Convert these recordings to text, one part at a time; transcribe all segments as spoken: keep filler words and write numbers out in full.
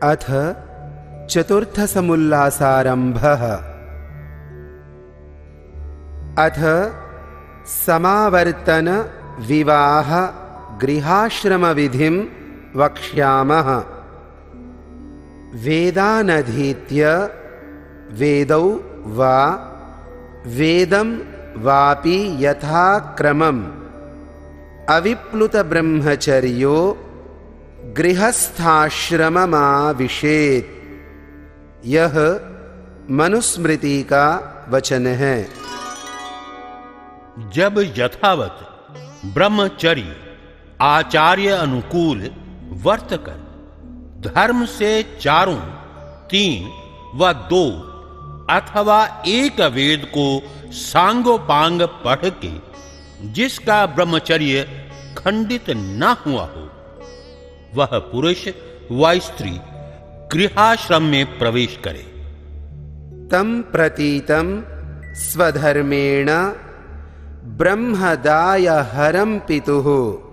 अथ चतुर्थसमुल्लासारम्भः। अथ समावर्तन विवाह गृहाश्रम विधिं वक्ष्यामः। वेदानधीत्य वेदौ वा वेदं वापि यथाक्रमम् अविप्लुत ब्रह्मचर्यो गृहस्थाश्रममाविशेत्। यह मनुस्मृति का वचन है। जब यथावत ब्रह्मचर्य आचार्य अनुकूल वर्त कर धर्म से चारों, तीन व दो अथवा एक वेद को सांगोपांग पढ़ के जिसका ब्रह्मचर्य खंडित न हुआ हो, वह पुरुष व स्त्री गृहाश्रम में प्रवेश करे। तम प्रतीतम स्वधर्मेण ब्रह्मदाय हरम पितुः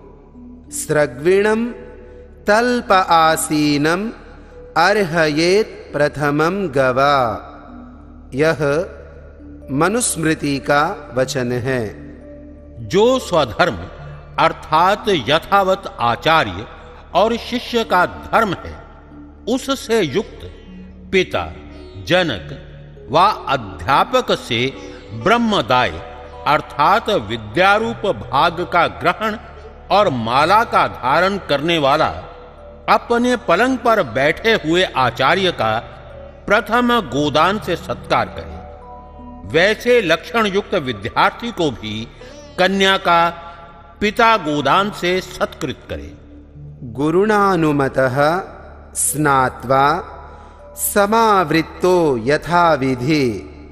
स्रग्विणं तल्प आसीनम अर्हयेत् प्रथमं गवा। यह मनुस्मृति का वचन है। जो स्वधर्म अर्थात यथावत आचार्य और शिष्य का धर्म है, उससे युक्त पिता जनक व अध्यापक से ब्रह्मदाय अर्थात विद्यारूप भाग का ग्रहण और माला का धारण करने वाला अपने पलंग पर बैठे हुए आचार्य का प्रथम गोदान से सत्कार करे, वैसे लक्षण युक्त विद्यार्थी को भी कन्या का पिता गोदान से सत्कृत करे। गुरुणानुमतः स्नात्वा समावृत्तो यथाविधि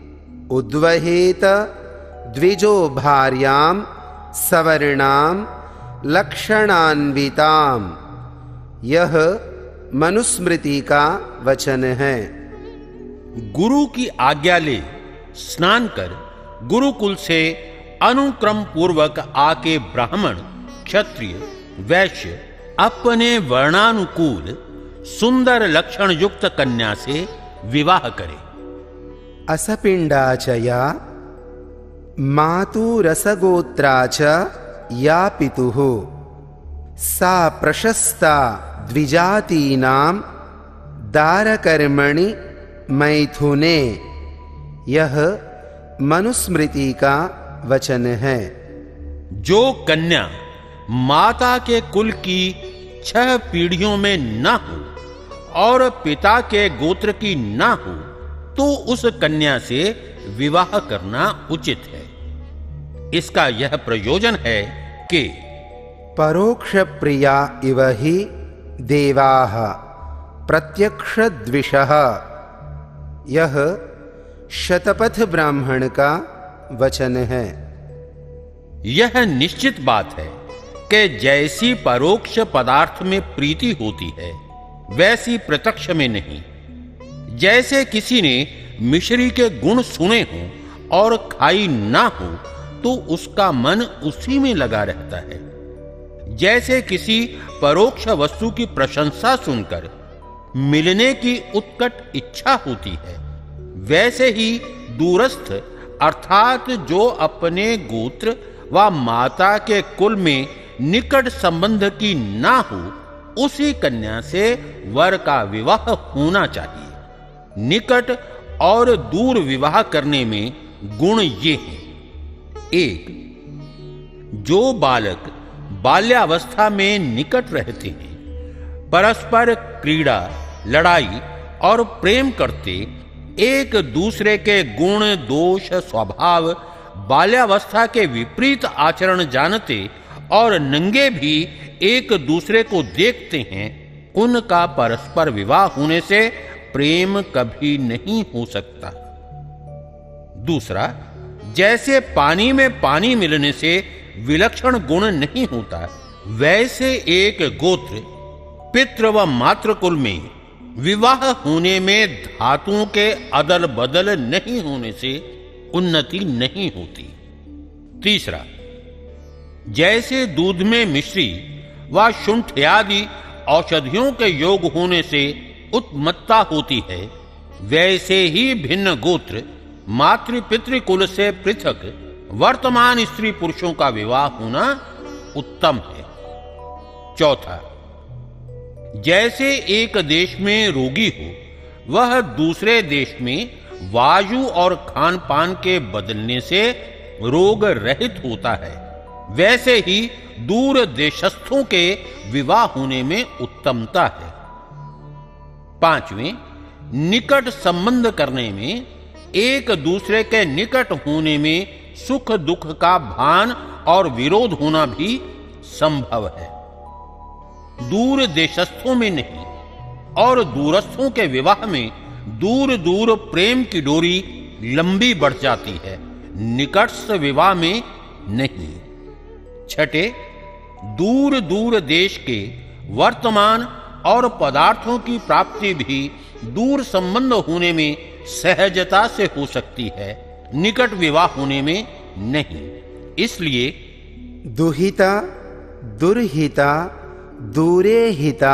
उद्वहेत द्विजो भार्यां सवर्णां लक्षणान्वितां। यह मनुस्मृति का वचन है। गुरु की आज्ञा ले स्नान कर गुरुकुल से अनुक्रम पूर्वक आके ब्राह्मण, क्षत्रिय, वैश्य अपने वर्णानुकूल सुंदर लक्षण युक्त कन्या से विवाह करे। असपिंडाचया मातु रसगोत्रा च या पितुः सा प्रशस्ता द्विजातीनां दारकर्मणि मैथुने। यह मनुस्मृति का वचन है। जो कन्या माता के कुल की छह पीढ़ियों में न हो और पिता के गोत्र की न हो, तो उस कन्या से विवाह करना उचित है। इसका यह प्रयोजन है कि परोक्ष प्रिया इव हि देवाः प्रत्यक्ष द्विषः। यह शतपथ ब्राह्मण का वचन है। यह निश्चित बात है कि जैसी परोक्ष पदार्थ में प्रीति होती है, वैसी प्रत्यक्ष में नहीं। जैसे किसी ने मिश्री के गुण सुने हों और खाई ना हो, तो उसका मन उसी में लगा रहता है। जैसे किसी परोक्ष वस्तु की प्रशंसा सुनकर मिलने की उत्कट इच्छा होती है, वैसे ही दूरस्थ अर्थात जो अपने गोत्र व माता के कुल में निकट संबंध की ना हो, उसी कन्या से वर का विवाह होना चाहिए। निकट और दूर विवाह करने में गुण ये हैं। एक, जो बालक बाल्यावस्था में निकट रहते हैं, परस्पर क्रीड़ा, लड़ाई और प्रेम करते, एक दूसरे के गुण, दोष, स्वभाव, बाल्यावस्था के विपरीत आचरण जानते और नंगे भी एक दूसरे को देखते हैं, उनका परस्पर विवाह होने से प्रेम कभी नहीं हो सकता। दूसरा, जैसे पानी में पानी मिलने से विलक्षण गुण नहीं होता, वैसे एक गोत्र, पितृ व मातृकुल में विवाह होने में धातुओं के अदल बदल नहीं होने से उन्नति नहीं होती। तीसरा, जैसे दूध में मिश्री व शुंठ आदि औषधियों के योग होने से उत्मत्ता होती है, वैसे ही भिन्न गोत्र मातृ पितृ कुल से पृथक वर्तमान स्त्री पुरुषों का विवाह होना उत्तम है। चौथा, जैसे एक देश में रोगी हो वह दूसरे देश में वायु और खान पान के बदलने से रोग रहित होता है, वैसे ही दूर देशस्थों के विवाह होने में उत्तमता है। पांचवें, निकट संबंध करने में एक दूसरे के निकट होने में सुख दुख का भान और विरोध होना भी संभव है। दूर देशस्थों में नहीं और दूरस्थों के विवाह में दूर दूर प्रेम की डोरी लंबी बढ़ जाती है, निकटस्थ विवाह में नहीं। छठे, दूर दूर देश के वर्तमान और पदार्थों की प्राप्ति भी दूर संबंध होने में सहजता से हो सकती है, निकट विवाह होने में नहीं। इसलिए दुहिता दुर्हिता दूरे हिता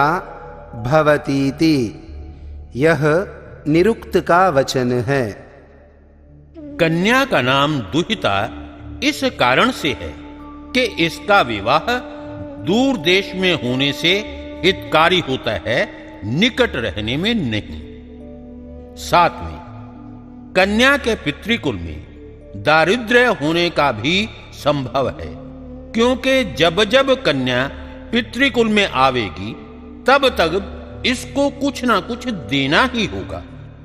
भवतीति यह निरुक्त का वचन है। कन्या का नाम दुहिता इस कारण से है कि इसका विवाह दूर देश में होने से हितकारी होता है, निकट रहने में नहीं। सातवें, कन्या के पितृकुल में दारिद्र्य होने का भी संभव है, क्योंकि जब जब कन्या पितृकुल में आवेगी तब तक इसको कुछ ना कुछ देना ही होगा।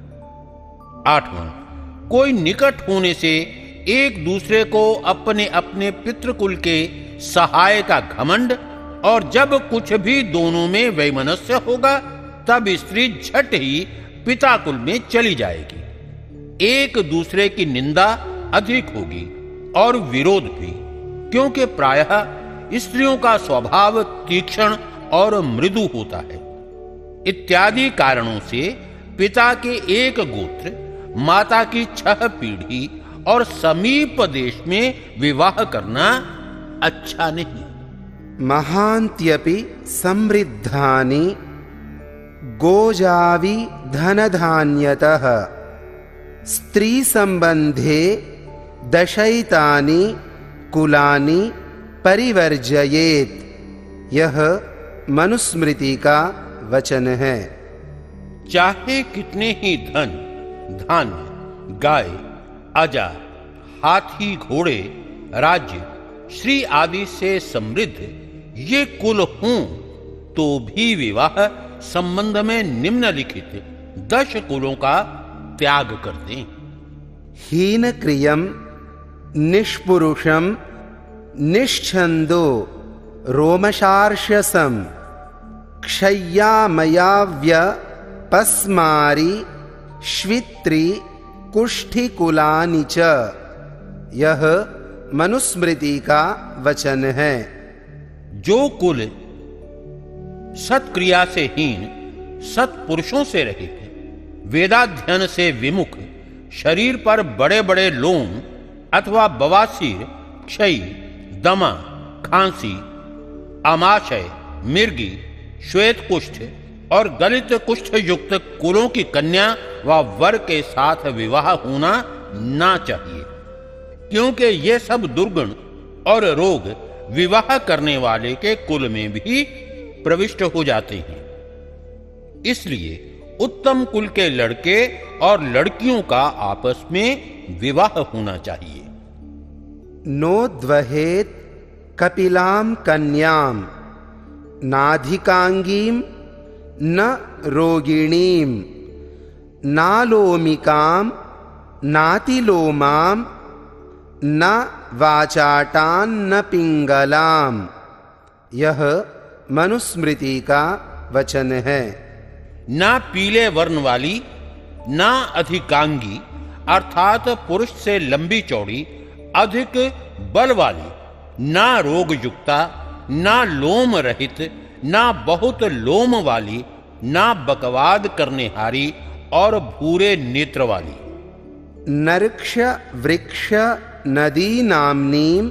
आठवां, कोई निकट होने से एक दूसरे को अपने अपने पितृकुल के सहाय का घमंड, और जब कुछ भी दोनों में वैमनस्य होगा तब स्त्री झट ही पिता कुल में चली जाएगी। एक दूसरे की निंदा अधिक होगी और विरोध भी, क्योंकि प्रायः स्त्रियों का स्वभाव तीक्ष्ण और मृदु होता है। इत्यादि कारणों से पिता के एक गोत्र, माता की छह पीढ़ी और समीप देश में विवाह करना अच्छा नहीं। महान्त्यपि समृद्धानि गोजावि धनधान्यतः स्त्री संबंधे दशैतानि कुलानि परिवर्जयेत यह मनुस्मृति का वचन है। चाहे कितने ही धन धान्य, गाय, अजा, हाथी, घोड़े, राज्य, श्री आदि से समृद्ध ये कुल हों तो भी विवाह संबंध में निम्नलिखित दश कुलों का त्याग कर दें। हीन क्रियम निष्पुरुषम निश्छंदो रोमशार्षसम क्षय्यामयाव्य पस्मारी श्वित्री कुष्ठिकुलानि च यह मनुस्मृति का वचन है। जो कुल सत्क्रिया से हीन, सत्पुरुषों से रहित, वेदाध्ययन से विमुख, शरीर पर बड़े बड़े लोम अथवा बवासीर, क्षय, दमा, खांसी, आमाशय, मिर्गी, श्वेत कुष्ठ और गलित कुष्ठ युक्त कुलों की कन्या व वर के साथ विवाह होना ना चाहिए, क्योंकि ये सब दुर्गुण और रोग विवाह करने वाले के कुल में भी प्रविष्ट हो जाते हैं। इसलिए उत्तम कुल के लड़के और लड़कियों का आपस में विवाह होना चाहिए। नोद्वहेत कपिलाम कन्याम नाधिकांगीम न रोगिणीम नालोमिकाम नातिलोमाम न वाचाटान न पिंगलाम यह मनुस्मृति का वचन है। ना पीले वर्ण वाली, ना अधिकांगी अर्थात पुरुष से लंबी चौड़ी अधिक बल वाली, ना रोग युक्ता, ना लोम रहित, ना बहुत लोम वाली, ना बकवाद करने हारी और भूरे नेत्र वाली। नर्क्ष वृक्ष नदी नामनीम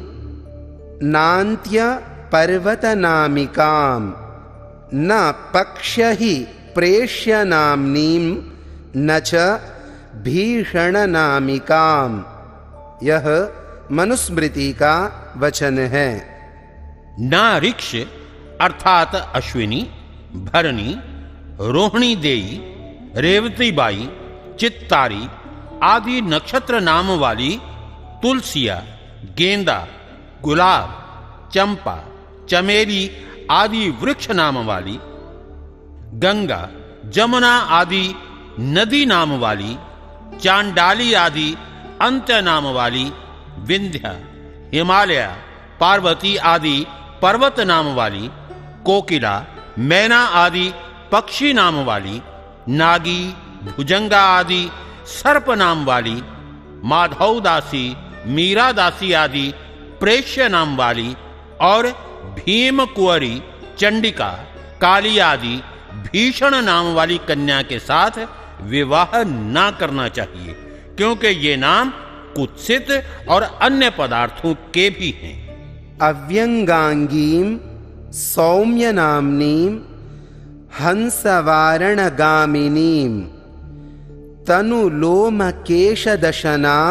नान्त्य पर्वत नामिकाम न पक्ष ही प्रेष्य नाम्नीं न च भीषण नामिकाम। यह मनुस्मृति का वचन है। ना ऋक्ष अर्थात अश्विनी, भरणी, रोहिणी देई, रेवती बाई, चित्तारी आदि नक्षत्र नाम वाली तुलसिया, गेंदा, गुलाब, चंपा, चमेली आदि वृक्ष नाम वाली, गंगा, जमुना आदि नदी नाम वाली, चांडाली आदि अंत्य नाम वाली, विंध्या, हिमालय, पार्वती आदि पर्वत नाम वाली, कोकिला, मैना आदि पक्षी नाम वाली, नागी, भुजंगा आदि सर्प नाम वाली, माधव दासी, मीरा दासी आदि प्रेष्य नाम वाली और भीम कुंवरी, चंडिका, काली आदि भीषण नाम वाली कन्या के साथ विवाह ना करना चाहिए, क्योंकि ये नाम कुत्सित और अन्य पदार्थों के भी हैं। अव्यंगांगीं सौम्य नाम्नीं हंसवारणगामिनीं तनुलोमकेशदशनां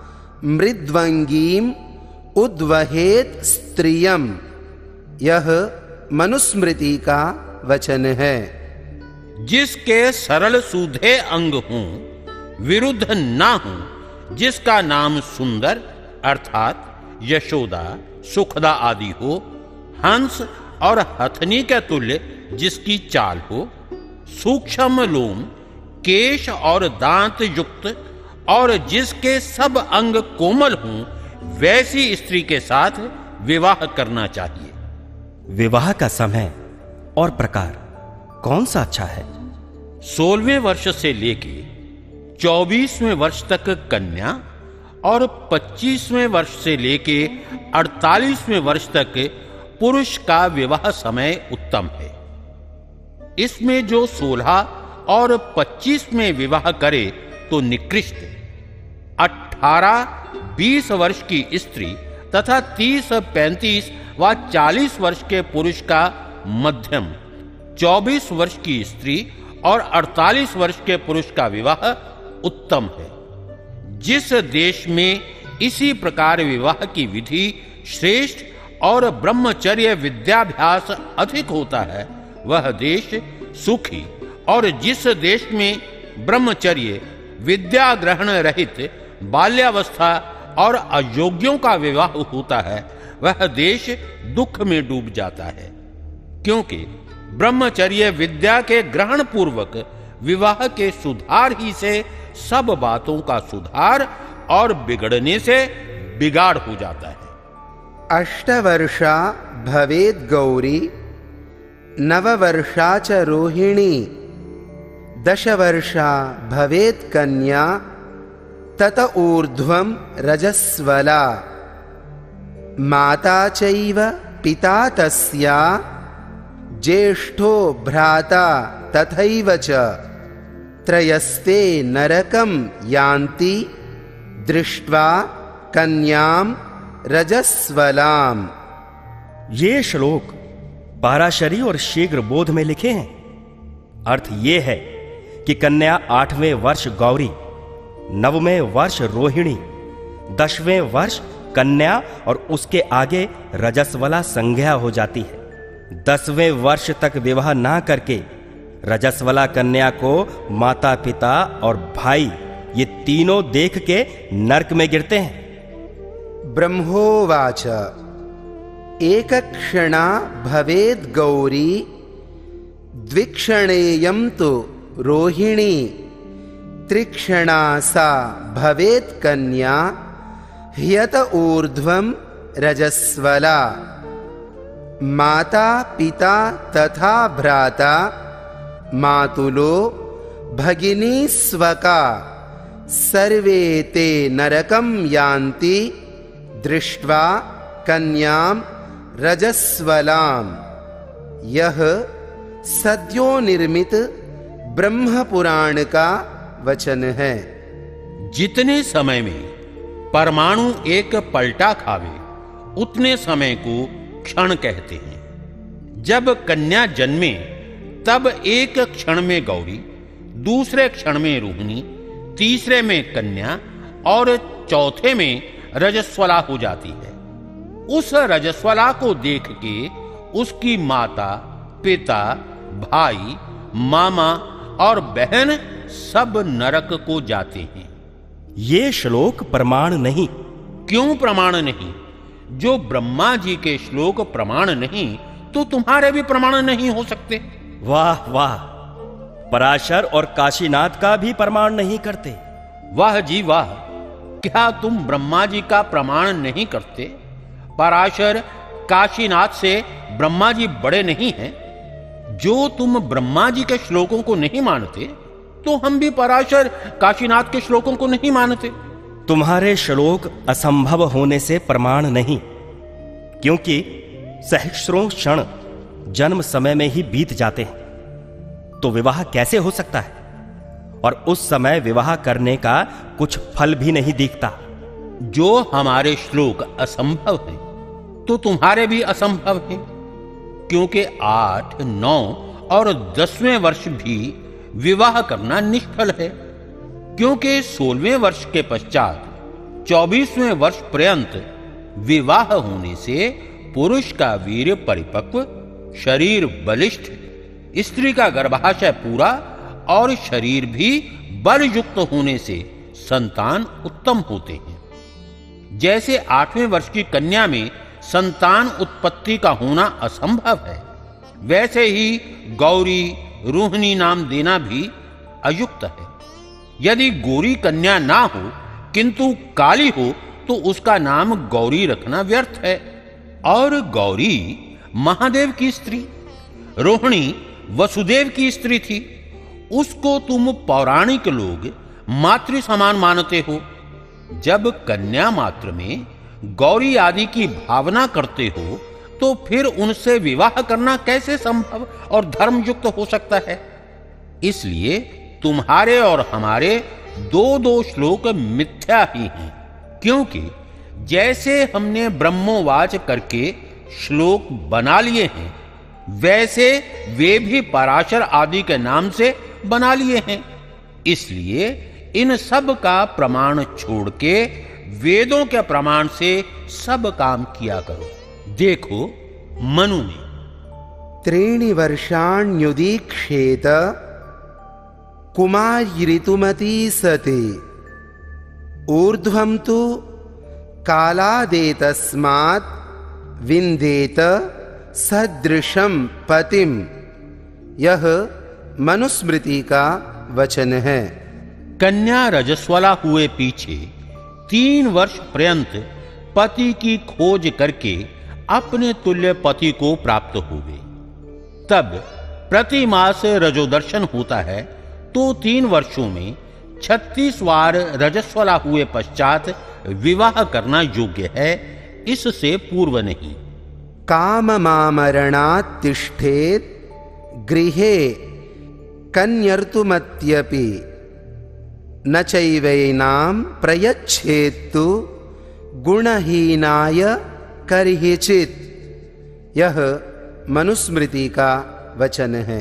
मृद्वंगीं उद्वहेत स्त्रियम। यह मनुस्मृति का वचन है। जिसके सरल सूधे अंग हों, विरुद्ध ना हो, जिसका नाम सुंदर अर्थात यशोदा, सुखदा आदि हो, हंस और हथनी के तुल्य जिसकी चाल हो, सूक्ष्म लोम, केश और दांत युक्त और जिसके सब अंग कोमल हों, वैसी स्त्री के साथ विवाह करना चाहिए। विवाह का समय और प्रकार कौन सा अच्छा है? सोलहवें वर्ष से लेके चौबीसवें वर्ष तक कन्या और पच्चीसवें वर्ष से लेके अड़तालीसवें वर्ष तक पुरुष का विवाह समय उत्तम है। इसमें जो सोलह और पच्चीस में विवाह करे तो निकृष्ट, अठारह बीस वर्ष की स्त्री तथा तीस पैंतीस व चालीस वर्ष के पुरुष का मध्यम, चौबीस वर्ष की स्त्री और अड़तालीस वर्ष के पुरुष का विवाह उत्तम है। जिस देश में इसी प्रकार विवाह की विधि श्रेष्ठ और ब्रह्मचर्य विद्याभ्यास अधिक होता है, वह देश सुखी, और जिस देश में ब्रह्मचर्य विद्या ग्रहण रहित बाल्यावस्था और अयोग्यों का विवाह होता है, वह देश दुख में डूब जाता है। क्योंकि ब्रह्मचर्य विद्या के ग्रहण पूर्वक विवाह के सुधार ही से सब बातों का सुधार और बिगड़ने से बिगाड़ हो जाता है। अष्टवर्षा भवेद गौरी, नववर्षा च रोहिणी, दशवर्षा भवेत कन्या, तत ऊर्ध्वं रजस्वला। माता चैव पिता तस्या, ज्येष्ठो भ्राता तथैव च। त्रयस्ते नरकं यान्ति, दृष्ट्वा कन्यां रजस्वलाम। ये श्लोक पाराशरी और शीघ्र बोध में लिखे हैं। अर्थ ये है कि कन्या आठवें वर्ष गौरी, नववें वर्ष रोहिणी, दसवें वर्ष कन्या और उसके आगे रजस्वला संज्ञा हो जाती है। दसवें वर्ष तक विवाह ना करके रजस्वला कन्या को माता पिता और भाई ये तीनों देख के नरक में गिरते हैं। ब्रह्मोवाच एकक्षणा भवेद गौरी, द्विक्षणेयं तु रोहिणी, त्रिक्षणा सा भवेत कन्या, ह्यत ऊर्ध्वं रजस्वला। माता पिता तथा भ्राता, मातुलो भगिनी स्वका, सर्वे ते नरकं यान्ति, दृष्ट्वा कन्यां रजस्वलाम। यह सद्यो निर्मित ब्रह्म पुराण का वचन है। जितने समय में परमाणु एक पलटा खावे, उतने समय को क्षण कहते हैं। जब कन्या जन्मे तब एक क्षण में गौरी, दूसरे क्षण में रोहिणी, तीसरे में कन्या और चौथे में रजस्वला हो जाती है। उस रजस्वला को देख के उसकी माता, पिता, भाई, मामा और बहन सब नरक को जाते हैं। ये श्लोक प्रमाण नहीं। क्यों प्रमाण नहीं? जो ब्रह्मा जी के श्लोक प्रमाण नहीं तो तुम्हारे भी प्रमाण नहीं हो सकते। वाह वाह, पराशर और काशीनाथ का भी प्रमाण नहीं करते। वाह जी वाह, क्या तुम ब्रह्मा जी का प्रमाण नहीं करते? पराशर काशीनाथ से ब्रह्मा जी बड़े नहीं हैं? जो तुम ब्रह्मा जी के श्लोकों को नहीं मानते तो हम भी पराशर काशीनाथ के श्लोकों को नहीं मानते। तुम्हारे श्लोक असंभव होने से प्रमाण नहीं, क्योंकि सहस्रों क्षण जन्म समय में ही बीत जाते हैं, तो विवाह कैसे हो सकता है? और उस समय विवाह करने का कुछ फल भी नहीं दिखता। जो हमारे श्लोक असंभव हैं तो तुम्हारे भी असंभव हैं, क्योंकि आठ, नौ और दसवें वर्ष भी विवाह करना निष्फल है, क्योंकि सोलहवें वर्ष के पश्चात चौबीसवें वर्ष पर्यंत विवाह होने से पुरुष का वीर्य परिपक्व, शरीर बलिष्ठ, स्त्री का गर्भाशय पूरा और शरीर भी बलयुक्त होने से संतान उत्तम होते हैं। जैसे आठवें वर्ष की कन्या में संतान उत्पत्ति का होना असंभव है, वैसे ही गौरी, रोहिणी नाम देना भी अयुक्त है। यदि गोरी कन्या ना हो किंतु काली हो तो उसका नाम गौरी रखना व्यर्थ है। और गौरी महादेव की स्त्री, रोहिणी वसुदेव की स्त्री थी, उसको तुम पौराणिक लोग मातृ समान मानते हो। जब कन्या मात्र में गौरी आदि की भावना करते हो तो फिर उनसे विवाह करना कैसे संभव और धर्मयुक्त हो सकता है? इसलिए तुम्हारे और हमारे दो दो श्लोक मिथ्या ही हैं, क्योंकि जैसे हमने ब्रह्मोवाच करके श्लोक बना लिए हैं, वैसे वे भी पराशर आदि के नाम से बना लिए हैं। इसलिए इन सब का प्रमाण छोड़ के वेदों के प्रमाण से सब काम किया करो। देखो मनु ने त्रीणि वर्षाण्युदीक्षेत कुमारी ऋतुमती सती ऊर्ध्वं तु कालादेतस्मात् विन्देत सदृशं पतिम। यह मनुस्मृति का वचन है। कन्या रजस्वला हुए पीछे तीन वर्ष पर्यंत पति की खोज करके अपने तुल्य पति को प्राप्त हुए। तब प्रति मास रजोदर्शन होता है तो तीन वर्षों में छत्तीस बार रजस्वला हुए पश्चात विवाह करना योग्य है, इससे पूर्व नहीं। काम मामरणात् तिष्ठेत् गृहे कन्यर्तुमत्यपि न चैवैनां प्रयच्छेत्तु गुणहीनाय कर्हिचित्। यह मनुस्मृति का वचन है।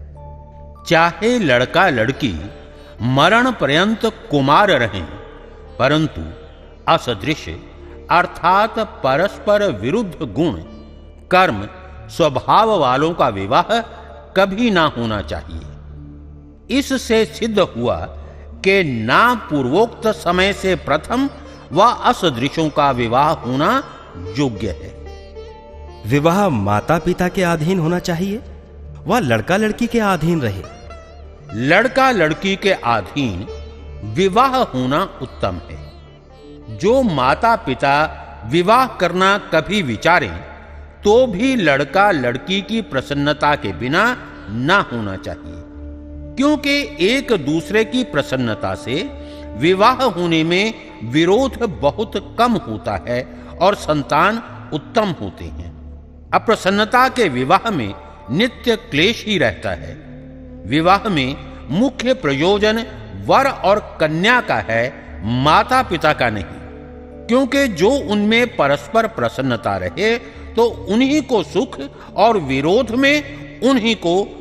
चाहे लड़का लड़की मरण पर्यंत कुमार रहें, परंतु असदृश अर्थात परस्पर विरुद्ध गुण, कर्म, स्वभाव वालों का विवाह कभी ना होना चाहिए। इससे सिद्ध हुआ कि ना पूर्वोक्त समय से प्रथम व असदृशों का विवाह होना योग्य है। विवाह माता पिता के अधीन होना चाहिए व लड़का लड़की के अधीन रहे। लड़का लड़की के अधीन विवाह होना उत्तम है। जो माता पिता विवाह करना कभी विचारें तो भी लड़का लड़की की प्रसन्नता के बिना ना होना चाहिए, क्योंकि एक दूसरे की प्रसन्नता से विवाह होने में विरोध बहुत कम होता है और संतान उत्तम होते हैं। अप्रसन्नता के विवाह में नित्य क्लेश ही रहता है। विवाह में मुख्य प्रयोजन वर और कन्या का है, माता पिता का नहीं, क्योंकि जो उनमें परस्पर प्रसन्नता रहे तो उन्हीं को सुख और विरोध में उन्हीं को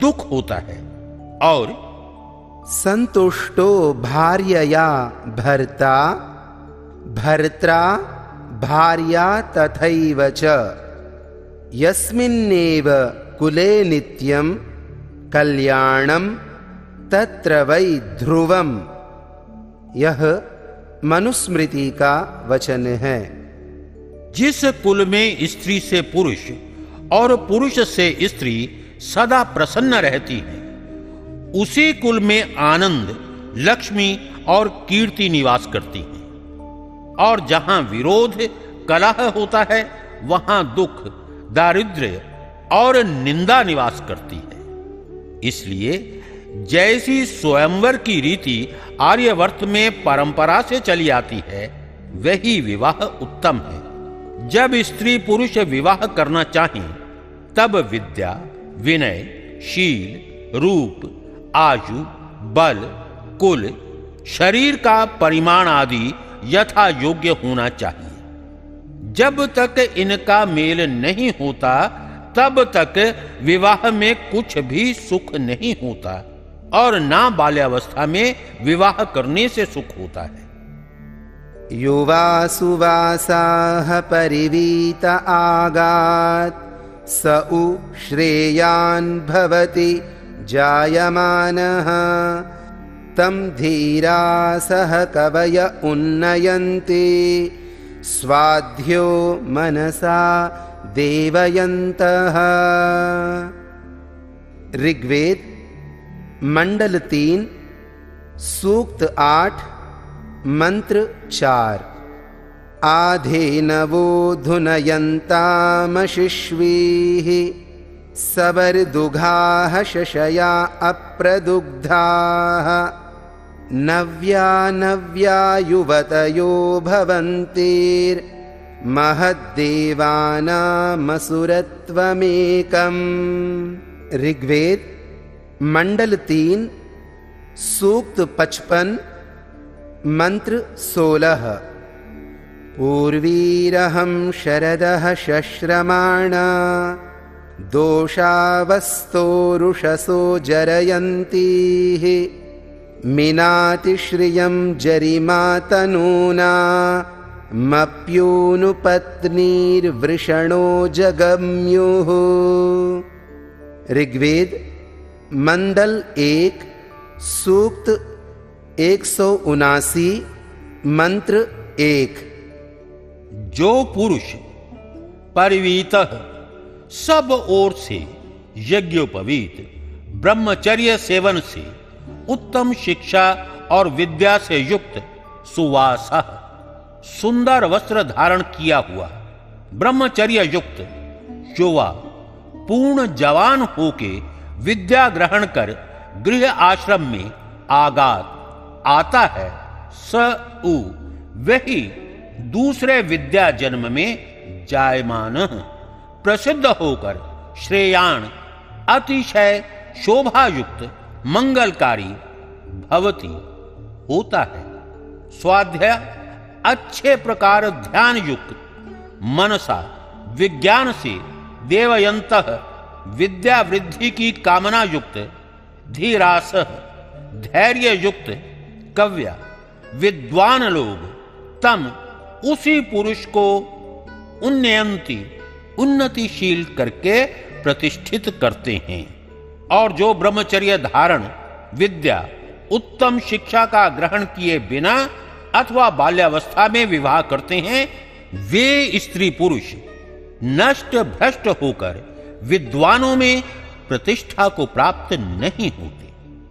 दुख होता है। और संतुष्टो भार्यया भर्ता भर्त्रा भार्या तथैव च यस्मिन्नेव कुले नित्यं कल्याणं तत्र वै ध्रुवम्। यह मनुस्मृति का वचन है। जिस कुल में स्त्री से पुरुष और पुरुष से स्त्री सदा प्रसन्न रहती है, उसी कुल में आनंद, लक्ष्मी और कीर्ति निवास करती है। और जहां विरोध, कलह होता है, वहां दुख, दारिद्र्य और निंदा निवास करती है। इसलिए जैसी स्वयंवर की रीति आर्यवर्त में परंपरा से चली आती है, वही विवाह उत्तम है। जब स्त्री पुरुष विवाह करना चाहें, तब विद्या, विनय, शील, रूप, आयु, बल, कुल, शरीर का परिमाण आदि यथा योग्य होना चाहिए। जब तक इनका मेल नहीं होता, तब तक विवाह में कुछ भी सुख नहीं होता, और ना बाल्यावस्था में विवाह करने से सुख होता है। युवा सुवासाः परिवीत आगात् स उ श्रेयान् भवति जायमानः तं धीरा सह कवय उन्नयन्ति स्वाध्यो मनसा देवयन्तः। ऋग्वेद मंडल तीन, सूक्त आठ, मंत्र चार। आधेनवो धुनयन्तामशिश्वीः सबर्दुघाः शशया अप्रदुग्धाः नव्या नव्या युवतयो भवन्तिर्महद्देवानामसुरत्वमेकम्। ऋग्वेद मंडल तीन, सूक्त पचपन, मंत्र सोलह। पूर्वीरहं शरदः शश्रमाणा दोषावस्तोरुषसो जरयन्तीः मिनातिश्रियं जरिमातनूना मप्यूनुपत्नीर्वृषणो जगम्युः। ऋग्वेद मंडल एक, सूक्त एक सौ उनासी, मंत्र एक। जो पुरुष परिवीतः सब ओर से यज्ञोपवीत ब्रह्मचर्य सेवन से उत्तम शिक्षा और विद्या से युक्त सुवासः सुंदर वस्त्र धारण किया हुआ ब्रह्मचर्य युक्त युवा पूर्ण जवान होके विद्या ग्रहण कर गृह आश्रम में आगात आता है, स उ वही दूसरे विद्या जन्म में जायमान प्रसिद्ध होकर श्रेयाण अतिशय शोभायुक्त मंगलकारी भवति होता है। स्वाध्याय अच्छे प्रकार ध्यान युक्त मनसा विज्ञान से देवयंतः विद्या वृद्धि की कामना युक्त धीरास धैर्य युक्त कव्या विद्वान लोग तम उसी पुरुष को उन्नयंती उन्नतिशील करके प्रतिष्ठित करते हैं। और जो ब्रह्मचर्य धारण, विद्या, उत्तम शिक्षा का ग्रहण किए बिना अथवा बाल्यावस्था में विवाह करते हैं, वे स्त्री पुरुष नष्ट भ्रष्ट होकर विद्वानों में प्रतिष्ठा को प्राप्त नहीं होते।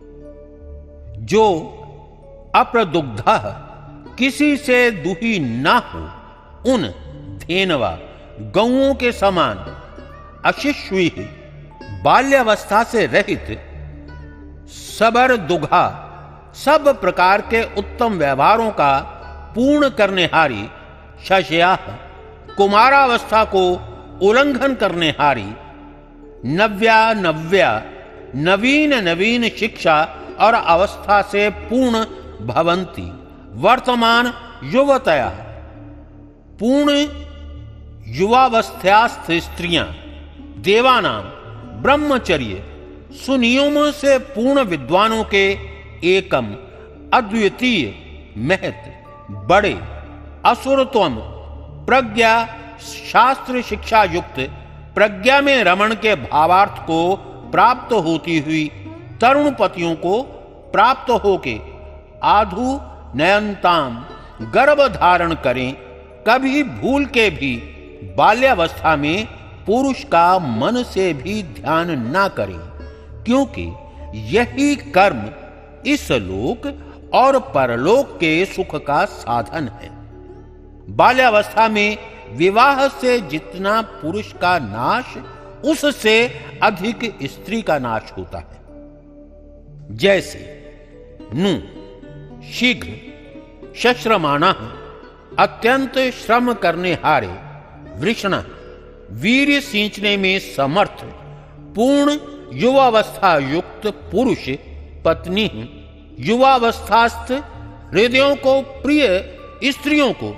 जो अप्रदुग्धा किसी से दुही ना हो, उन धेनवा गौओं के समान अशिश्वी बाल्यावस्था से रहित सबर दुघा सब प्रकार के उत्तम व्यवहारों का पूर्ण करने हारी शशया कुमारावस्था को उल्लंघन करने हारी नव्या नव्या नवीन नवीन शिक्षा और अवस्था से पूर्ण भवंती वर्तमान युवतया पूर्ण युवावस्थास्थ स्त्रियां देवानाम ब्रह्मचर्य सुनियमों से पूर्ण विद्वानों के एकम अद्वितीय महत बड़े असुरत्वम प्रज्ञा शास्त्र शिक्षा युक्त प्रज्ञा में रमण के भावार्थ को प्राप्त होती हुई तरुण पतियों को प्राप्त होके आधु नयनताम गर्भ धारण करें, कभी भूल के भी बाल्यावस्था में पुरुष का मन से भी ध्यान ना करें, क्योंकि यही कर्म इस लोक और परलोक के सुख का साधन है। बाल्यावस्था में विवाह से जितना पुरुष का नाश, उससे अधिक स्त्री का नाश होता है। जैसे नु शीघ्र शस्त्रमाणा अत्यंत श्रम करने हारे वृषण वीर्य सींचने में समर्थ पूर्ण युवावस्था युक्त पुरुष पत्नी युवावस्थास्थ हृदयों को प्रिय स्त्रियों को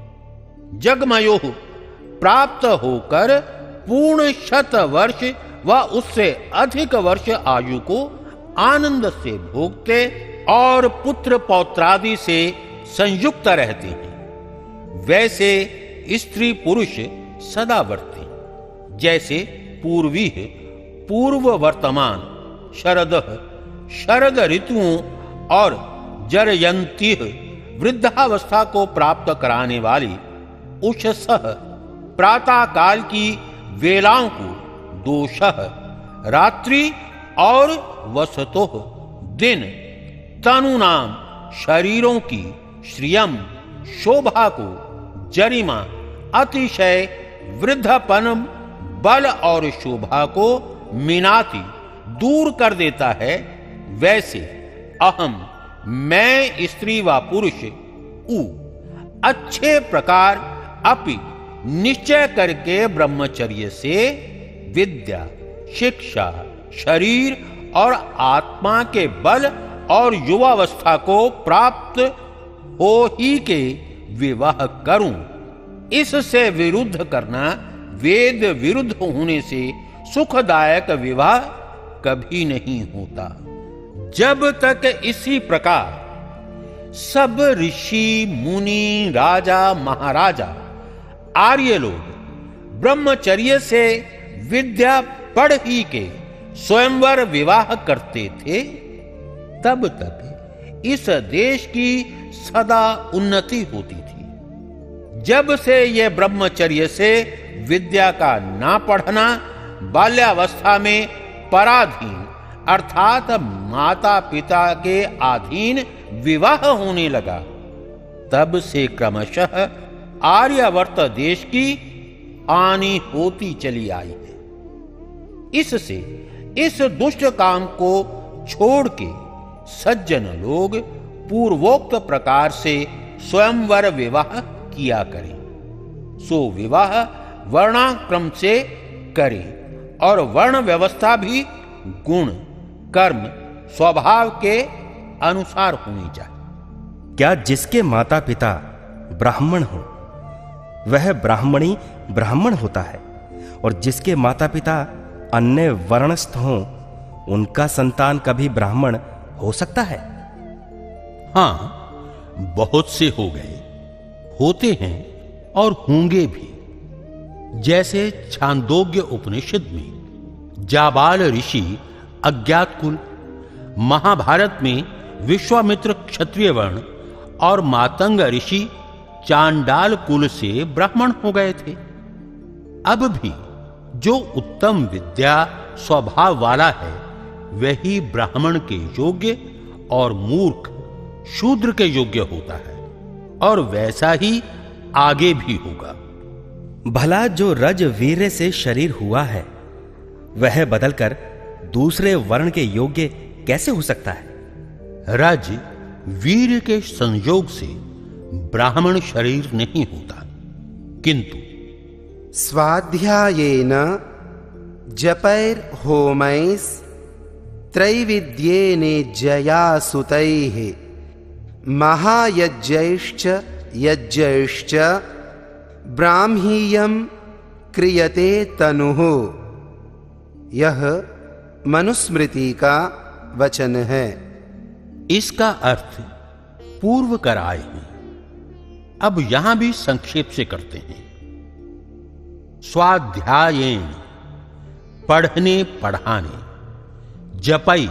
जगमयो प्राप्त होकर पूर्ण शत वर्ष व उससे अधिक वर्ष आयु को आनंद से भोगते और पुत्र पौत्रादि से संयुक्त रहते हैं, वैसे स्त्री पुरुष सदावर्ती जैसे पूर्वी पूर्व वर्तमान शरद शरद ऋतुओं और जरयंती वृद्धावस्था को प्राप्त कराने वाली उषसः प्रातः काल की वेलाओं को दोषः रात्रि और वसतोः दिन तनुनाम शरीरों की श्रियम शोभा को जरिमा अतिशय वृद्धपन बल और शोभा को मिनाती दूर कर देता है, वैसे अहम मैं स्त्री व पुरुष उ अच्छे प्रकार अपि निश्चय करके ब्रह्मचर्य से विद्या शिक्षा शरीर और आत्मा के बल और युवावस्था को प्राप्त हो ही के विवाह करूं। इससे विरुद्ध करना वेद विरुद्ध होने से सुखदायक विवाह कभी नहीं होता। जब तक इसी प्रकार सब ऋषि मुनि राजा महाराजा आर्य लोग ब्रह्मचर्य से विद्या पढ़ ही के स्वयंवर विवाह करते थे, तब तक इस देश की सदा उन्नति होती थी। जब से यह ब्रह्मचर्य से विद्या का ना पढ़ना बाल्यावस्था में पराधीन अर्थात माता पिता के अधीन विवाह होने लगा, तब से क्रमशः आर्यावर्त देश की हानि होती चली आई है। इससे इस दुष्ट काम को छोड़ के सज्जन लोग पूर्वोक्त प्रकार से स्वयंवर विवाह किया करें। सो विवाह वर्णाक्रम से करें और वर्ण व्यवस्था भी गुण कर्म स्वभाव के अनुसार होनी चाहिए। क्या जिसके माता पिता ब्राह्मण हो वह ब्राह्मणी ब्राह्मण होता है, और जिसके माता पिता अन्य वर्णस्थ हों उनका संतान कभी ब्राह्मण हो सकता है? हां, बहुत से हो गए, होते हैं और होंगे भी। जैसे छांदोग्य उपनिषद में जाबाल ऋषि अज्ञात कुल, महाभारत में विश्वामित्र क्षत्रिय वर्ण और मातंग ऋषि चांडाल कुल से ब्राह्मण हो गए थे। अब भी जो उत्तम विद्या स्वभाव वाला है वही ब्राह्मण के योग्य और मूर्ख शूद्र के योग्य होता है, और वैसा ही आगे भी होगा। भला जो रज वीर्य से शरीर हुआ है वह बदलकर दूसरे वर्ण के योग्य कैसे हो सकता है? रज वीर्य के संयोग से ब्राह्मण शरीर नहीं होता, किंतु स्वाध्यायेन जपैर् होमैस् त्रैविद्येने जया सुतैः महायज्ञैश्च यज्ञैश्च ब्राह्मीयं क्रियते तनुः। यह मनुस्मृति का वचन है। इसका अर्थ पूर्व कर आए हैं। अब यहां भी संक्षेप से करते हैं। स्वाध्यायेन पढ़ने पढ़ाने, जपई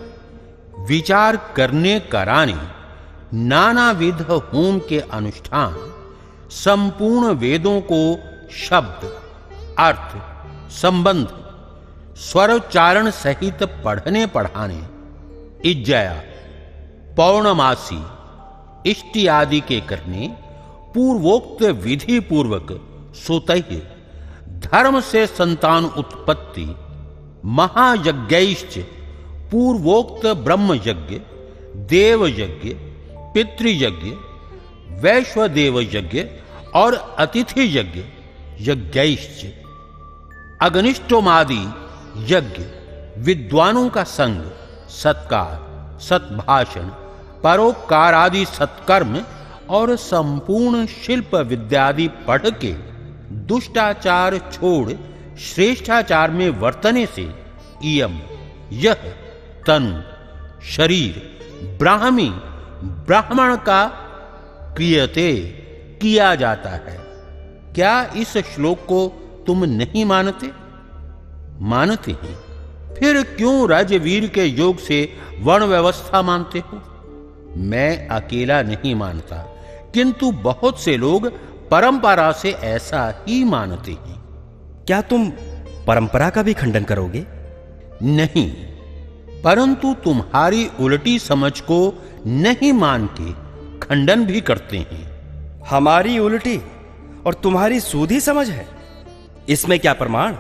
विचार करने कराने, नानाविध होम के अनुष्ठान, संपूर्ण वेदों को शब्द, अर्थ, संबंध, स्वरोच्चारण सहित पढ़ने पढ़ाने, इज्जया पौर्णमासी इष्टि आदि के करने, पूर्वोक्त विधि पूर्वक सुतैः धर्म से संतान उत्पत्ति, महायज्ञैश्च पूर्वोक्त ब्रह्म यज्ञ, देव यज्ञ, पितृयज्ञ, वैश्वदेव यज्ञ और अतिथि यज्ञ, यज्ञैश्च अग्निष्टोमादि यज्ञ, विद्वानों का संग, सत्कार, सत्भाषण, परोपकार आदि सत्कर्म और संपूर्ण शिल्प विद्यादि पढ़ के दुष्टाचार छोड़ श्रेष्ठाचार में वर्तने से इयम यह तनु शरीर ब्राह्मी ब्राह्मण का क्रियते किया जाता है। क्या इस श्लोक को तुम नहीं मानते? मानते हैं, फिर क्यों राजवीर के योग से वर्ण व्यवस्था मानते हो? मैं अकेला नहीं मानता, किंतु बहुत से लोग परंपरा से ऐसा ही मानते हैं। क्या तुम परंपरा का भी खंडन करोगे? नहीं, परंतु तुम्हारी उल्टी समझ को नहीं मान के खंडन भी करते हैं। हमारी उल्टी और तुम्हारी सूधी समझ है, इसमें क्या प्रमाण?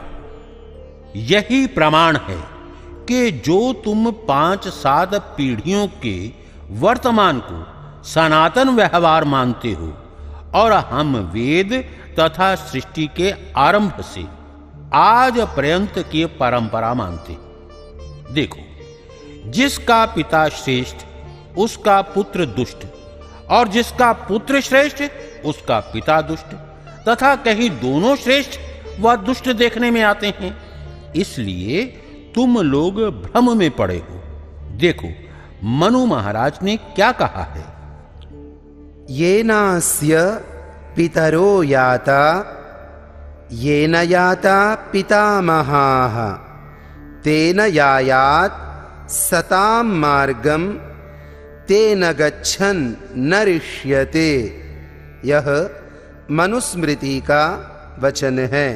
यही प्रमाण है कि जो तुम पांच सात पीढ़ियों के वर्तमान को सनातन व्यवहार मानते हो और हम वेद तथा सृष्टि के आरंभ से आज पर्यंत की परंपरा मानते। देखो, जिसका पिता श्रेष्ठ उसका पुत्र दुष्ट, और जिसका पुत्र श्रेष्ठ उसका पिता दुष्ट, तथा कहीं दोनों श्रेष्ठ व दुष्ट देखने में आते हैं। इसलिए तुम लोग भ्रम में पड़े हो। देखो, मनु महाराज ने क्या कहा है। येनास्य पितरो याता येन याता पितामहाः तेन यायात् सतां मार्गं तेन गच्छन् न ऋष्यते। यह मनुस्मृति का वचन है।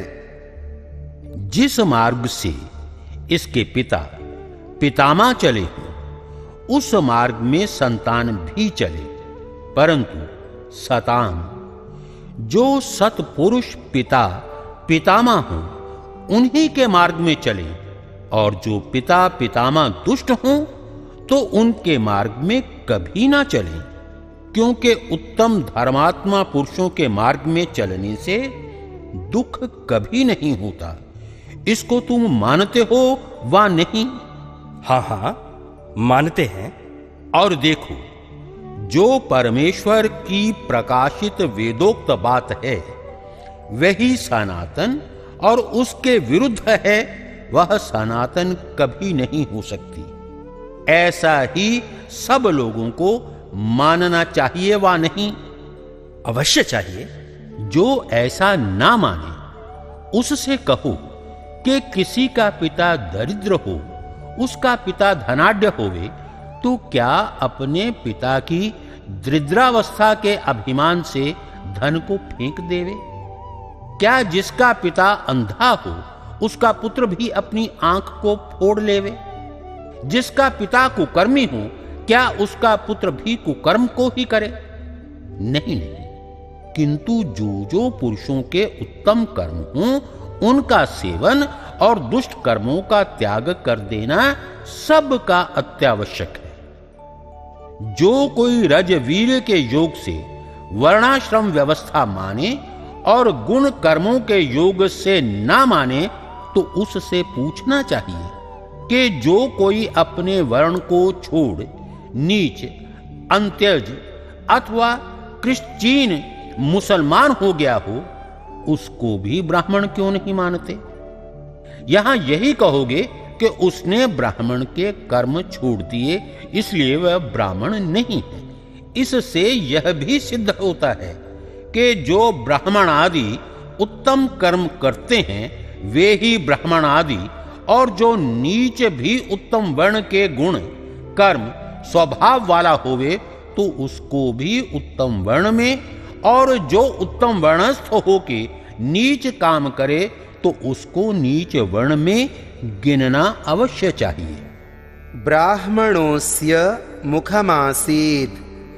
जिस मार्ग से इसके पिता पितामह चले हो उस मार्ग में संतान भी चले, परंतु सताम जो सत्पुरुष पिता पितामह हो उन्हीं के मार्ग में चले, और जो पिता पितामह दुष्ट हों तो उनके मार्ग में कभी ना चले, क्योंकि उत्तम धर्मात्मा पुरुषों के मार्ग में चलने से दुख कभी नहीं होता। इसको तुम मानते हो वा नहीं? हाँ हाँ मानते हैं। और देखो, जो परमेश्वर की प्रकाशित वेदोक्त बात है वही सनातन, और उसके विरुद्ध है वह सनातन कभी नहीं हो सकती। ऐसा ही सब लोगों को मानना चाहिए वा नहीं? अवश्य चाहिए। जो ऐसा ना माने उससे कहो कि किसी का पिता दरिद्र हो, उसका पिता धनाढ्य होवे, तो क्या अपने पिता की दरिद्रावस्था के अभिमान से धन को फेंक देवे? क्या जिसका पिता अंधा हो उसका पुत्र भी अपनी आंख को फोड़ लेवे? जिसका पिता कुकर्मी हो क्या उसका पुत्र भी कुकर्म को ही करे? नहीं नहीं, किंतु जो जो पुरुषों के उत्तम कर्म हों उनका सेवन और दुष्ट कर्मों का त्याग कर देना सबका अत्यावश्यक है। जो कोई रजवीर के योग से वर्णाश्रम व्यवस्था माने और गुण कर्मों के योग से ना माने तो उससे पूछना चाहिए कि जो कोई अपने वर्ण को छोड़ नीच, अंत्यज अथवा क्रिश्चियन मुसलमान हो गया हो उसको भी ब्राह्मण क्यों नहीं मानते? यहां यही कहोगे कि उसने ब्राह्मण के कर्म छोड़ दिए, इसलिए वह ब्राह्मण नहीं है। इससे यह भी सिद्ध होता है कि जो ब्राह्मण आदि उत्तम कर्म करते हैं वे ही ब्राह्मण आदि, और जो नीच भी उत्तम वर्ण के गुण कर्म स्वभाव वाला होवे तो उसको भी उत्तम वर्ण में, और जो उत्तम वर्णस्थ होके नीच काम करे तो उसको नीच वर्ण में गिनना अवश्य चाहिए। ब्राह्मणोस्य मुखमासीद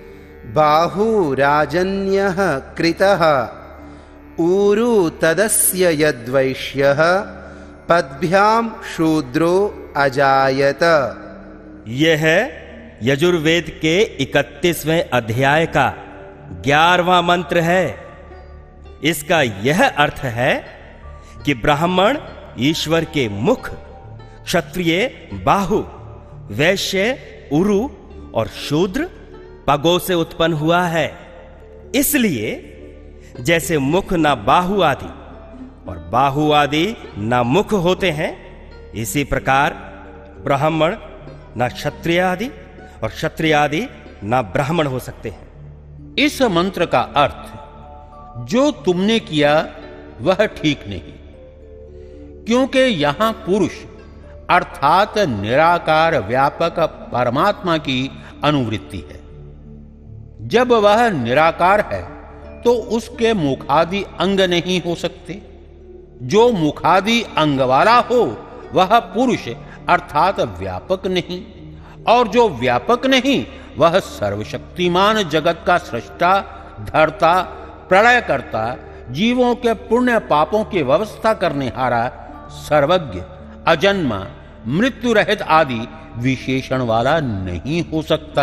बाहुराजन्यः कृतः ऊरु तदस्य यद्वैश्यः पद्भ्यां शूद्रो अजायत। यह है यजुर्वेद के इकतीसवें अध्याय का ग्यारहवां मंत्र है। इसका यह अर्थ है कि ब्राह्मण ईश्वर के मुख, क्षत्रिय बाहु, वैश्य उरु और शूद्र पगों से उत्पन्न हुआ है। इसलिए जैसे मुख ना बाहु आदि और बाहु आदि ना मुख होते हैं, इसी प्रकार ब्राह्मण ना क्षत्रिय आदि और क्षत्रिय आदि ना ब्राह्मण हो सकते हैं। इस मंत्र का अर्थ जो तुमने किया वह ठीक नहीं, क्योंकि यहां पुरुष अर्थात निराकार व्यापक परमात्मा की अनुवृत्ति है। जब वह निराकार है तो उसके मुखादि अंग नहीं हो सकते। जो मुखादि अंग वाला हो वह पुरुष अर्थात व्यापक नहीं, और जो व्यापक नहीं वह सर्वशक्तिमान जगत का सृष्टा, धर्ता, प्रलय करता, जीवों के पुण्य पापों की व्यवस्था करने हारा, सर्वज्ञ, अजन्मा, मृत्यु रहित आदि विशेषण वाला नहीं हो सकता।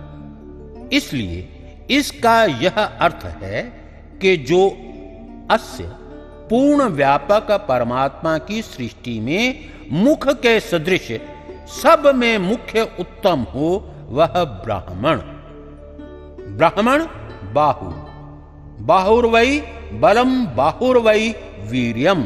इसलिए इसका यह अर्थ है कि जो अस्य पूर्ण व्यापक परमात्मा की सृष्टि में मुख के सदृश सब में मुख्य उत्तम हो वह ब्राह्मण। ब्राह्मण बाहु, बाहुर्वै बलम बाहुर्वै वीर्यम।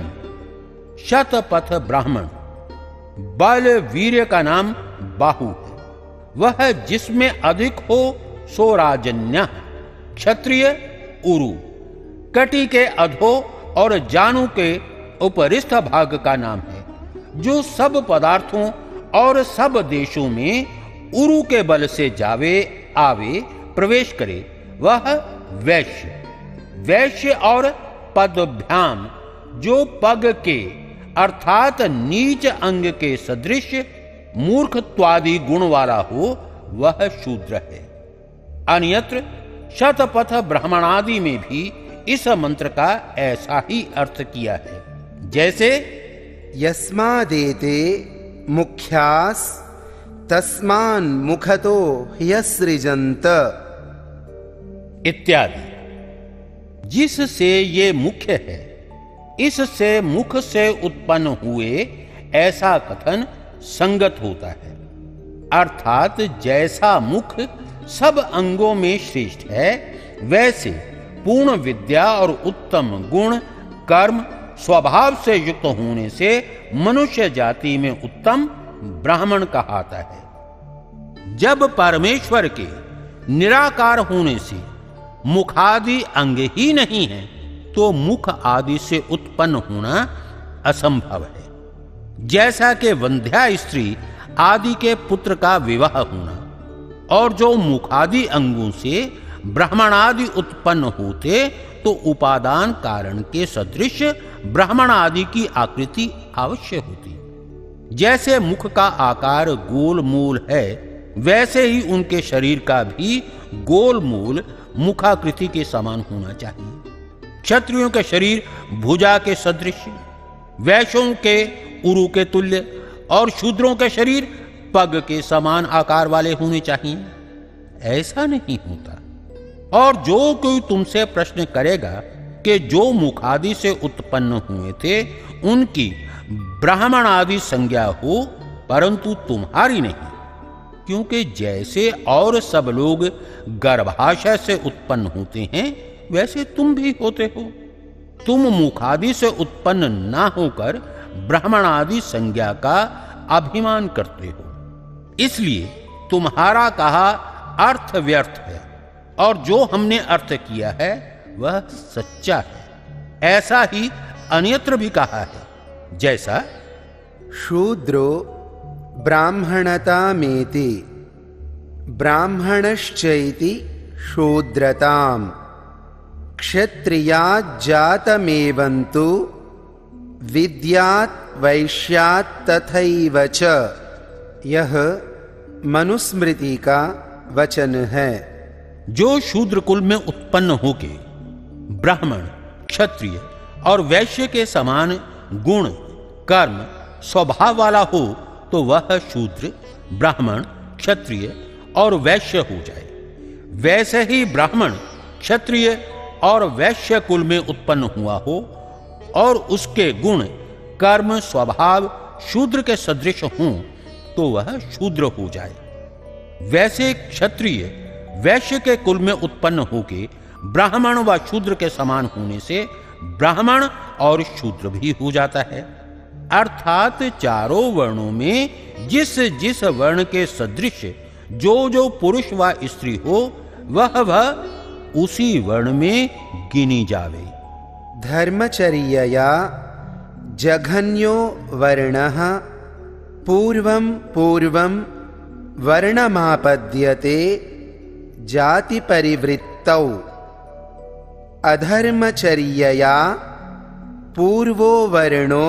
शतपथ ब्राह्मण, बल वीर्य का नाम बाहु है। वह जिसमें अधिक हो सो राजन्य। क्षत्रिय उरु, कटी के अधो और जानु के उपरिस्थ भाग का नाम है। जो सब पदार्थों और सब देशों में उरु के बल से जावे आवे प्रवेश करे वह वैश्य। वैश्य और पदभ्याम, जो पग के अर्थात नीच अंग के सदृश मूर्खत्वादि गुण वाला हो वह शूद्र है। अन्यत्र शतपथ ब्राह्मणादि में भी इस मंत्र का ऐसा ही अर्थ किया है, जैसे यस्मादेते मुख्यास तस्मान् मुखतो ह्यसृजन्त इत्यादि। जिससे ये मुख्य है, इससे मुख से उत्पन्न हुए, ऐसा कथन संगत होता है। अर्थात जैसा मुख सब अंगों में श्रेष्ठ है, वैसे पूर्ण विद्या और उत्तम गुण कर्म स्वभाव से युक्त होने से मनुष्य जाति में उत्तम ब्राह्मण कहाता है। जब परमेश्वर के निराकार होने से मुखादि अंग ही नहीं है तो मुख आदि से उत्पन्न होना असंभव है। जैसा कि वंध्या स्त्री आदि के पुत्र का विवाह होना, और जो मुखादि अंगों से ब्राह्मण आदि उत्पन्न होते तो उपादान कारण के सदृश ब्राह्मण आदि की आकृति अवश्य होती। जैसे मुख का आकार गोल मूल है, वैसे ही उनके शरीर का भी गोल मूल मुखाकृति के समान होना चाहिए। क्षत्रियों के शरीर भुजा के सदृश, वैश्यों के उरु के तुल्य और शूद्रों के शरीर पग के समान आकार वाले होने चाहिए। ऐसा नहीं होता। और जो कोई तुमसे प्रश्न करेगा कि जो मुखादि से उत्पन्न हुए थे उनकी ब्राह्मण आदि संज्ञा हो, परंतु तुम्हारी नहीं, क्योंकि जैसे और सब लोग गर्भाशय से उत्पन्न होते हैं वैसे तुम भी होते हो। तुम मुखादि से उत्पन्न ना होकर ब्राह्मण आदि संज्ञा का अभिमान करते हो, इसलिए तुम्हारा कहा अर्थ व्यर्थ है और जो हमने अर्थ किया है वह सच्चा है। ऐसा ही अन्यत्र भी कहा है, जैसा शूद्रो ब्राह्मणतामेति ब्राह्मणश्चैति शूद्रताम् क्षत्रियाज्जातमेवन्तु विद्यात् वैश्यात् तथैव च। यह मनुस्मृति का वचन है। जो शूद्र कुल में उत्पन्न होके ब्राह्मण, क्षत्रिय और वैश्य के समान गुण, कर्म, स्वभाव वाला हो तो वह शूद्र, ब्राह्मण, क्षत्रिय और वैश्य हो जाए। वैसे ही ब्राह्मण, क्षत्रिय और वैश्य कुल में उत्पन्न हुआ हो और उसके गुण, कर्म, स्वभाव शूद्र के सदृश हों तो वह शूद्र हो जाए। वैसे क्षत्रिय वैश्य के कुल में उत्पन्न होके ब्राह्मण व शूद्र के समान होने से ब्राह्मण और शूद्र भी हो जाता है। अर्थात चारों वर्णों में जिस जिस वर्ण के सदृश जो जो पुरुष व स्त्री हो वह वह उसी वर्ण में गिनी जावे। धर्मचर्यया जघन्यो वर्णः पूर्वं पूर्वं वर्णमापद्यते जाति परिवृत्तौ। अधर्मचर्यया पूर्वो वर्णो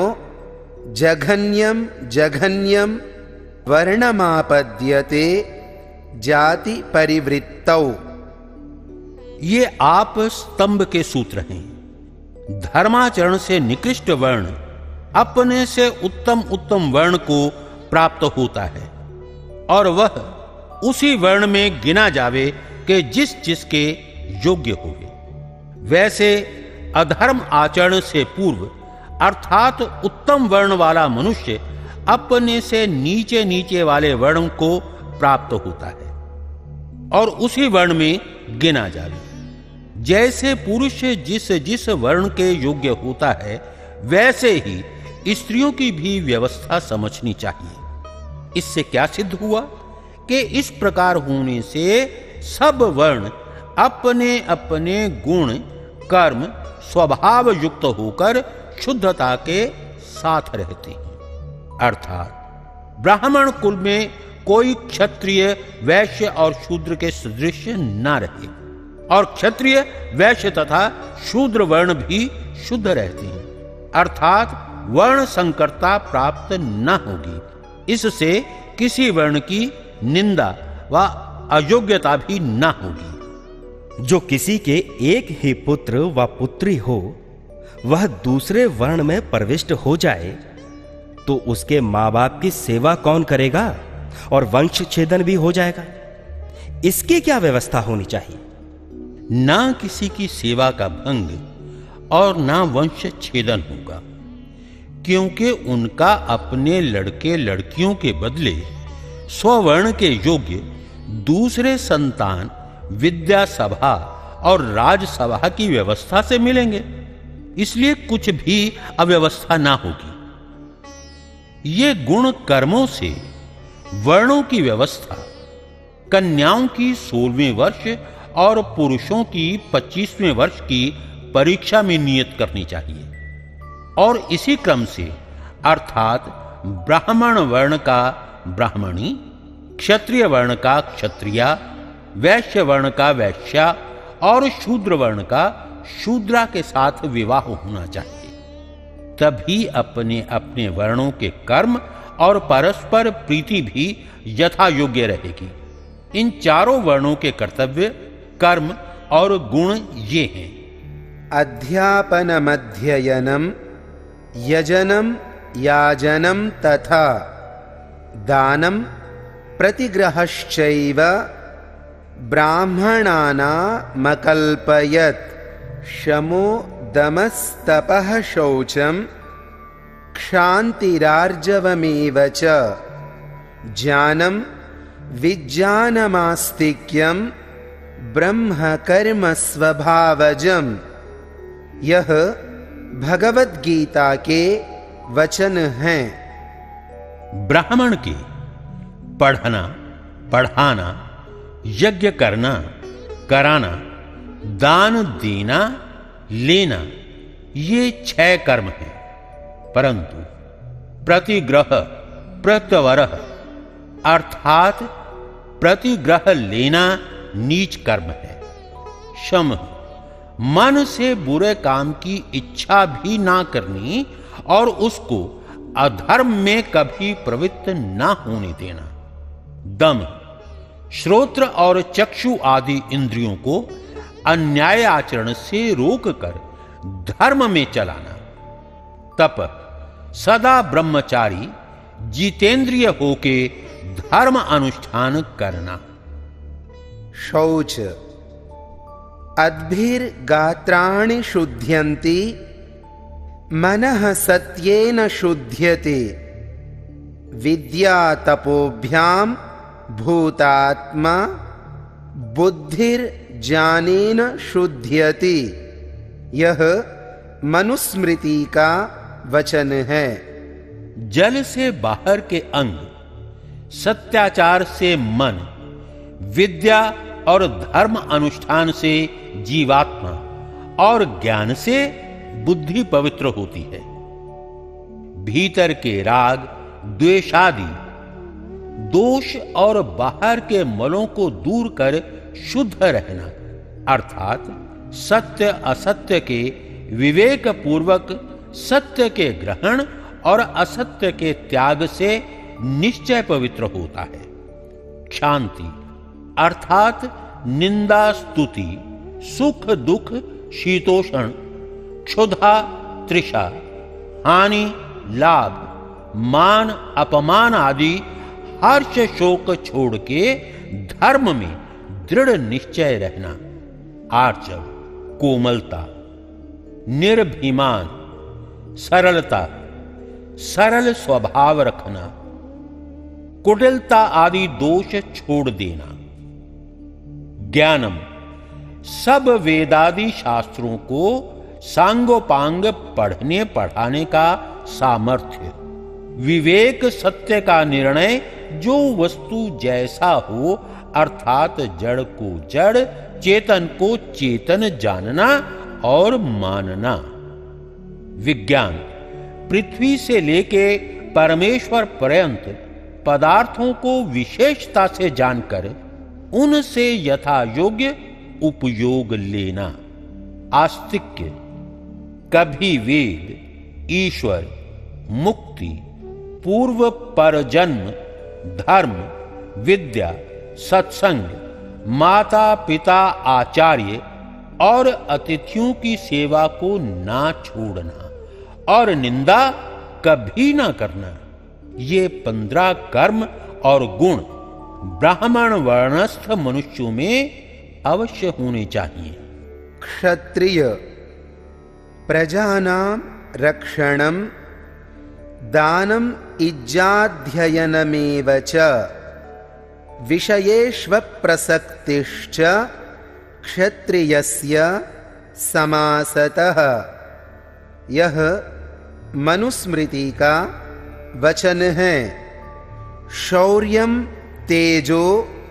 जघन्यं जघन्यं वर्णमापद्यते जाति परिवृत्तौ। ये आप स्तंभ के सूत्र हैं। धर्माचरण से निकृष्ट वर्ण अपने से उत्तम उत्तम वर्ण को प्राप्त होता है और वह उसी वर्ण में गिना जावे कि जिस जिसके योग्य होवे। वैसे अधर्म आचरण से पूर्व अर्थात उत्तम वर्ण वाला मनुष्य अपने से नीचे नीचे वाले वर्ण को प्राप्त होता है और उसी वर्ण में गिना जावे। जैसे पुरुष जिस जिस वर्ण के योग्य होता है वैसे ही स्त्रियों की भी व्यवस्था समझनी चाहिए। इससे क्या सिद्ध हुआ कि इस प्रकार होने से सब वर्ण अपने अपने गुण, कर्म, स्वभाव युक्त होकर शुद्धता के साथ रहते हैं। अर्थात ब्राह्मण कुल में कोई क्षत्रिय, वैश्य और शूद्र के सदृश न रहे और क्षत्रिय, वैश्य तथा शूद्र वर्ण भी शुद्ध रहते हैं। अर्थात वर्ण संकरता प्राप्त न होगी। इससे किसी वर्ण की निंदा व अयोग्यता भी न होगी। जो किसी के एक ही पुत्र व पुत्री हो वह दूसरे वर्ण में प्रविष्ट हो जाए तो उसके मां बाप की सेवा कौन करेगा और वंश छेदन भी हो जाएगा। इसकी क्या व्यवस्था होनी चाहिए? ना किसी की सेवा का भंग और ना वंश छेदन होगा, क्योंकि उनका अपने लड़के लड़कियों के बदले स्ववर्ण के योग्य दूसरे संतान विद्या सभा और राजसभा की व्यवस्था से मिलेंगे। इसलिए कुछ भी अव्यवस्था ना होगी। ये गुण कर्मों से वर्णों की व्यवस्था कन्याओं की सोलहवें वर्ष और पुरुषों की पच्चीसवें वर्ष की परीक्षा में नियत करनी चाहिए और इसी क्रम से अर्थात ब्राह्मण वर्ण का ब्राह्मणी, क्षत्रिय वर्ण का क्षत्रिया, वैश्य वर्ण का वैश्या और शूद्र वर्ण का शूद्रा के साथ विवाह होना चाहिए। तभी अपने अपने वर्णों के कर्म और परस्पर प्रीति भी यथा योग्य रहेगी। इन चारों वर्णों के कर्तव्य, कर्म और गुण ये हैं। अध्यापनमध्ययनम यजनम याजनम तथा दानम प्रतिग्रहश्चैव ब्राह्मणानामकल्पयत् शमो दमस्तपः शौचम क्षान्तिरार्जवमेव च ज्ञानम विज्ञानमास्तिक्यम ब्रह्मकर्म स्वभावजम। यह भगवत गीता के वचन हैं। ब्राह्मण के पढ़ना, पढ़ाना, यज्ञ करना, कराना, दान देना, लेना, ये छह कर्म हैं। परंतु प्रतिग्रह प्रत्यवरः अर्थात प्रतिग्रह लेना नीच कर्म है। शम, मन से बुरे काम की इच्छा भी ना करनी और उसको अधर्म में कभी प्रवृत्त ना होने देना। दम, श्रोत्र और चक्षु आदि इंद्रियों को अन्याय आचरण से रोककर धर्म में चलाना। तप, सदा ब्रह्मचारी जितेंद्रिय होके धर्म अनुष्ठान करना। शौच, अद्भिर्गात्राणि शुध्यन्ति मनः सत्येन शुध्यते विद्या तपोभ्यां भूतात्मा बुद्धिर्ज्ञानेन शुध्यति। यह मनुस्मृति का वचन है। जल से बाहर के अंग, सत्याचार से मन, विद्या और धर्म अनुष्ठान से जीवात्मा और ज्ञान से बुद्धि पवित्र होती है। भीतर के राग, द्वेषादि दोष और बाहर के मलों को दूर कर शुद्ध रहना, अर्थात सत्य असत्य के विवेक पूर्वक सत्य के ग्रहण और असत्य के त्याग से निश्चय पवित्र होता है। शांति अर्थात निंदा स्तुति, सुख दुख, शीतोषण, क्षुधा तृषा, हानि लाभ, मान अपमान आदि हर्ष शोक छोड़ के धर्म में दृढ़ निश्चय रहना। आर्जव, कोमलता, निर्भिमान, सरलता, सरल स्वभाव रखना, कुटिलता आदि दोष छोड़ देना। ज्ञानम, सब वेदादि शास्त्रों को सांगोपांग पढ़ने पढ़ाने का सामर्थ्य। विवेक सत्य का निर्णय, जो वस्तु जैसा हो अर्थात जड़ को जड़, चेतन को चेतन जानना और मानना। विज्ञान, पृथ्वी से लेके परमेश्वर पर्यंत पदार्थों को विशेषता से जानकर उनसे यथा योग्य उपयोग लेना। आस्तिक्य, कभी वेद, ईश्वर, मुक्ति, पूर्व पर जन्म, धर्म, विद्या, सत्संग, माता पिता आचार्य और अतिथियों की सेवा को ना छोड़ना और निंदा कभी ना करना। ये पंद्रह कर्म और गुण ब्राह्मण वर्णस्थ मनुष्यों में अवश्य होने चाहिए। क्षत्रिय, प्रजानां रक्षणं दानम इज्जाध्ययनमेव च विषयेष्वप्रसक्तिश्च क्षत्रियस्य समासतः। यह मनुस्मृति का वचन है। शौर्यं तेजो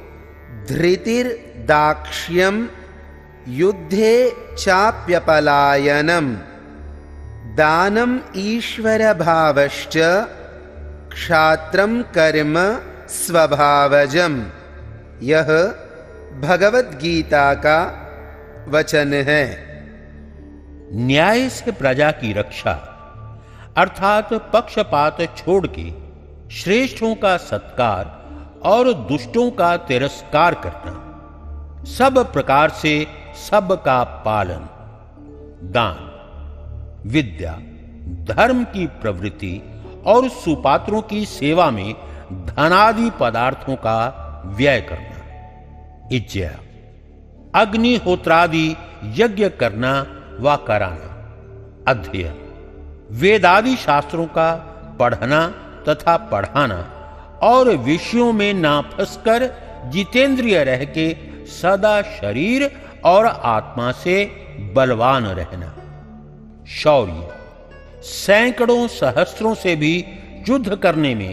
धृतिर्दाक्ष्यं युद्धे चाप्यपलायनम् दानम ईश्वर भावश्च क्षात्रम कर्म स्वभावजम। यह भगवत गीता का वचन है। न्याय से प्रजा की रक्षा अर्थात पक्षपात छोड़ के श्रेष्ठों का सत्कार और दुष्टों का तिरस्कार करना। सब प्रकार से सबका पालन। दान, विद्या, धर्म की प्रवृत्ति और सुपात्रों की सेवा में धनादि पदार्थों का व्यय करना। इज्या, अग्निहोत्रादि यज्ञ करना व कराना। अध्ययन, वेदादि शास्त्रों का पढ़ना तथा पढ़ाना और विषयों में ना फंसकर जितेंद्रिय रह के सदा शरीर और आत्मा से बलवान रहना। शौर्य, सैकड़ों सहस्त्रों से भी युद्ध करने में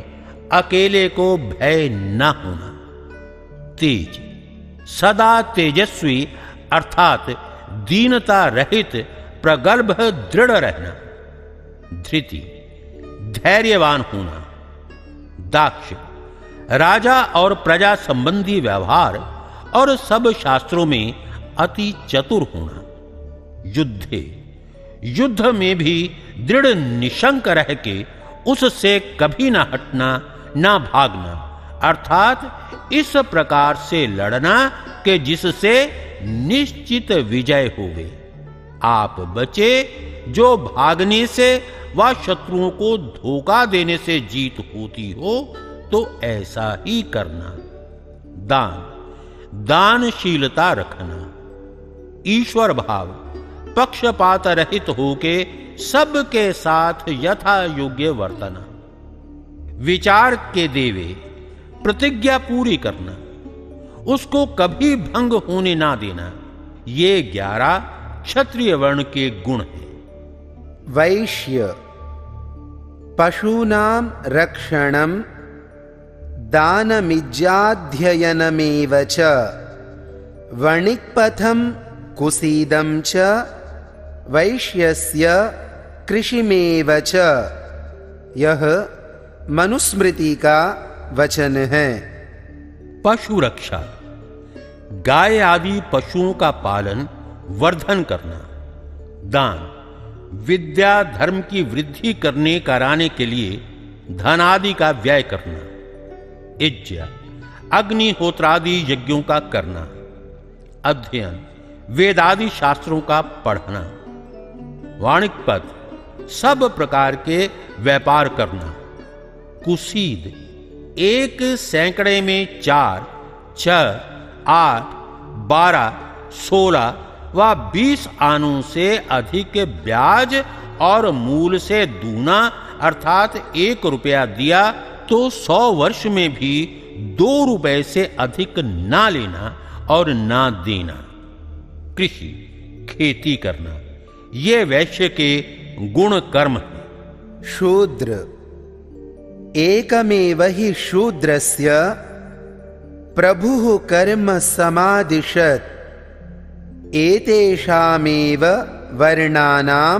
अकेले को भय न होना। तेज, सदा तेजस्वी अर्थात दीनता रहित प्रगल्भ दृढ़ रहना। धृति, धैर्यवान होना। दाक्ष, राजा और प्रजा संबंधी व्यवहार और सब शास्त्रों में अति चतुर होना। युद्धे, युद्ध में भी दृढ़ निशंक रह के उससे कभी ना हटना ना भागना, अर्थात इस प्रकार से लड़ना कि जिससे निश्चित विजय होवे। आप बचे जो भागने से व शत्रुओं को धोखा देने से जीत होती हो तो ऐसा ही करना। दान, दानशीलता रखना। ईश्वर भाव, पक्षपात रहित होके सबके साथ यथा योग्य वर्तना। विचार के देवे, प्रतिज्ञा पूरी करना, उसको कभी भंग होने ना देना। ये ग्यारह क्षत्रिय वर्ण के गुण हैं। वैश्य, पशूनां रक्षणं दानमिज्याध्ययनमेव च वणिक्पथं कुसीदं च वैश्यस्य कृषिमेव च, यह मनुस्मृति का वचन है। पशु रक्षा, गाय आदि पशुओं का पालन वर्धन करना। दान, विद्या धर्म की वृद्धि करने कराने के लिए धन आदि का व्यय करना। यज्ञ, अग्निहोत्रादि यज्ञों का करना। अध्ययन, वेदादि शास्त्रों का पढ़ना। वाणिज्यपद, सब प्रकार के व्यापार करना। कुसीद, एक सैकड़े में चार, छह, आठ, बारह, सोलह व बीस आनों से अधिक ब्याज और मूल से दूना अर्थात एक रुपया दिया तो सौ वर्ष में भी दो रुपए से अधिक ना लेना और ना देना। कृषि, खेती करना, ये वैश्य के गुण कर्म है। शूद्र, एकमेव हि शूद्रस्य प्रभुः कर्म समादिशत् एतेषामेव वर्णानां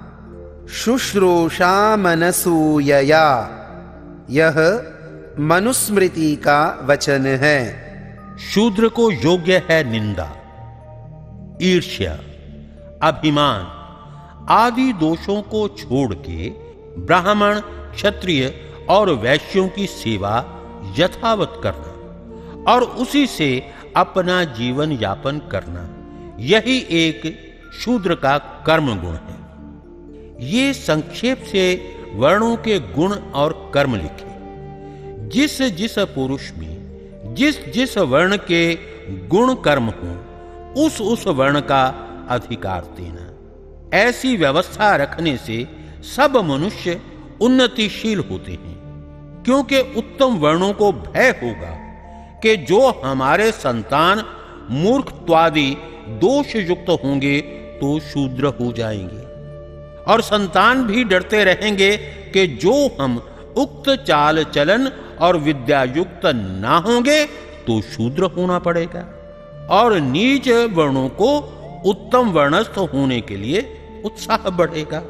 शुश्रूषामनसूयया, यह मनुस्मृति का वचन है। शूद्र को योग्य है निंदा। ईर्ष्या, अभिमान आदि दोषों को छोड़ के ब्राह्मण, क्षत्रिय और वैश्यों की सेवा यथावत करना और उसी से अपना जीवन यापन करना, यही एक शूद्र का कर्म गुण है। ये संक्षेप से वर्णों के गुण और कर्म लिखे। जिस जिस पुरुष में जिस जिस वर्ण के गुण कर्म हो उस उस वर्ण का अधिकार देना। ऐसी व्यवस्था रखने से सब मनुष्य उन्नतिशील होते हैं, क्योंकि उत्तम वर्णों को भय होगा कि जो हमारे संतान मूर्खत्वादि दोष युक्त होंगे तो शूद्र हो जाएंगे, और संतान भी डरते रहेंगे कि जो हम उक्त चाल चलन और विद्या युक्त ना होंगे तो शूद्र होना पड़ेगा, और नीच वर्णों को उत्तम वर्णस्थ होने के लिए उत्साह बढ़ेगा।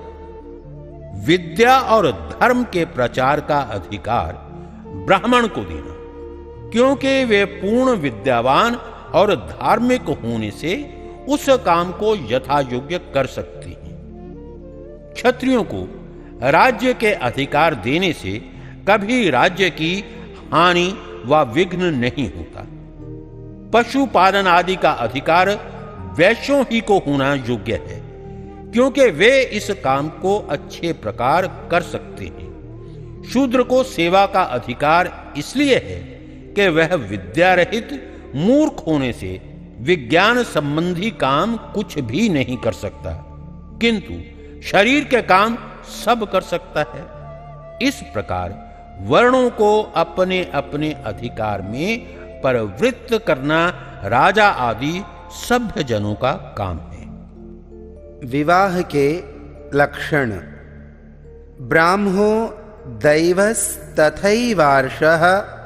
विद्या और धर्म के प्रचार का अधिकार ब्राह्मण को देना, क्योंकि वे पूर्ण विद्यावान और धार्मिक होने से उस काम को यथा योग्य कर सकते हैं। क्षत्रियों को राज्य के अधिकार देने से कभी राज्य की हानि व विघ्न नहीं होता। पशुपालन आदि का अधिकार वैश्यों ही को होना योग्य है, क्योंकि वे इस काम को अच्छे प्रकार कर सकते हैं। शूद्र को सेवा का अधिकार इसलिए है कि वह विद्या रहित मूर्ख होने से विज्ञान संबंधी काम कुछ भी नहीं कर सकता, किंतु शरीर के काम सब कर सकता है। इस प्रकार वर्णों को अपने अपने अधिकार में प्रवृत्त करना राजा आदि सभ्य जनों का काम है। विवाह के लक्षण। ब्राह्मो दैवस्तथैवार्षः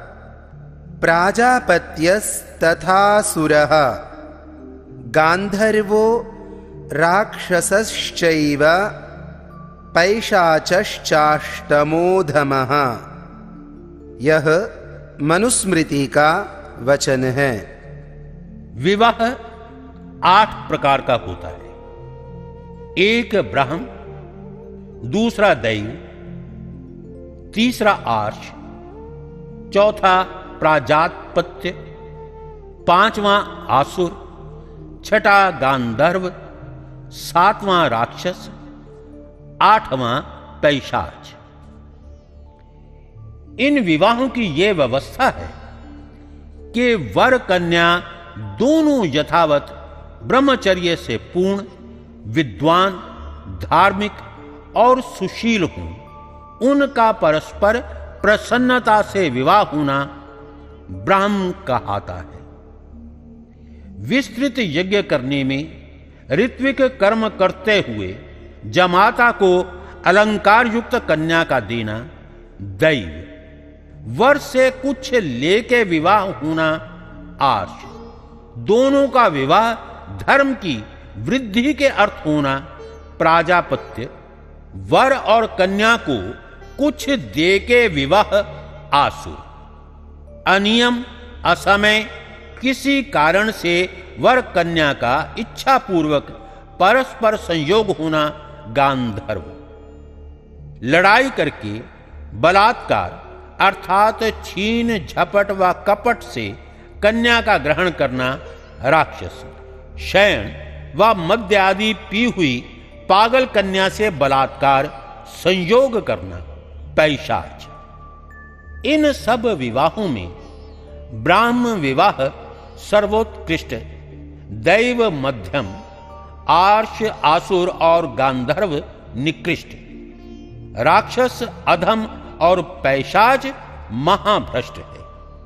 प्राजापत्यस्तथासुरः गान्धर्वो राक्षसश्चैव पैशाचश्चाष्टमोधमः। यह मनुस्मृति का वचन है। विवाह आठ प्रकार का होता है। एक ब्रह्म, दूसरा दैव, तीसरा आर्ष, चौथा प्राजापत्य, पांचवां आसुर, छठा गांधर्व, सातवां राक्षस, आठवां पैशाच। इन विवाहों की यह व्यवस्था है कि वर कन्या दोनों यथावत ब्रह्मचर्य से पूर्ण, विद्वान, धार्मिक और सुशील हों। उनका परस्पर प्रसन्नता से विवाह होना ब्राह्म कहाता है। विस्तृत यज्ञ करने में ऋत्विक कर्म करते हुए जमाता को अलंकार युक्त कन्या का देना दैव, वर से कुछ लेके विवाह होना आर्ष, दोनों का विवाह धर्म की वृद्धि के अर्थ होना प्राजापत्य, वर और कन्या को कुछ देके विवाह आसुर, अनियम असमय किसी कारण से वर कन्या का इच्छा पूर्वक परस्पर संयोग होना गांधर्व, लड़ाई करके बलात्कार अर्थात छीन झपट व कपट से कन्या का ग्रहण करना राक्षस, शयन व मद्य आदि पी हुई पागल कन्या से बलात्कार संयोग करना पैशाच। इन सब विवाहों में ब्राह्म विवाह सर्वोत्कृष्ट, दैव मध्यम, आर्ष आसुर और गांधर्व निकृष्ट, राक्षस अधम और पैशाच महाभ्रष्ट है।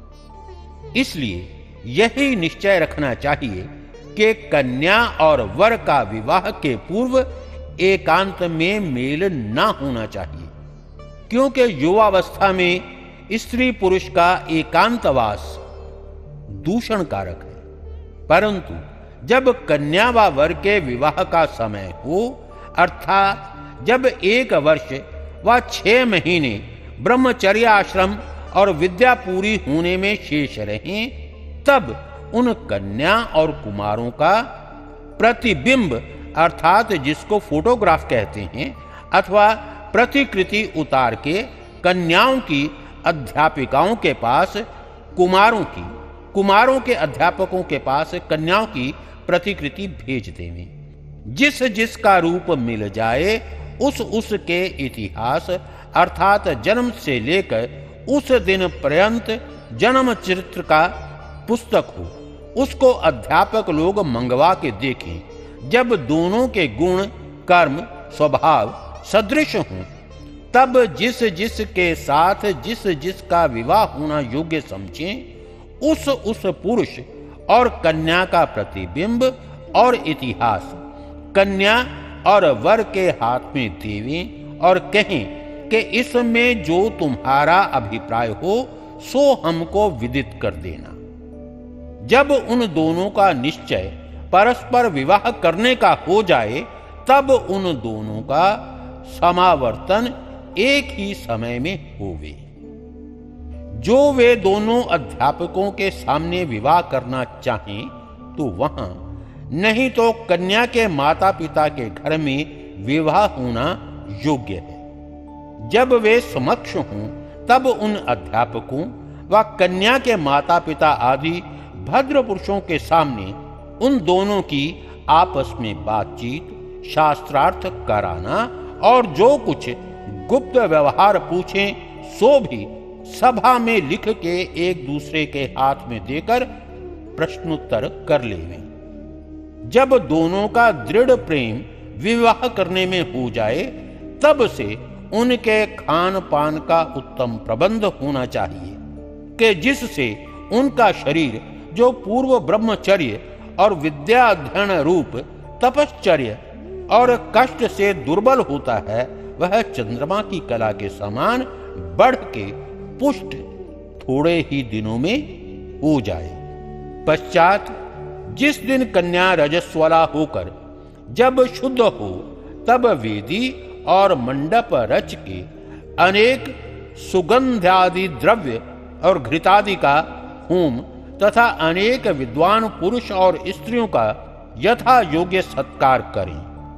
इसलिए यही निश्चय रखना चाहिए कि कन्या और वर का विवाह के पूर्व एकांत में मेल न होना चाहिए, क्योंकि युवावस्था में स्त्री पुरुष का एकांतवास दूषण कारक है। परंतु जब कन्या व वर के विवाह का समय हो, अर्थात जब एक वर्ष व छह महीने ब्रह्मचर्य आश्रम और विद्या पूरी होने में शेष रहें, तब उन कन्या और कुमारों का प्रतिबिंब अर्थात जिसको फोटोग्राफ कहते हैं अथवा प्रतिकृति उतार के कन्याओं की अध्यापिकाओं के पास कुमारों की, कुमारों के अध्यापकों के पास कन्याओं की प्रतिकृति भेज देवें। जिस जिसका रूप मिल जाए उस उसके इतिहास अर्थात जन्म से लेकर उस दिन पर्यंत जन्म चरित्र का पुस्तक हो, उसको अध्यापक लोग मंगवा के देखें। जब दोनों के गुण, कर्म, स्वभाव सदृश हों, तब जिस जिस के साथ जिस जिसका विवाह होना योग्य समझें, उस उस पुरुष और कन्या का प्रतिबिंब और इतिहास कन्या और वर के हाथ में देवें और कहें कि इसमें जो तुम्हारा अभिप्राय हो सो हमको विदित कर देना। जब उन दोनों का निश्चय परस्पर विवाह करने का हो जाए, तब उन दोनों का समावर्तन एक ही समय में होवे। जो वे दोनों अध्यापकों के सामने विवाह करना चाहें तो वहां, नहीं तो कन्या के माता पिता के घर में विवाह होना योग्य है। जब वे समक्ष हों, तब उन अध्यापकों व कन्या के माता पिता आदि भद्र पुरुषों के सामने उन दोनों की आपस में बातचीत, शास्त्रार्थ कराना और जो कुछ गुप्त व्यवहार पूछें सो भी सभा में लिख के एक दूसरे के हाथ में देकर प्रश्नोत्तर कर लेवें। जब दोनों का दृढ़ प्रेम विवाह करने में हो जाए, तब से उनके खान पान का उत्तम प्रबंध होना चाहिए कि जिससे उनका शरीर जो पूर्व ब्रह्मचर्य और विद्या अध्ययन रूप तपश्चर्य और कष्ट से दुर्बल होता है, वह चंद्रमा की कला के समान बढ़ के पुष्ट थोड़े ही दिनों में हो जाए। पश्चात जिस दिन कन्या रजस्वला होकर जब शुद्ध हो, तब वेदी और मंडप रच के अनेक सुगंधादि द्रव्य और घृतादि का होम तथा अनेक विद्वान पुरुष और स्त्रियों का यथा योग्य सत्कार करें।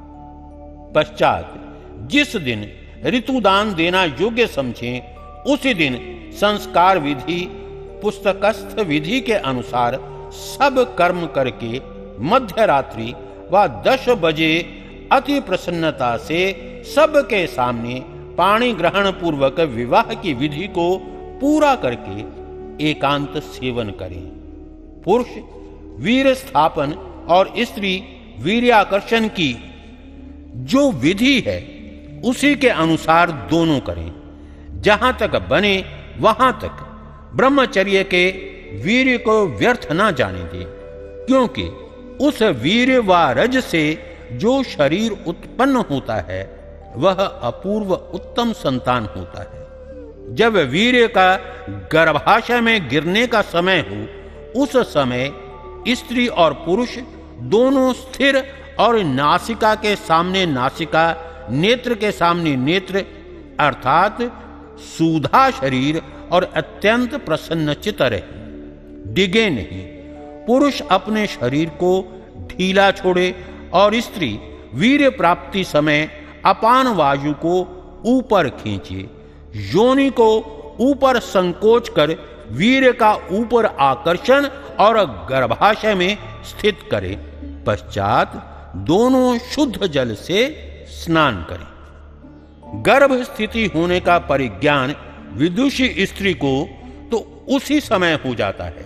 पश्चात जिस दिन ऋतुदान देना योग्य समझें, उसी दिन संस्कार विधि पुस्तकस्थ विधि के अनुसार सब कर्म करके मध्य रात्रि व दस बजे अति प्रसन्नता से सबके सामने पाणी ग्रहण पूर्वक विवाह की विधि को पूरा करके एकांत सेवन करें। पुरुष वीर स्थापन और स्त्री वीर्याकर्षण की जो विधि है उसी के अनुसार दोनों करें। जहां तक बने वहां तक ब्रह्मचर्य के वीर्य को व्यर्थ न जाने दे, क्योंकि उस वीर्य व रज से जो शरीर उत्पन्न होता है वह अपूर्व उत्तम संतान होता है। जब वीर्य का गर्भाशय में गिरने का समय हो, उस समय स्त्री और पुरुष दोनों स्थिर और नासिका के सामने नासिका, नेत्र के सामने नेत्र अर्थात सूधा शरीर और अत्यंत प्रसन्नचित्त रहे, डिगे नहीं। पुरुष अपने शरीर को ढीला छोड़े और स्त्री वीर्य प्राप्ति समय अपान वायु को ऊपर खींचे, योनि को ऊपर संकोच कर वीर्य का ऊपर आकर्षण और गर्भाशय में स्थित करे। पश्चात दोनों शुद्ध जल से स्नान करें। गर्भ स्थिति होने का परिज्ञान विदुषी स्त्री को तो उसी समय हो जाता है,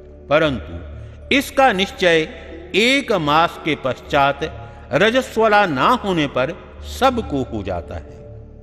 परंतु इसका निश्चय एक मास के पश्चात रजस्वला ना होने पर सबको हो जाता है।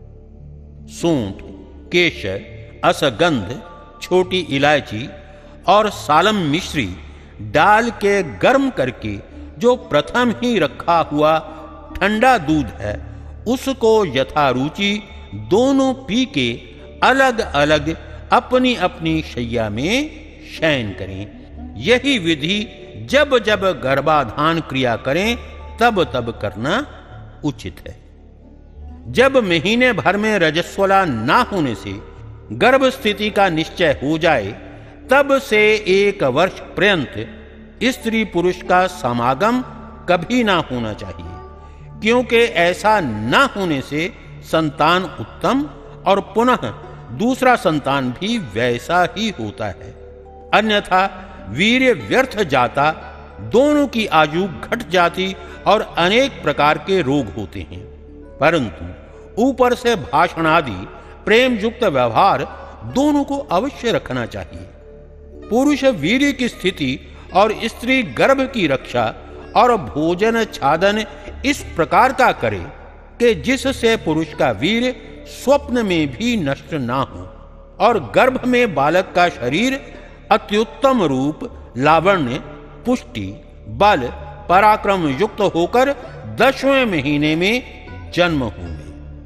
सूंठ, केशर, असगंध, छोटी इलायची और सालम मिश्री डाल के गर्म करके जो प्रथम ही रखा हुआ ठंडा दूध है उसको यथारुचि दोनों पी के अलग अलग अपनी अपनी शैया में शयन करें। यही विधि जब जब गर्भाधान क्रिया करें तब तब करना उचित है। जब महीने भर में रजस्वला ना होने से गर्भ स्थिति का निश्चय हो जाए, तब से एक वर्ष पर्यंत स्त्री पुरुष का समागम कभी ना होना चाहिए, क्योंकि ऐसा ना होने से संतान उत्तम और पुनः दूसरा संतान भी वैसा ही होता है। अन्यथा वीर्य व्यर्थ जाता, दोनों की आयु घट जाती और अनेक प्रकार के रोग होते हैं। परंतु ऊपर से भाषण आदि प्रेम युक्त व्यवहार दोनों को अवश्य रखना चाहिए। पुरुष वीर्य की स्थिति और स्त्री गर्भ की रक्षा और भोजन छादन इस प्रकार का करे कि जिससे पुरुष का वीर्य स्वप्न में भी नष्ट ना हो और गर्भ में बालक का शरीर अत्युत्तम रूप, लावण्य, पुष्टि, बल, पराक्रम युक्त होकर दसवें महीने में जन्म होंगे।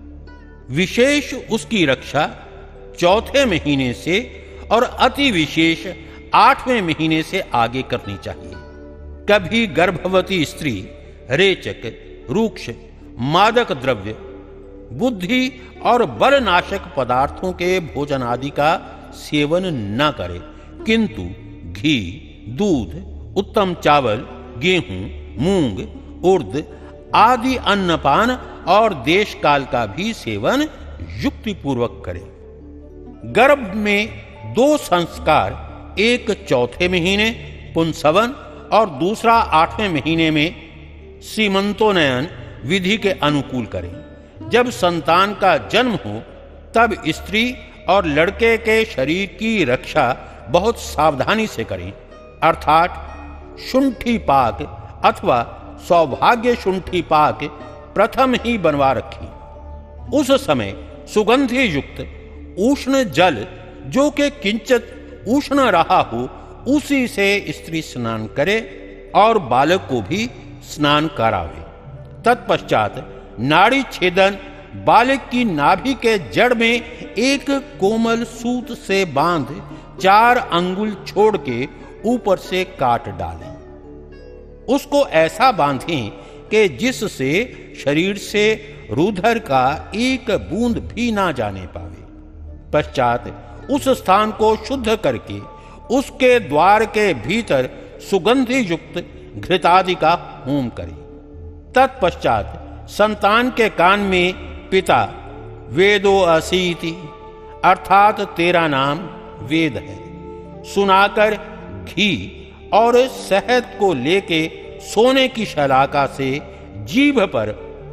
विशेष उसकी रक्षा चौथे महीने से और अति विशेष आठवें महीने से आगे करनी चाहिए। कभी गर्भवती स्त्री रेचक, रूक्ष, मादक द्रव्य, बुद्धि और बलनाशक पदार्थों के भोजन आदि का सेवन न करे, किंतु घी, दूध, उत्तम चावल, गेहूं, मूंग, उर्द आदि अन्नपान और देश काल का भी सेवन युक्ति पूर्वक करे। गर्भ में दो संस्कार, एक चौथे महीने पुंसवन और दूसरा आठवें महीने में सीमंतोनयन विधि के अनुकूल करें। जब संतान का जन्म हो तब स्त्री और लड़के के शरीर की रक्षा बहुत सावधानी से करें, अर्थात शुंठी पाक अथवा सौभाग्य शुंठी पाक प्रथम ही बनवा रखें। उस समय सुगंधि युक्त उष्ण जल जो कि किंचित उष्ण रहा हो उसी से स्त्री स्नान करे और बालक को भी स्नान करावे। तत्पश्चात नाड़ी छेदन बालक की नाभि के जड़ में एक कोमल सूत से बांध चार अंगुल छोड़ के ऊपर से काट डालें। उसको ऐसा बांधें कि जिससे शरीर से रुधिर का एक बूंद भी ना जाने पावे। पश्चात उस स्थान को शुद्ध करके उसके द्वार के भीतर सुगंधि युक्त घृतादि का होम करें। तत्पश्चात संतान के कान में पिता वेदो असीति अर्थात तेरा नाम वेद है सुनाकर घी और शहद को लेके सोने की शलाका से जीभ पर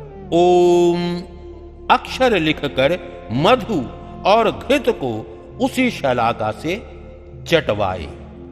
ओम अक्षर लिखकर मधु और घृत को उसी शलाका से चटवाए।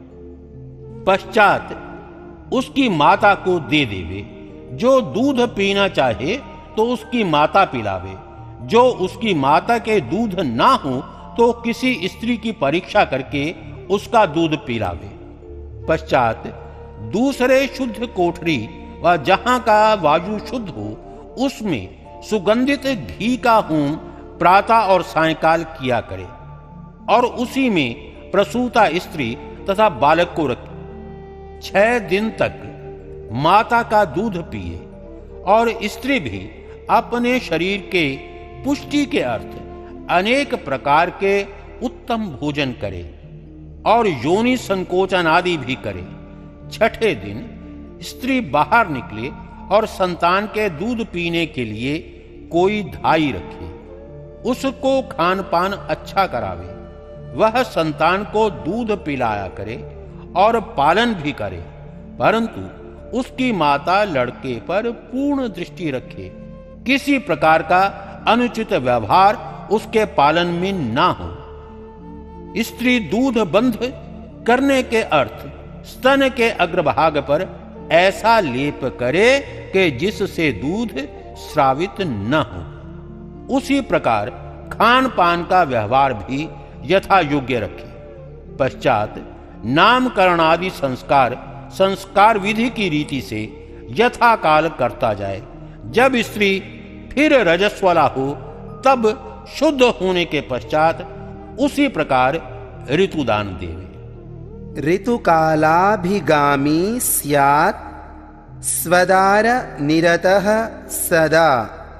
पश्चात उसकी माता को दे देवे। जो दूध पीना चाहे तो उसकी माता पिलावे। जो उसकी माता के दूध ना हो तो किसी स्त्री की परीक्षा करके उसका दूध पिलावे। पश्चात दूसरे शुद्ध कोठरी व जहां का वायु शुद्ध हो उसमें सुगंधित घी का होम प्रातः और सायंकाल किया करे और उसी में प्रसूता स्त्री तथा बालक को रखे। छह दिन तक माता का दूध पिए और स्त्री भी अपने शरीर के पुष्टि के अर्थ अनेक प्रकार के उत्तम भोजन करे और योनि संकोचन आदि भी करे। छठे दिन स्त्री बाहर निकले और संतान के दूध पीने के लिए कोई धाई रखे। उसको खान पान अच्छा करावे। वह संतान को दूध पिलाया करे और पालन भी करे, परंतु उसकी माता लड़के पर पूर्ण दृष्टि रखे। किसी प्रकार का अनुचित व्यवहार उसके पालन में ना हो। स्त्री दूध बंध करने के अर्थ स्तन के अग्रभाग पर ऐसा लेप करे कि जिससे दूध स्रावित न हो। उसी प्रकार खान पान का व्यवहार भी यथा योग्य रखे। पश्चात नामकरण आदि संस्कार संस्कार विधि की रीति से यथा काल करता जाए। जब स्त्री फिर रजस्वला हो तब शुद्ध होने के पश्चात उसी प्रकार ऋतुदान देवे। ऋतुकालाभिगामी स्यात् स्वदार निरतः सदा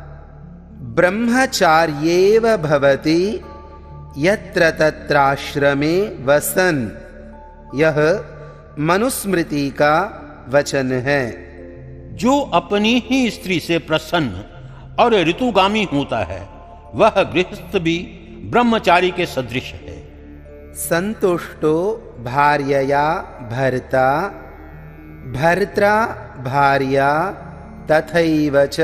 ब्रह्मचार्येव भवति यत्र तत्राश्रमे वसन। यह मनुस्मृति का वचन है। जो अपनी ही स्त्री से प्रसन्न और ऋतुगामी होता है वह गृहस्थ भी ब्रह्मचारी के सदृश है। संतुष्टो भार्यया भर्ता भर्त्रा भार्या तथैव च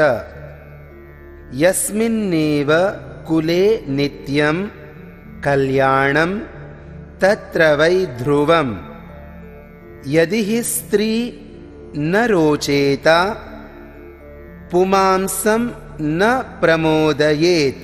यस्मिन्नेव कुले नित्यं कल्याणं तत्र वै ध्रुवम्। यदि हि स्त्री न रोचेता पुमांसं न प्रमोदयेत्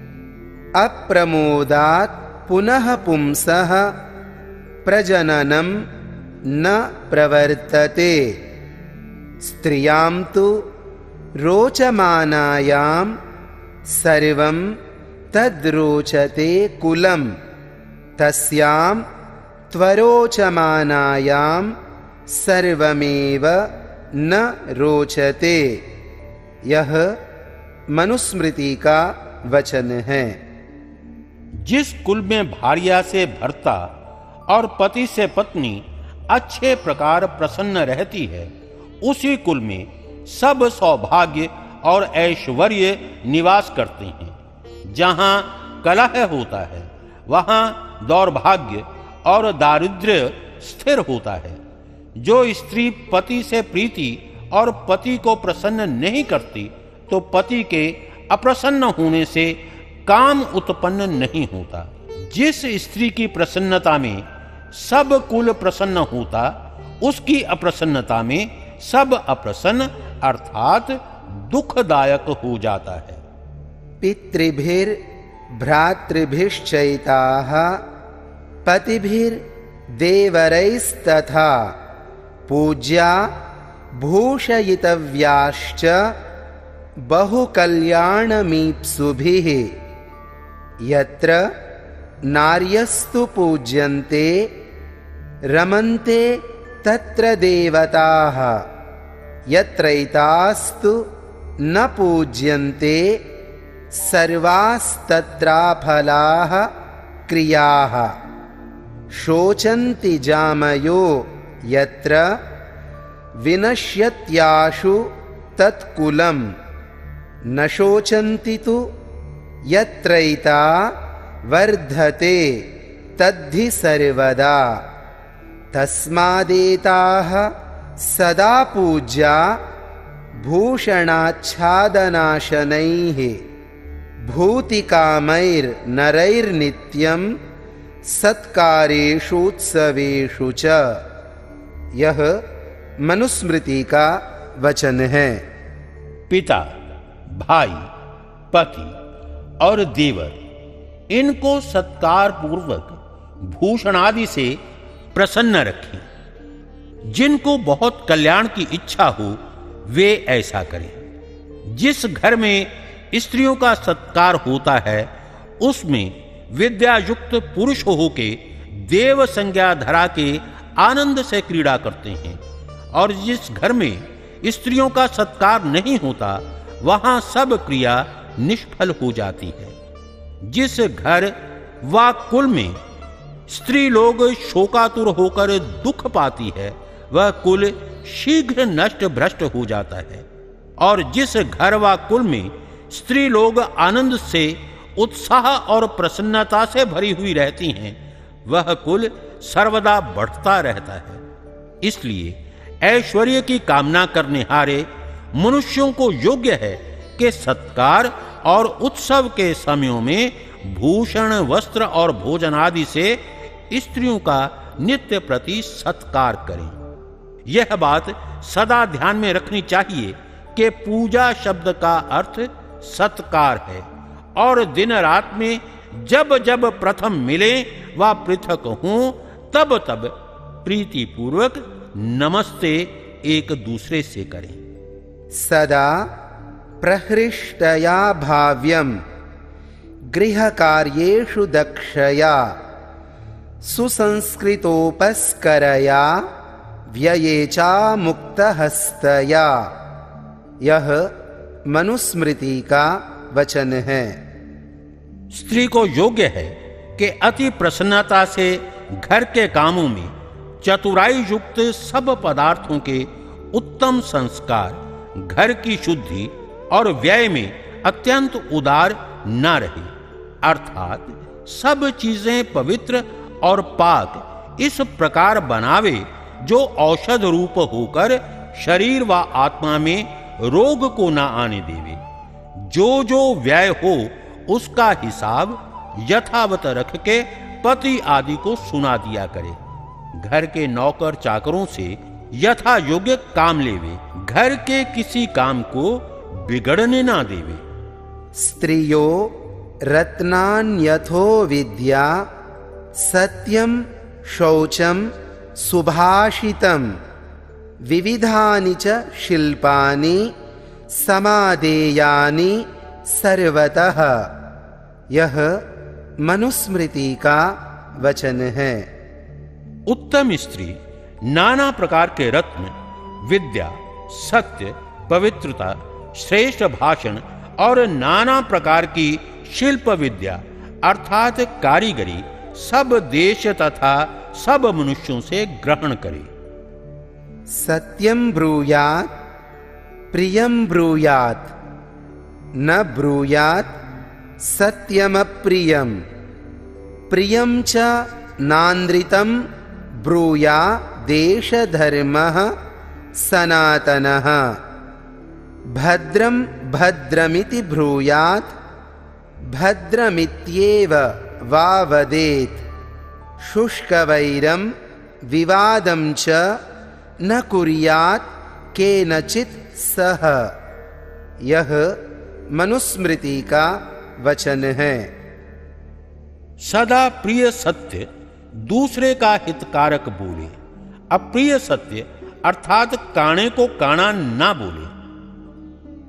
अप्रमोदात् पुनः पुंसः प्रजननं न प्रवर्तते। स्त्रियां तु रोचमानायां सर्वं तद्रोचते कुलं तस्यां त्वरोचमानायां सर्वमेव न रोचते। यह मनुस्मृति का वचन है। जिस कुल में भार्या से भर्ता और पति से पत्नी अच्छे प्रकार प्रसन्न रहती है उसी कुल में सब सौभाग्य और ऐश्वर्य निवास करते हैं। जहां कलह होता है वहां दौर्भाग्य और दारिद्र्य स्थिर होता है। जो स्त्री पति से प्रीति और पति को प्रसन्न नहीं करती तो पति के अप्रसन्न होने से काम उत्पन्न नहीं होता। जिस स्त्री की प्रसन्नता में सब कुल प्रसन्न होता उसकी अप्रसन्नता में सब अप्रसन्न अर्थात दुखदायक हो जाता है। पितृभिर् भ्रातृभिश्चैताः पतिभिर्देवरैस्तथा पूज्या भूषयितव्याश्च बहुकल्याणमीप्सुभिः यत्र नार्यस्तु पूज्यन्ते रमन्ते तत्र देवताः यत्रैतास्तु न पूज्यन्ते सर्वास्तत्राफलाः क्रियाः शोचन्ति जामयो यत्र विनश्यत्याशु तत्कुलं न शोचन्ति तु यत्रैता वर्धते तद्धि सर्वदा तस्मादेताः सदा पूज्या भूषणाच्छादनाशनैः भूतिकामैर्नरैर्नित्यं सत्कारेषूत्सवेषु च। यह मनुस्मृति का वचन है। पिता, भाई, पति और देवर इनको सत्कार पूर्वक भूषणादि से प्रसन्न रखें। जिनको बहुत कल्याण की इच्छा हो वे ऐसा करें। जिस घर में स्त्रियों का सत्कार होता है उसमें विद्यायुक्त पुरुष होके देव संज्ञा धरा के आनंद से क्रीड़ा करते हैं, और जिस घर में स्त्रियों का सत्कार नहीं होता वहां सब क्रिया निष्फल हो जाती है। जिस घर व कुल में स्त्री लोग शोकातुर होकर दुख पाती है वह कुल शीघ्र नष्ट भ्रष्ट हो जाता है, और जिस घर व कुल में स्त्री लोग आनंद से उत्साह और प्रसन्नता से भरी हुई रहती हैं वह कुल सर्वदा बढ़ता रहता है। इसलिए ऐश्वर्य की कामना करने हारे मनुष्यों को योग्य है कि सत्कार और उत्सव के समयों में भूषण, वस्त्र और भोजन आदि से स्त्रियों का नित्य प्रति सत्कार करें। यह बात सदा ध्यान में रखनी चाहिए कि पूजा शब्द का अर्थ सत्कार है, और दिन रात में जब जब प्रथम मिले व पृथक हों तब तब प्रीति पूर्वक नमस्ते एक दूसरे से करें। सदा प्रहृष्टया भाव्यम गृहकार्येषु दक्षया सुसंस्कृतोपस्करया व्ययेचा मुक्तहस्तया। यह मनुस्मृति का वचन है। स्त्री को योग्य है कि अति प्रसन्नता से घर के कामों में चतुराई युक्त सब पदार्थों के उत्तम संस्कार, घर की शुद्धि और व्यय में अत्यंत उदार न रहे, अर्थात सब चीजें पवित्र और पाक इस प्रकार बनावे जो औषध रूप होकर शरीर व आत्मा में रोग को न आने देवे। जो जो व्यय हो उसका हिसाब यथावत रख के पति आदि को सुना दिया करे। घर के नौकर चाकरों से यथा योग्य काम लेवे, घर के किसी काम को बिगड़ने ना देवे। स्त्रियो रत्नान्यथो विद्या सत्यम शौचम सुभाषितम विविधानि च शिल्पानि समादेयानि सर्वतः। यह मनुस्मृति का वचन है। उत्तम स्त्री नाना प्रकार के रत्न, विद्या, सत्य, पवित्रता, श्रेष्ठ भाषण और नाना प्रकार की शिल्प विद्या अर्थात कारीगरी सब देश तथा सब मनुष्यों से ग्रहण करे। सत्यम ब्रूयात् प्रियम ब्रूयात् न ब्रूयात् सत्यमप्रियम प्रियम च नान्द्रितम ब्रूया देशधर्मः सनातनः। भद्रम भद्रमिति ब्रूयात् भद्रमित्येव वा वदेत्। शुष्कवैरं विवादं च न कुर्यात् केनचित् सह। यह मनुस्मृति का वचन है। सदा प्रिय सत्य दूसरे का हितकारक बोले, अप्रिय सत्य अर्थात काणे को काना ना बोले।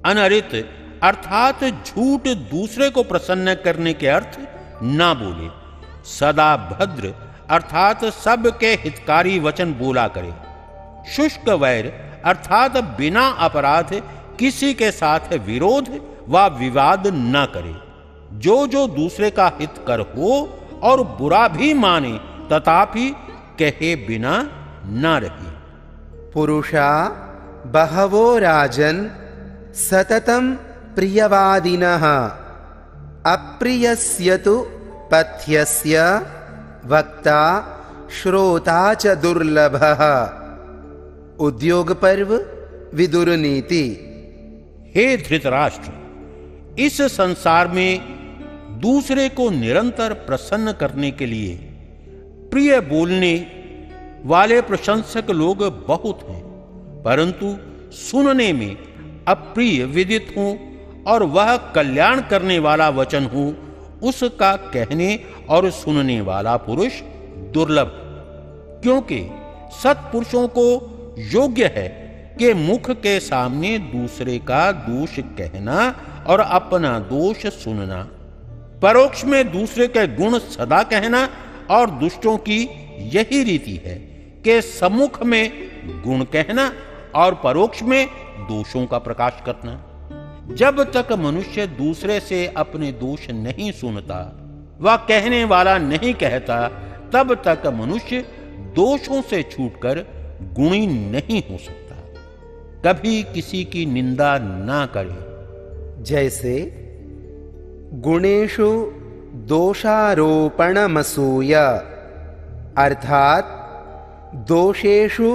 अनरित अर्थात झूठ दूसरे को प्रसन्न करने के अर्थ ना बोले। सदा भद्र अर्थात सबके हितकारी वचन बोला करे। शुष्क वैर अर्थात बिना अपराध किसी के साथ विरोध व विवाद न करे। जो जो दूसरे का हित कर हो और बुरा भी माने तथापि कहे बिना न रहे। पुरुषा बहवो राजन् सततं प्रियवादिनः अप्रियस्य तु पथ्यस्य वक्ता श्रोता च दुर्लभः। उद्योग पर्व विदुर नीति। हे धृतराष्ट्र, इस संसार में दूसरे को निरंतर प्रसन्न करने के लिए प्रिय बोलने वाले प्रशंसक लोग बहुत हैं, परंतु सुनने में अप्रिय विदित हो और वह कल्याण करने वाला वचन हो, उसका कहने और सुनने वाला पुरुष दुर्लभ। क्योंकि सत्पुरुषों को योग्य है कि मुख के सामने दूसरे का दोष कहना और अपना दोष सुनना, परोक्ष में दूसरे के गुण सदा कहना, और दुष्टों की यही रीति है कि सम्मुख में गुण कहना और परोक्ष में दोषों का प्रकाश करना। जब तक मनुष्य दूसरे से अपने दोष नहीं सुनता व कहने वाला नहीं कहता, तब तक मनुष्य दोषों से छूटकर गुणी नहीं हो सकता। कभी किसी की निंदा ना करे। जैसे गुणेषु दोषारोपणमसूय अर्थात दोषेषु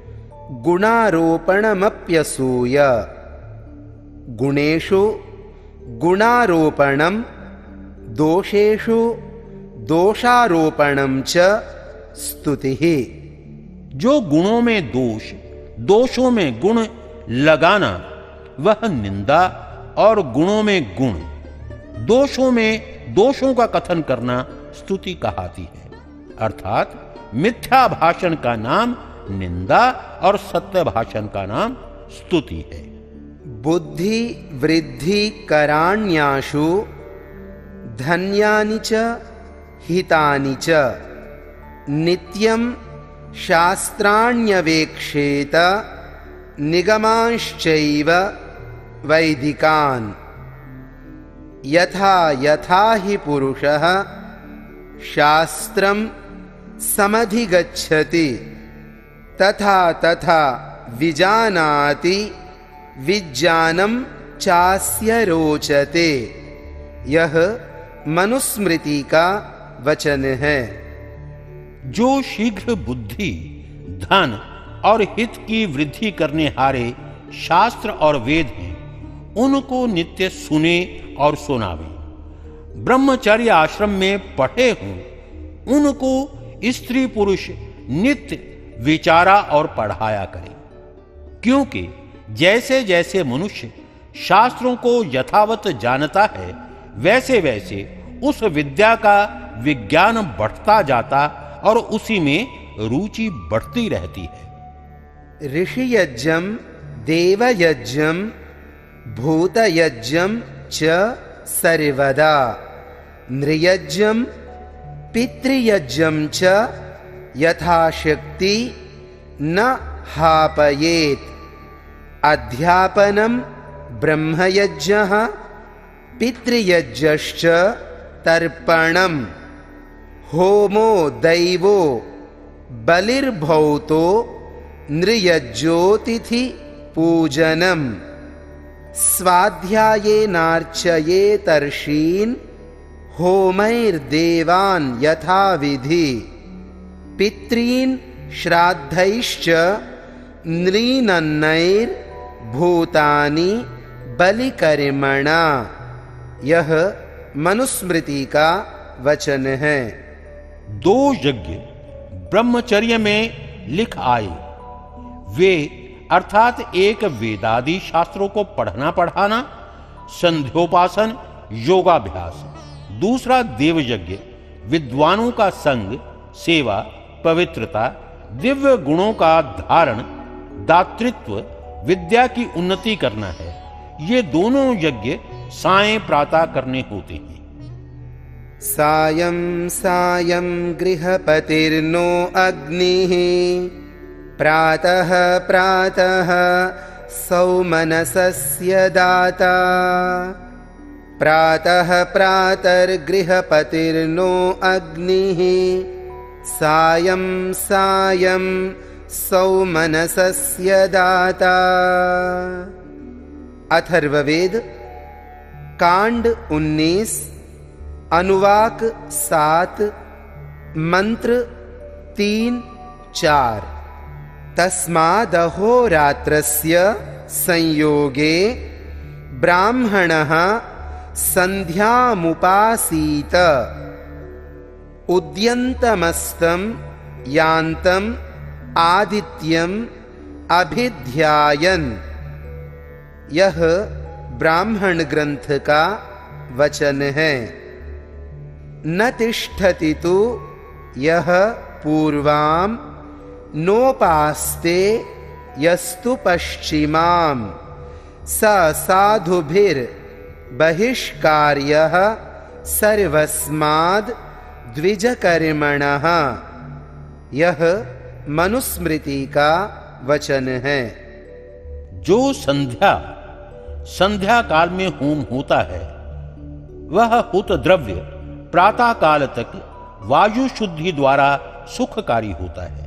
गुणारोपणमप्यसूय। गुणेषु गुणारोपणम दोषेषु दोषारोपणम च स्तुतिः। जो गुणों में दोष, दोषों में गुण लगाना वह निंदा, और गुणों में गुण, दोषों में दोषों का कथन करना स्तुति कहाती है। अर्थात मिथ्या भाषण का नाम निंदा और सत्य भाषण का नाम स्तुति है। बुद्धि वृद्धि कराण्याशु धन्यानि च हितानि च नित्यं शास्त्राण्यवेक्षेत निगमांश्चैव वैदिकान्। यथा यथा हि पुरुषः शास्त्रं समधिगच्छति तथा तथा विजानाति विज्ञानं चास्य रोचते। यह मनुस्मृति का वचन है। जो शीघ्र बुद्धि, धन और हित की वृद्धि करने हारे शास्त्र और वेद हैं, उनको नित्य सुने और सुनावे। ब्रह्मचर्य आश्रम में पढ़े हों, उनको स्त्री पुरुष नित्य विचारा और पढ़ाया करें। क्योंकि जैसे जैसे मनुष्य शास्त्रों को यथावत जानता है, वैसे वैसे उस विद्या का विज्ञान बढ़ता जाता और उसी में रुचि बढ़ती रहती है। ऋषि यज्ञम देवयज्ञम भूतयज्ञम च सर्वदा नृयज्ञम पितृयज्ञम च यथाशक्ति न हापयेत्। अध्यापनम ब्रह्मयज्ञः पितृयज्ञश्च तर्पणम होमो दैवो बलिर्भौतो नृयज्ञोतिथि पूजनम। स्वाध्यायेनार्चयेतर्षीन् होमैर्देवान् यथाविधि। पितॄन् श्राद्धैश्च नृनन्नैर्भूतानि बलिकर्मणा। यह मनुस्मृति का वचन है। दो यज्ञ ब्रह्मचर्य में लिख आए, वे अर्थात एक वेदादि शास्त्रों को पढ़ना पढ़ाना, संध्योपासन योगाभ्यास। दूसरा देव यज्ञ विद्वानों का संग, सेवा, पवित्रता, दिव्य गुणों का धारण, दातृत्व, विद्या की उन्नति करना है। ये दोनों यज्ञ सायं प्रातः करने होते हैं। सायं सायं गृहपतिर्नो अग्निः प्रातः प्रातः सौमनसस्य दाता। प्रातः प्रातर्गृहपतिर्नो अग्निः सायं सायं सौमनसस्य दाता। अथर्ववेद कांड उन्नीस अनुवाक सात मंत्र तीन चार। तस्मादहोरात्रस्य संयोगे ब्राह्मणः संध्यामुपासीत उद्यन्तमस्तं यान्तम् आदित्यम् अभिध्यायन्। यह ब्राह्मण ग्रंथ का वचन है। न तिष्ठति तु यह पूर्वां नोपास्ते यस्तु पश्चिमां स साधुभिर्बहिष्कार्यः सर्वस्माद् द्विजकर्मणः। यह मनुस्मृति का वचन है। जो संध्या संध्या काल में होम होता है वह हुत द्रव्य प्रातः काल तक वायु शुद्धि द्वारा सुखकारी होता है।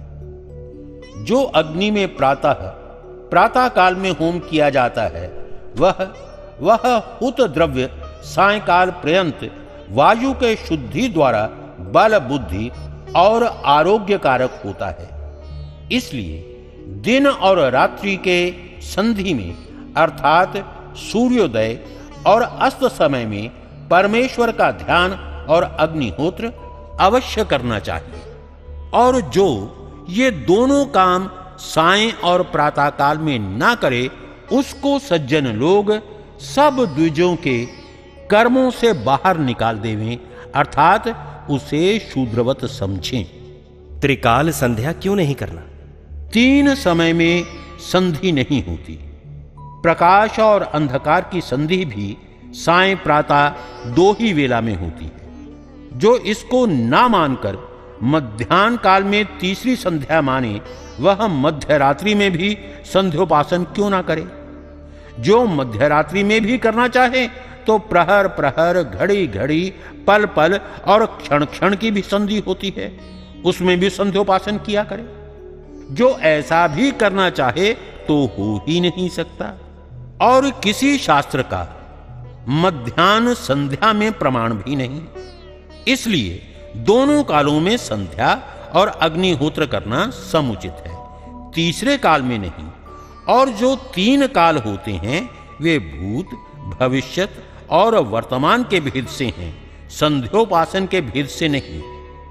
जो अग्नि में प्रातः प्रातः काल में होम किया जाता है वह वह हुत द्रव्य सायंकाल पर्यंत वायु के शुद्धि द्वारा बल बुद्धि और आरोग्य कारक होता है। इसलिए दिन और रात्रि के संधि में अर्थात सूर्योदय और अस्त समय में परमेश्वर का ध्यान और अग्निहोत्र अवश्य करना चाहिए। और जो ये दोनों काम सायं और प्रातः काल में ना करे उसको सज्जन लोग सब द्विजों के कर्मों से बाहर निकाल देवें अर्थात उसे शूद्रवत समझें। त्रिकाल संध्या क्यों नहीं करना? तीन समय में संधि नहीं होती। प्रकाश और अंधकार की संधि भी सायं प्रातः दो ही वेला में होती है। जो इसको ना मानकर मध्याह्न काल में तीसरी संध्या माने वह मध्य रात्रि में भी संध्योपासन क्यों ना करे। जो मध्य रात्रि में भी करना चाहे तो प्रहर प्रहर घड़ी घड़ी पल पल और क्षण क्षण की भी संधि होती है, उसमें भी संध्योपासन किया करे। जो ऐसा भी करना चाहे तो हो ही नहीं सकता। और किसी शास्त्र का मध्याह्न संध्या में प्रमाण भी नहीं। इसलिए दोनों कालों में संध्या और अग्निहोत्र करना समुचित है, तीसरे काल में नहीं। और जो तीन काल होते हैं वे भूत भविष्यत और वर्तमान के भेद से हैं, संध्योपासन के भेद से नहीं।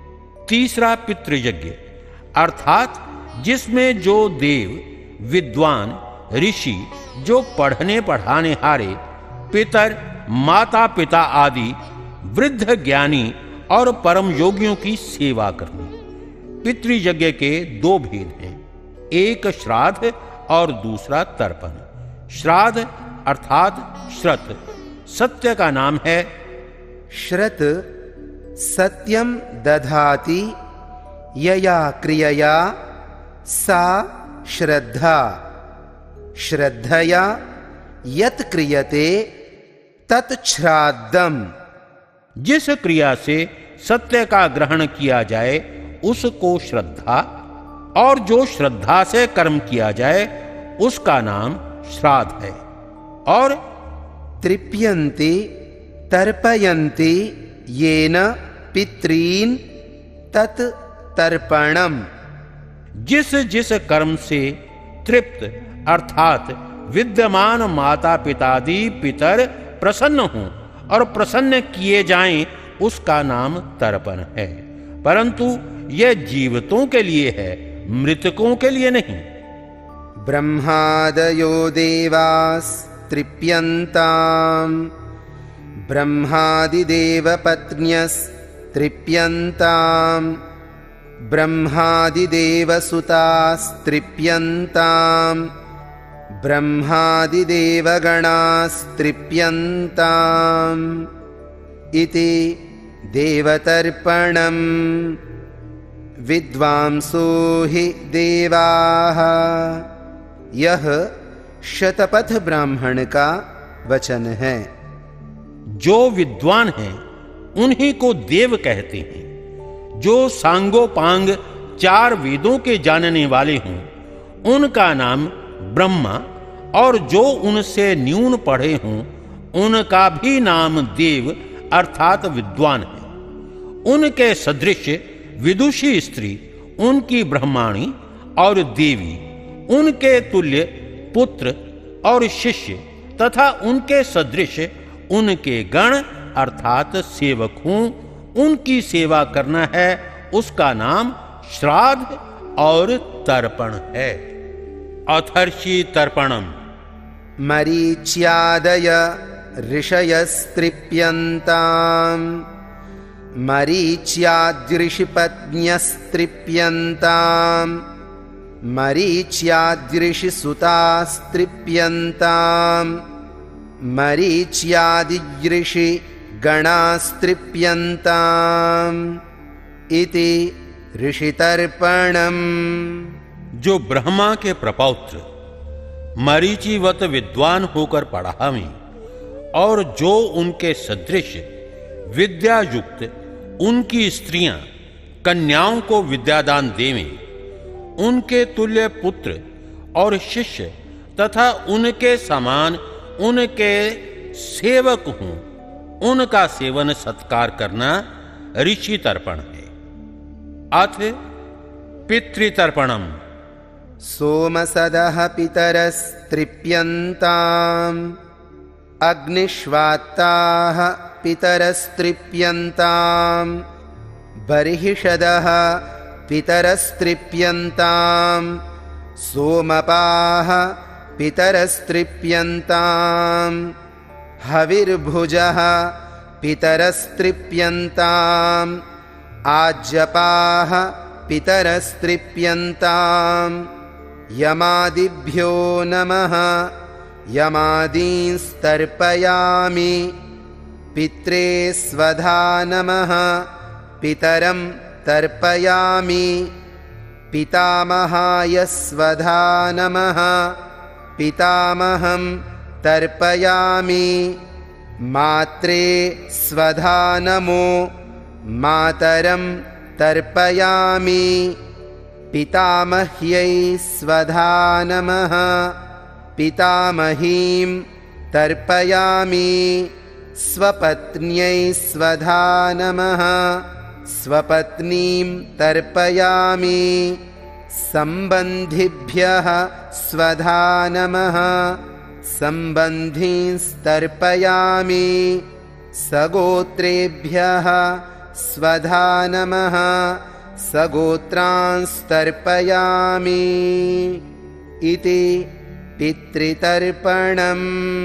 तीसरा पितृयज्ञ अर्थात जिसमें जो देव विद्वान ऋषि जो पढ़ने पढ़ाने हारे पितर माता पिता आदि वृद्ध ज्ञानी और परम योगियों की सेवा करनी। पितृयज्ञ के दो भेद हैं, एक श्राद्ध और दूसरा तर्पण। श्राद्ध अर्थात श्रत सत्य का नाम है। श्रत सत्यम दधाति यया क्रियया सा श्रद्धा। श्रद्धया यत् क्रियते तत् श्राद्धम। जिस क्रिया से सत्य का ग्रहण किया जाए उसको श्रद्धा, और जो श्रद्धा से कर्म किया जाए उसका नाम श्राद्ध है। और तृप्यन्ति तर्पयन्ति येन पितॄन् तत् तर्पणम्। जिस जिस कर्म से तृप्त अर्थात विद्यमान माता पितादि पितर प्रसन्न हों और प्रसन्न किए जाएं उसका नाम तर्पण है, परंतु यह जीवितों के लिए है, मृतकों के लिए नहीं। ब्रह्मादयो देवास् तृप्यन्ताम् ब्रह्मादिदेव पत्न्यस् तृप्यन्ताम् ब्रह्मादिदेव सुतास् तृप्यन्ताम् ब्रह्मादिदेवगणास्तृप्यन्ताम् इति देवतर्पणम् विद्वांसो हि देवाः। यह शतपथ ब्राह्मण का वचन है। जो विद्वान हैं उन्हीं को देव कहते हैं। जो सांगोपांग चार वेदों के जानने वाले हों उनका नाम ब्रह्मा, और जो उनसे न्यून पढ़े हों उनका भी नाम देव अर्थात विद्वान है। उनके सदृश विदुषी स्त्री उनकी ब्रह्माणी और देवी, उनके तुल्य पुत्र और शिष्य तथा उनके सदृश उनके गण अर्थात सेवक हों, उनकी सेवा करना है, उसका नाम श्राद्ध और तर्पण है। अथर्षि तर्पणम। मरीच्यादय ऋषयस्तृप्यन्ताम् मरीच्याद्ऋषिपत्न्यस्तृप्यन्ताम् मरीच्याद्ऋषिसुतास्तृप्यन्ताम् मरीच्यादिऋषिगणास्तृप्यन्ताम् इति ऋषितर्पणम्। जो ब्रह्मा के प्रपौत्र मरीचिवत विद्वान होकर पढ़ावें और जो उनके सदृश विद्या युक्त उनकी स्त्रियां कन्याओं को विद्यादान देवें, उनके तुल्य पुत्र और शिष्य तथा उनके समान उनके सेवक हों, उनका सेवन सत्कार करना ऋषि तर्पण है। अथ पितृतर्पणम। सोमसदः पितरस्तृप्यन्ताम् अग्निश्वात्ताः पितरस्तृप्यन्ताम् बर्हिषदः पितरस्तृप्यन्ताम् सोमपाः पितरस्तृप्यन्ताम् हविर्भुजः पितरस्तृप्यन्ताम् आज्यपाः पितरस्तृप्यन्ताम् यमादिभ्यो नमः यमादींस्तर्पयामि पित्रे स्वधा नमः पितरं तर्पयामि पितामहाय स्वधा नमः पितामहं तर्पयामि मात्रे स्वधा नमो मातरं तर्पयामि पितामह्यै स्वधा नमः पितामहीं तर्पयामि स्वपत्न्यै स्वधा नमः स्वपत्नीं तर्पयामि सम्बन्धिभ्यः स्वधा नमः सम्बन्धींस्तर्पयामि सगोत्रेभ्यः स्वधा नमः सगोत्रांस्तर्पयामि इति पितृतर्पणम्।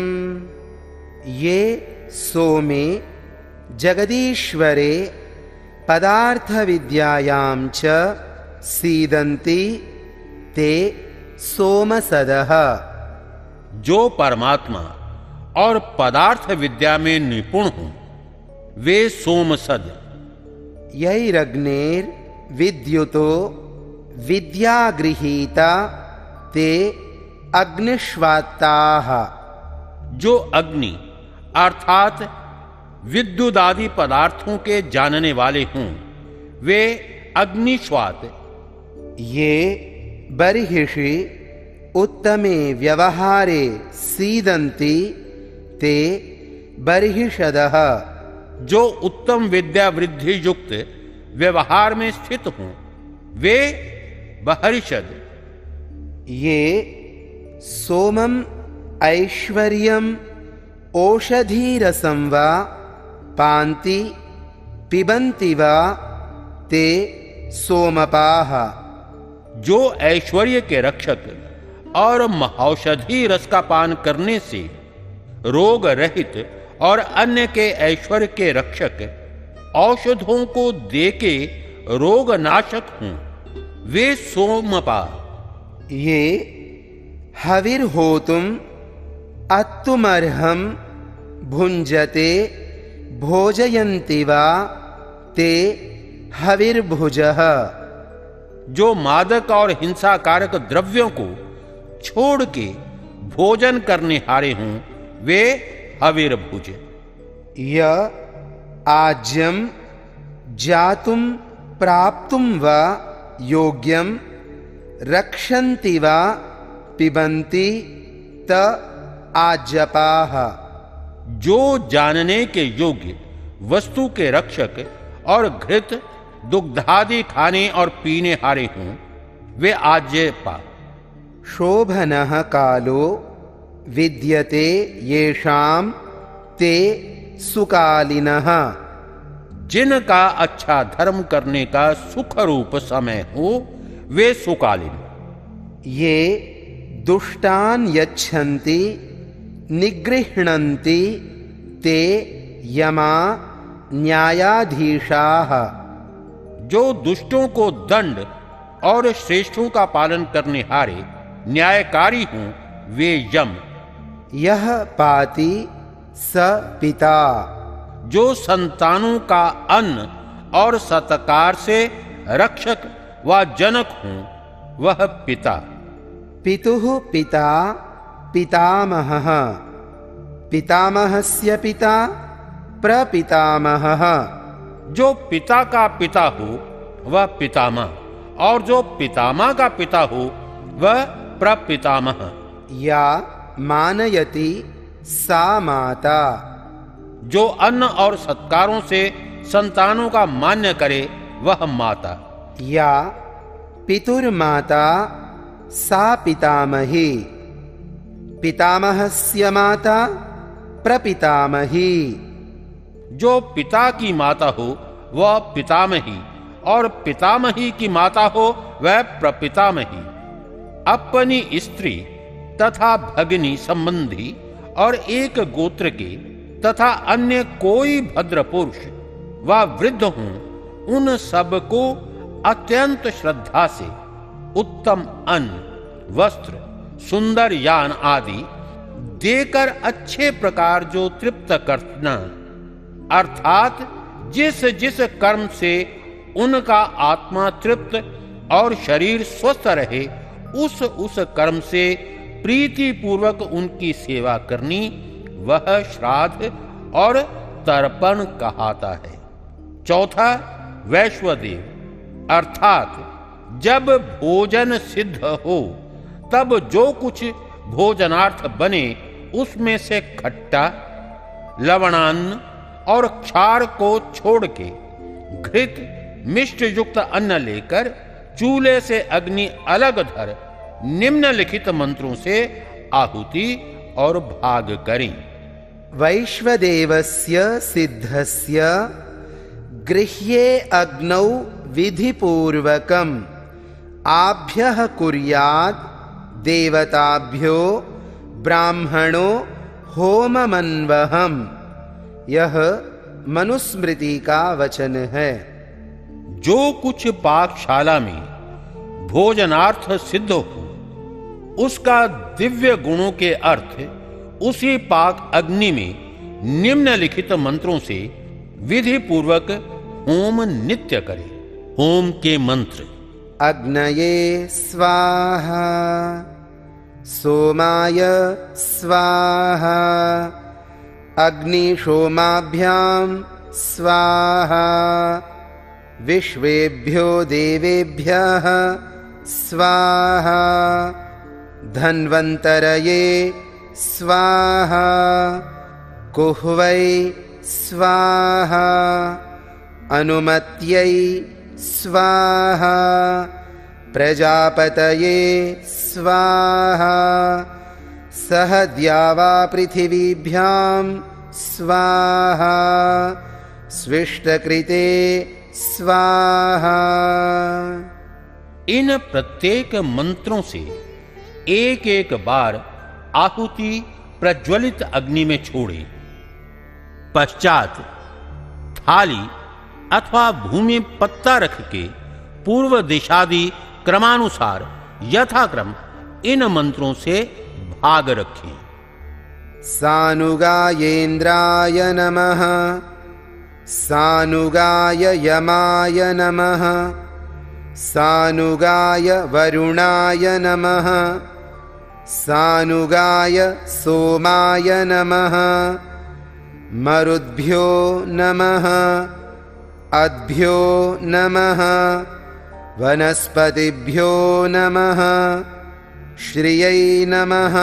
ये सोमे जगदीश्वरे पदार्थविद्यायां च सीदन्ति ते सोमसदः। जो परमात्मा और पदार्थ विद्या में निपुण हों वे सोमसद। यैरग्नेर विद्युतो विद्यागृहीता ते अग्निश्वात्ताः। जो अग्नि अर्थात विद्युदादि पदार्थों के जानने वाले हों वे अग्निश्वात। ये बर्हिषि उत्तमे व्यवहारे सीदन्ति ते बर्हिषदः। जो उत्तम विद्या वृद्धि युक्त व्यवहार में स्थित हों वे बर्हिषद। ये सोमम ऐश्वर्यम ओषधीरसं वा पान्ति पिबन्ति वा ते सोमपाः। जो ऐश्वर्य के रक्षक और महौषधि रस का पान करने से रोग रहित और अन्य के ऐश्वर्य के रक्षक औषधों को देके रोग नाशक हों वे सोमपा। ये हविर्होतुम् अत्तुमर्हं भुञ्जते भोजयन्ति वा ते हविर्भुजः। जो मादक और हिंसाकारक द्रव्यों को छोड़ के भोजन करने हारे हों वे हविर्भुज। य आज्यं जातुं प्राप्तुं वा योग्यं रक्षन्ति वा पिबन्ति त आज्यपाः। जो जानने के योग्य वस्तु के रक्षक और घृत दुग्धादि खाने और पीने हारे हों वे आज्यपा। शोभनः कालो विद्यते येषां ते सुकालिनः। जिनका अच्छा धर्म करने का सुख रूप समय हो वे सुकालीन। ये दुष्टान् यच्छन्ति निगृह्णन्ति ते यमा न्यायाधीशाः। जो दुष्टों को दंड और श्रेष्ठों का पालन करने हारे न्यायकारी हों वे यम। यह पाति स पिता। जो संतानों का अन्न और सत्कार से रक्षक व जनक हों वह पिता। पितुः पिता पितामहः पितामहस्य पिता प्रपितामहः। जो पिता का पिता हो वह पितामह और जो पितामह का पिता हो वह प्रपितामह। या मानयति सा माता। जो अन्न और सत्कारों से संतानों का मान्य करे वह माता। या पितुर्माता सा पितामही। पितामहस्य माता प्रपितामही। जो पिता की माता हो वह पितामही और पितामही की माता हो वह प्रपितामही। अपनी स्त्री तथा भगिनी संबंधी और एक गोत्र के तथा अन्य कोई भद्र पुरुष व वृद्ध हों उन सब को अत्यंत श्रद्धा से उत्तम अन्न वस्त्र सुंदर यान आदि देकर अच्छे प्रकार जो तृप्त करना, अर्थात जिस जिस कर्म से उनका आत्मा तृप्त और शरीर स्वस्थ रहे उस उस कर्म से प्रीति पूर्वक उनकी सेवा करनी वह श्राद्ध और तर्पण कहाता है। चौथा वैश्वदेव, अर्थात जब भोजन सिद्ध हो तब जो कुछ भोजनार्थ बने उसमें से खट्टा लवणान्न और क्षार को छोड़ के घृत मिष्ट युक्त अन्न लेकर चूल्हे से अग्नि अलग धर निम्नलिखित मंत्रों से आहुति और भाग करें। वैश्वदेवस्य सिद्धस्य गृह्ये अग्नौ विधिपूर्वकम् आभ्यः कुर्यात् देवताभ्यो ब्राह्मणो होममन्वहम्। यह मनुस्मृति का वचन है। जो कुछ पाकशाला में भोजनार्थ सिद्ध हो उसका दिव्य गुणों के अर्थ उसी पाक अग्नि में निम्नलिखित मंत्रों से विधि पूर्वक होम नित्य करे। होम के मंत्र: अग्नये स्वाहा, सोमाय स्वाहा, अग्निशोमाभ्यां स्वाहा, विश्वेभ्यो देवेभ्यः स्वाहा, धन्वन्तरये स्वाहा, कुह्वै स्वाहा, अनुमत्यै स्वाहा, प्रजापतये स्वाहा, सहद्यावा पृथिवीभ्यां स्वाहा, स्विष्टकृते स्वाहा। इन प्रत्येक मंत्रों से एक एक बार आहुति प्रज्वलित अग्नि में छोड़े। पश्चात थाली अथवा भूमि पत्ता रख के पूर्व दिशादि क्रमानुसार यथाक्रम इन मंत्रों से भाग रखें। सानुगायेन्द्राय नमः, सानुगाय यमाय नमः, सानुगाय वरुणाय नमः, सानुगाय सोमाय नमः, मरुद्भ्यो नमः, अद्भ्यो नमः, वनस्पतिभ्यो नमः, श्रियै नमः,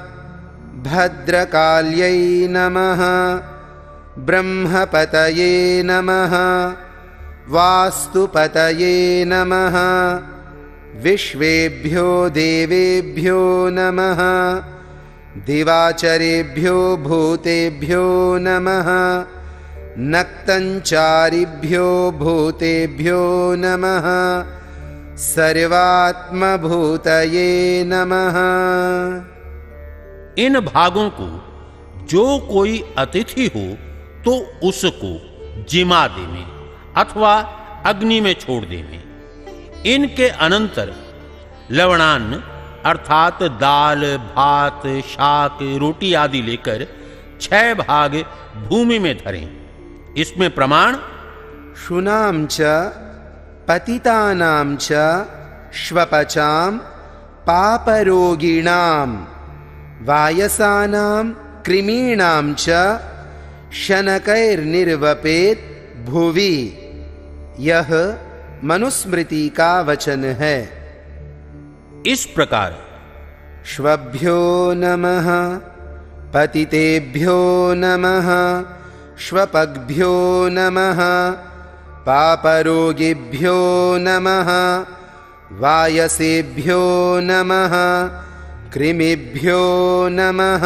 भद्रकाल्यै नमः, ब्रह्मपतये नमः, वास्तुपतये नमः, विश्वेभ्यो देवेभ्यो नमः, दिवाचरेभ्यो भूतेभ्यो नमः, नक्तञ्चारिभ्यो भूतेभ्यो नमः, सर्वात्मभूतये नमः। इन भागों को जो कोई अतिथि हो तो उसको जिमा देवे अथवा अग्नि में छोड़ देवे। इनके अनंतर लवणान्न अर्थात दाल, भात, शाक, रोटी आदि लेकर छह भाग भूमि में धरें। इसमें प्रमाण शुनाम च पतितानां च श्वपचां पापरोगिणां वायसानां कृमीणां च शनकैर्निर्वपेत भुवि। यह मनुस्मृति का वचन है। इस प्रकार श्वभ्यो नमः, पतितेभ्यो नमः, श्वपग्भ्यो नमः, पापरोगिभ्यो नमः, वायसेभ्यो नमः, कृमिभ्यो नमः।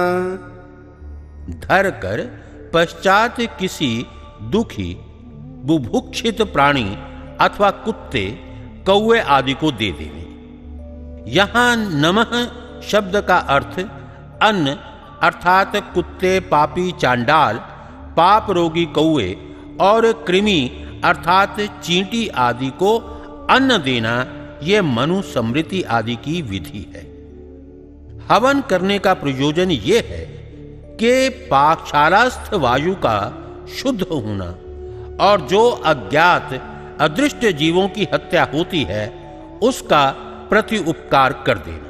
धर कर पश्चात किसी दुखी बुभुक्षित प्राणी अथवा कुत्ते, कौवे आदि को दे देवे। यहां नमः शब्द का अर्थ अन्न अर्थात कुत्ते, पापी, चांडाल, पाप रोगी कौवे और कृमि अर्थात चींटी आदि को अन्न देना, यह मनुस्मृति आदि की विधि है। हवन करने का प्रयोजन यह है कि पाकशालास्थ वायु का शुद्ध होना और जो अज्ञात अदृष्ट जीवों की हत्या होती है उसका प्रति उपकार कर देना।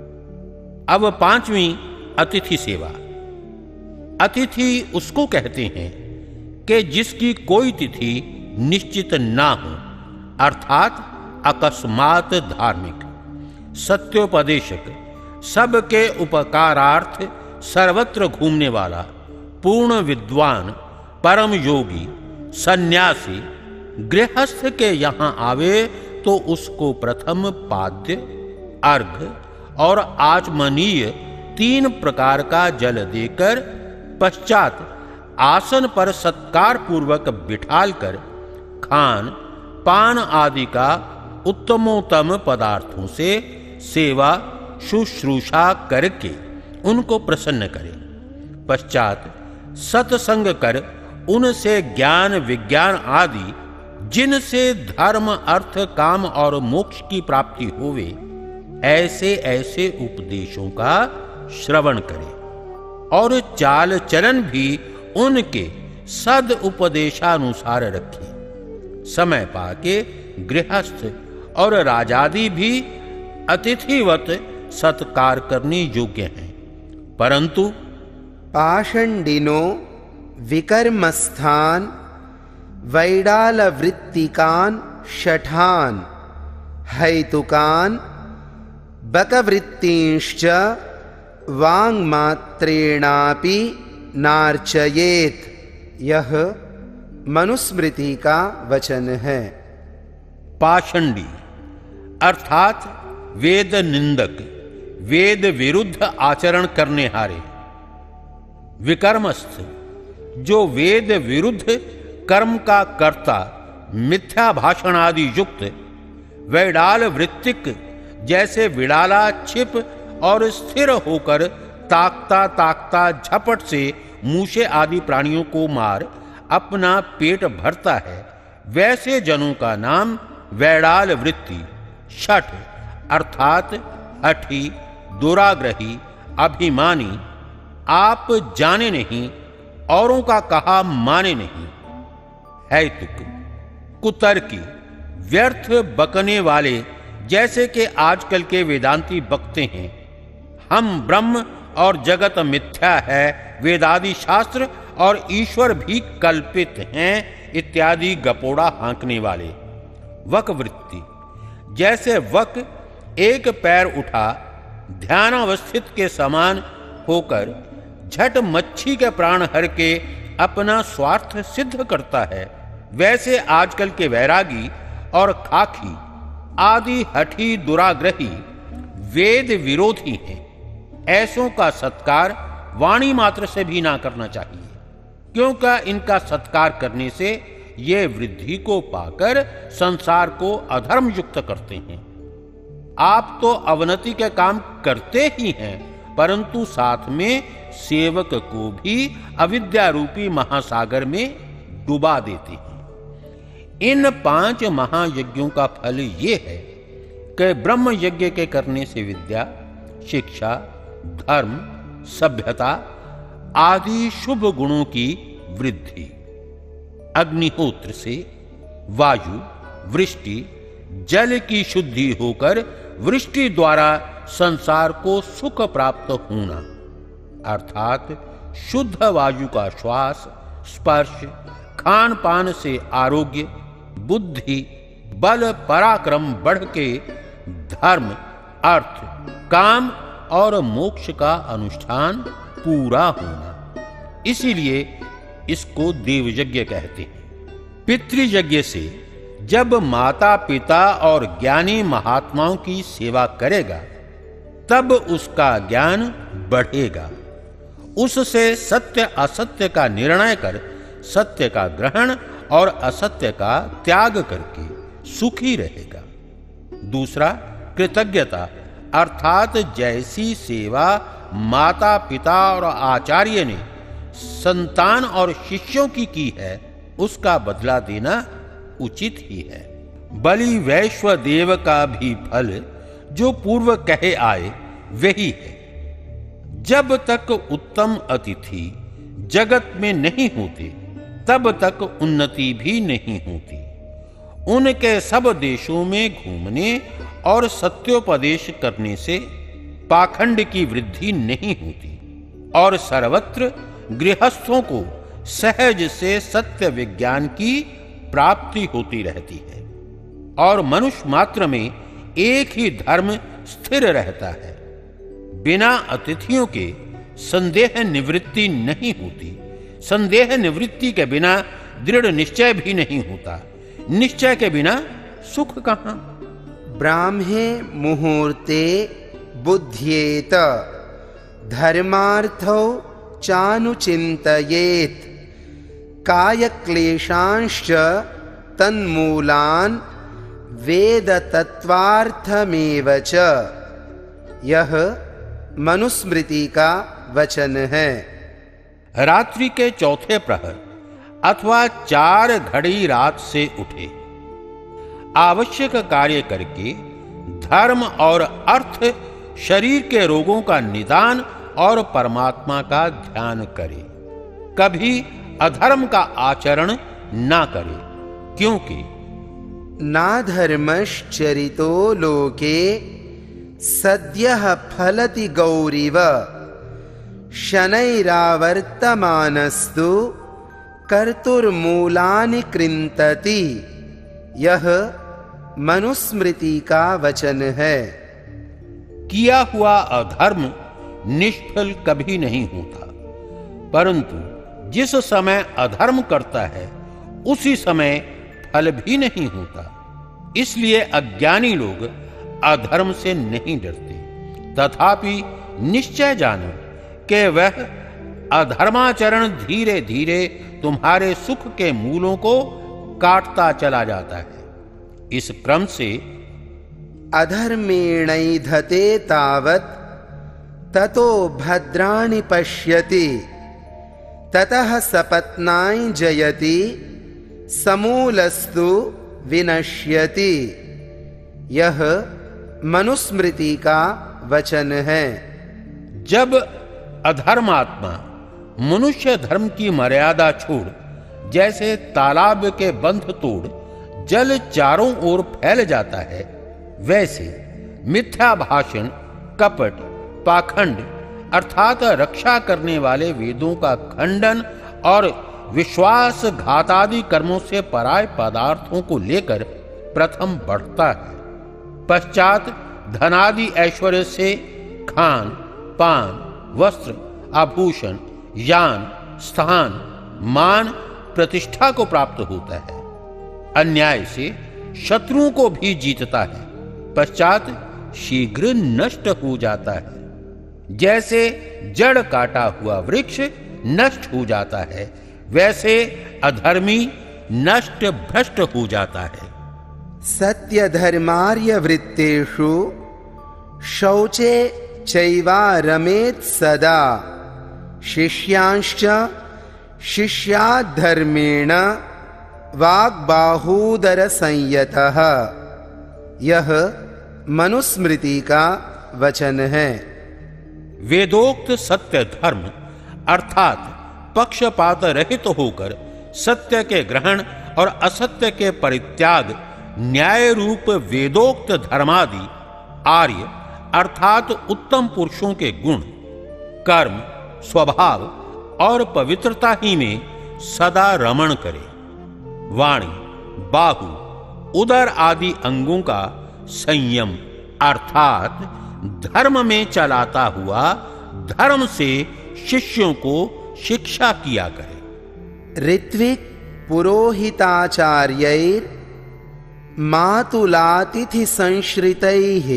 अब पांचवी अतिथि सेवा। अतिथि उसको कहते हैं कि जिसकी कोई तिथि निश्चित ना हो, अर्थात अकस्मात धार्मिक, सत्योपदेशक, सबके उपकारार्थ सर्वत्र घूमने वाला, पूर्ण विद्वान, परम योगी, सन्यासी गृहस्थ के यहां आवे तो उसको प्रथम पाद्य, अर्घ्य और आचमनीय तीन प्रकार का जल देकर पश्चात आसन पर सत्कार पूर्वक बिठालकर खान पान आदि का उत्तमोत्तम पदार्थों से सेवा शुश्रूषा करके उनको प्रसन्न करे। पश्चात सत्संग कर उनसे ज्ञान विज्ञान आदि जिनसे धर्म अर्थ काम और मोक्ष की प्राप्ति होवे ऐसे ऐसे उपदेशों का श्रवण करे और चाल चलन भी उनके सद उपदेशानुसार रखे। समय पाके गृहस्थ और राजादि भी अतिथिवत सत्कार करने योग्य हैं, परंतु पाषंडिनो विकर्मस्थान वैडालवृत्तिकान शठान हैतुकान बकवृत्तिंश्च वाङ्मात्रेणापि नार्चयेत। यह मनुस्मृति का वचन है। पाषंडी अर्थात वेद निंदक, वेद विरुद्ध आचरण करने हारे। विकर्मस्थ जो वेद विरुद्ध कर्म का कर्ता, मिथ्या भाषण आदि युक्त। वैडाल वृत्तिक जैसे विडाला छिप और स्थिर होकर ताकता ताकता झपट से मूषे आदि प्राणियों को मार अपना पेट भरता है, वैसे जनों का नाम वैडाल वृत्ति। छठ अर्थात हठी, दुराग्रही, अभिमानी, आप जाने नहीं, औरों का कहा माने नहीं, हैतुक, कुतर्की, व्यर्थ बकने वाले, जैसे कि आजकल के वेदांती बकते हैं। हम ब्रह्म और जगत मिथ्या है, वेदादि शास्त्र और ईश्वर भी कल्पित हैं, इत्यादि गपोड़ा हाँकने वाले। वक वृत्ति, जैसे वक एक पैर उठा ध्यानावस्थित के समान होकर झट मच्छी के प्राण हर के अपना स्वार्थ सिद्ध करता है, वैसे आजकल के वैरागी और खाकी आदि हठी दुराग्रही वेद विरोधी हैं। ऐसों का सत्कार वाणी मात्र से भी ना करना चाहिए, क्योंकि इनका सत्कार करने से ये वृद्धि को पाकर संसार को अधर्म युक्त करते हैं। आप तो अवनति के काम करते ही हैं, परंतु साथ में सेवक को भी अविद्या रूपी महासागर में डुबा देते हैं। इन पांच महायज्ञों का फल ये है कि ब्रह्म यज्ञ के करने से विद्या, शिक्षा, धर्म, सभ्यता आदि शुभ गुणों की वृद्धि, अग्निहोत्र से वायु, वृष्टि, जल की शुद्धि होकर वृष्टि द्वारा संसार को सुख प्राप्त होना, अर्थात शुद्ध वायु का श्वास, स्पर्श, खान पान से आरोग्य, बुद्धि, बल, पराक्रम बढ़ के धर्म, अर्थ, काम और मोक्ष का अनुष्ठान पूरा होना। इसीलिए इसको देवयज्ञ कहते हैं। पितृयज्ञ से जब माता पिता और ज्ञानी महात्माओं की सेवा करेगा तब उसका ज्ञान बढ़ेगा, उससे सत्य असत्य का निर्णय कर सत्य का ग्रहण और असत्य का त्याग करके सुखी रहेगा। दूसरा, कृतज्ञता, अर्थात जैसी सेवा माता पिता और आचार्य ने संतान और शिष्यों की की है उसका बदला देना उचित ही है। बलि वैश्वदेव का भी फल जो पूर्व कहे आए वही है। जब तक उत्तम अतिथि जगत में नहीं होते तब तक उन्नति भी नहीं होती। उनके सब देशों में घूमने और सत्योपदेश करने से पाखंड की वृद्धि नहीं होती और सर्वत्र गृहस्थों को सहज से सत्य विज्ञान की प्राप्ति होती रहती है और मनुष्य मात्र में एक ही धर्म स्थिर रहता है। बिना अतिथियों के संदेह निवृत्ति नहीं होती, संदेह निवृत्ति के बिना दृढ़ निश्चय भी नहीं होता, निश्चय के बिना सुख कहां। ब्राह्मे मुहूर्ते बुध्येत धर्मार्थौ चानुचिन्तयेत् कायक्लेशांश्च तन्मूलान् वेद तत्वार्थमेव च। यह मनुस्मृति का वचन है। रात्रि के चौथे प्रहर अथवा चार घड़ी रात से उठे, आवश्यक कार्य करके धर्म और अर्थ, शरीर के रोगों का निदान और परमात्मा का ध्यान करे। कभी अधर्म का आचरण ना करे, क्योंकि नाधर्मश्चरितो लोके सद्यः फलति गौरिव शनैरावर्तमानस्तु कर्तुर्मूलानि कृन्तति। यह मनुस्मृति का वचन है। किया हुआ अधर्म निष्फल कभी नहीं होता, परंतु जिस समय अधर्म करता है उसी समय फल भी नहीं होता। इसलिए अज्ञानी लोग अधर्म से नहीं डरते, तथापि निश्चय जानो कि वह अधर्माचरण धीरे धीरे तुम्हारे सुख के मूलों को काटता चला जाता है। इस क्रम से अधर्मेणैधते तावत् ततो भद्राणि पश्यति ततः सपत्नाय जयति समूलस्तु विनश्यति। यह मनुस्मृति का वचन है। जब अधर्मात्मा मनुष्य धर्म की मर्यादा छोड़ जैसे तालाब के बंध तोड़ जल चारों ओर फैल जाता है, वैसे मिथ्या भाषण, कपट, पाखंड अर्थात रक्षा करने वाले वेदों का खंडन और विश्वासघातादि कर्मों से पराय पदार्थों को लेकर प्रथम बढ़ता है, पश्चात धनादि ऐश्वर्य से खान पान, वस्त्र, आभूषण, यान, स्थान, मान, प्रतिष्ठा को प्राप्त होता है। अन्याय से शत्रुओं को भी जीतता है, पश्चात शीघ्र नष्ट हो जाता है। जैसे जड़ काटा हुआ वृक्ष नष्ट हो जाता है, वैसे अधर्मी नष्ट भ्रष्ट हो जाता है। सत्य धर्मार्य वृत्तेषु शौचे चैवारमेत् सदा शिष्यांश्च शिष्याद्धर्मेण वाग्बाहूदर संयतः। यह मनुस्मृति का वचन है। वेदोक्त सत्य धर्म अर्थात पक्षपात रहित होकर सत्य के ग्रहण और असत्य के परित्याग, न्याय रूप वेदोक्त धर्मादि आर्य अर्थात उत्तम पुरुषों के गुण, कर्म, स्वभाव और पवित्रता ही में सदा रमण करे। वाणी, बाहु, उदर आदि अंगों का संयम अर्थात धर्म में चलाता हुआ धर्म से शिष्यों को शिक्षा किया करे। ऋत्विक पुरोहिताचार्यैर मातुलातिथि संश्रितैः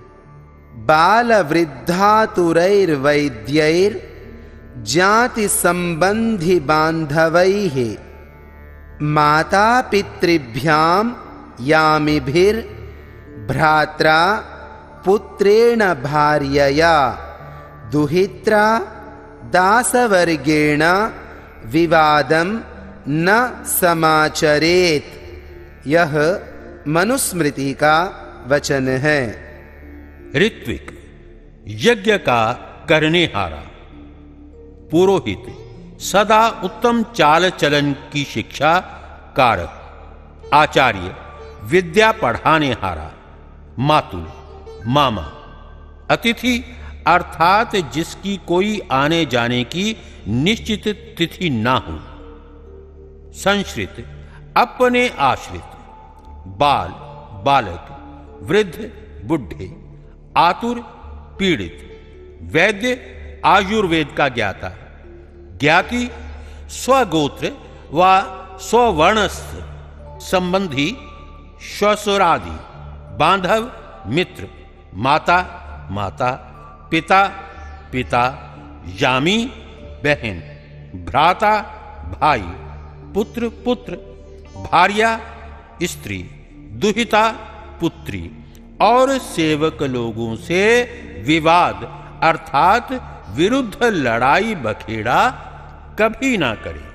बालवृद्धातुरैर्वैद्यैर जाति संबंधी बांधवैः माता पितृभ्यां यामिभिर भ्रात्रा पुत्रेण भार्यया दुहित्रा दासवर्गेण विवादं न समाचरेत। यह मनुस्मृति का वचन है। ऋत्विक यज्ञ का करने हारा, पुरोहित सदा उत्तम चाल चलन की शिक्षा कारक, आचार्य विद्या पढ़ाने हारा, मातुल मामा, अतिथि अर्थात जिसकी कोई आने जाने की निश्चित तिथि ना हो, संश्रित अपने आश्रित, बाल बालक, वृद्ध बुढ़े, आतुर पीड़ित, वैद्य आयुर्वेद का ज्ञाता, ज्ञाति स्वगोत्र व स्ववर्णस्थ संबंधी श्वशुरादि, बांधव मित्र, माता माता, पिता पिता, यामी बहन, भ्राता भाई, पुत्र पुत्र, भार्या स्त्री, दुहिता पुत्री और सेवक लोगों से विवाद अर्थात विरुद्ध लड़ाई बखेड़ा कभी ना करे।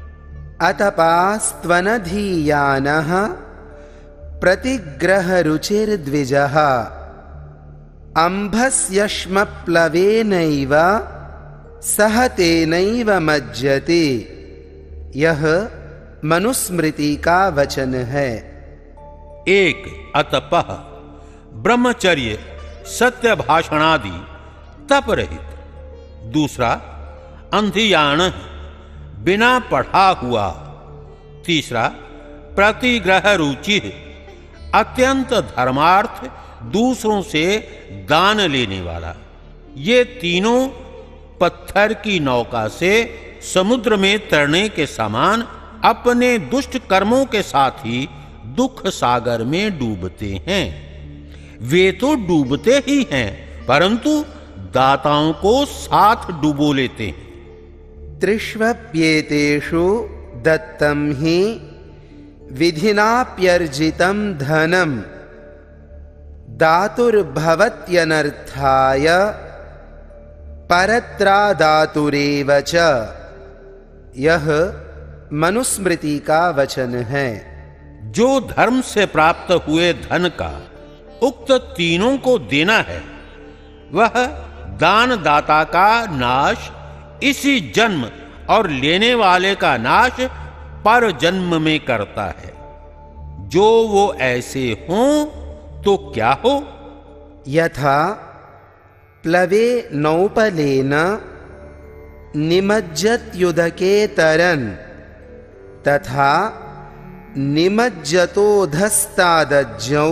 अतपास्त्वनधीयानः प्रतिग्रह रुचिर्द्विजः अंभस्यश्मप्लवेनैव सह तेनैव मज्जते। यह मनुस्मृति का वचन है। एक अतपः ब्रह्मचर्य सत्य भाषणादि तप रहित, दूसरा अंधियान बिना पढ़ा हुआ, तीसरा प्रतिग्रह रुचि अत्यंत धर्मार्थ दूसरों से दान लेने वाला। ये तीनों पत्थर की नौका से समुद्र में तरने के समान अपने दुष्ट कर्मों के साथ ही दुख सागर में डूबते हैं। वे तो डूबते ही हैं, परंतु दाताओं को साथ डुबो लेते हैं। त्रिष्वप्येतेषु दत्तं हि विधिनाप्यर्जितं धनं दातुर्भवत्यनर्थाय परत्रादातुरेव च। यह मनुस्मृति का वचन है। जो धर्म से प्राप्त हुए धन का उक्त तीनों को देना है, वह दानदाता का नाश इसी जन्म और लेने वाले का नाश पर जन्म में करता है। जो वो ऐसे हों तो क्या हो? यथा प्लवे नौपलेन निमज्जत्युदके तरन् तथा निमज्जतोधस्तादज्जौ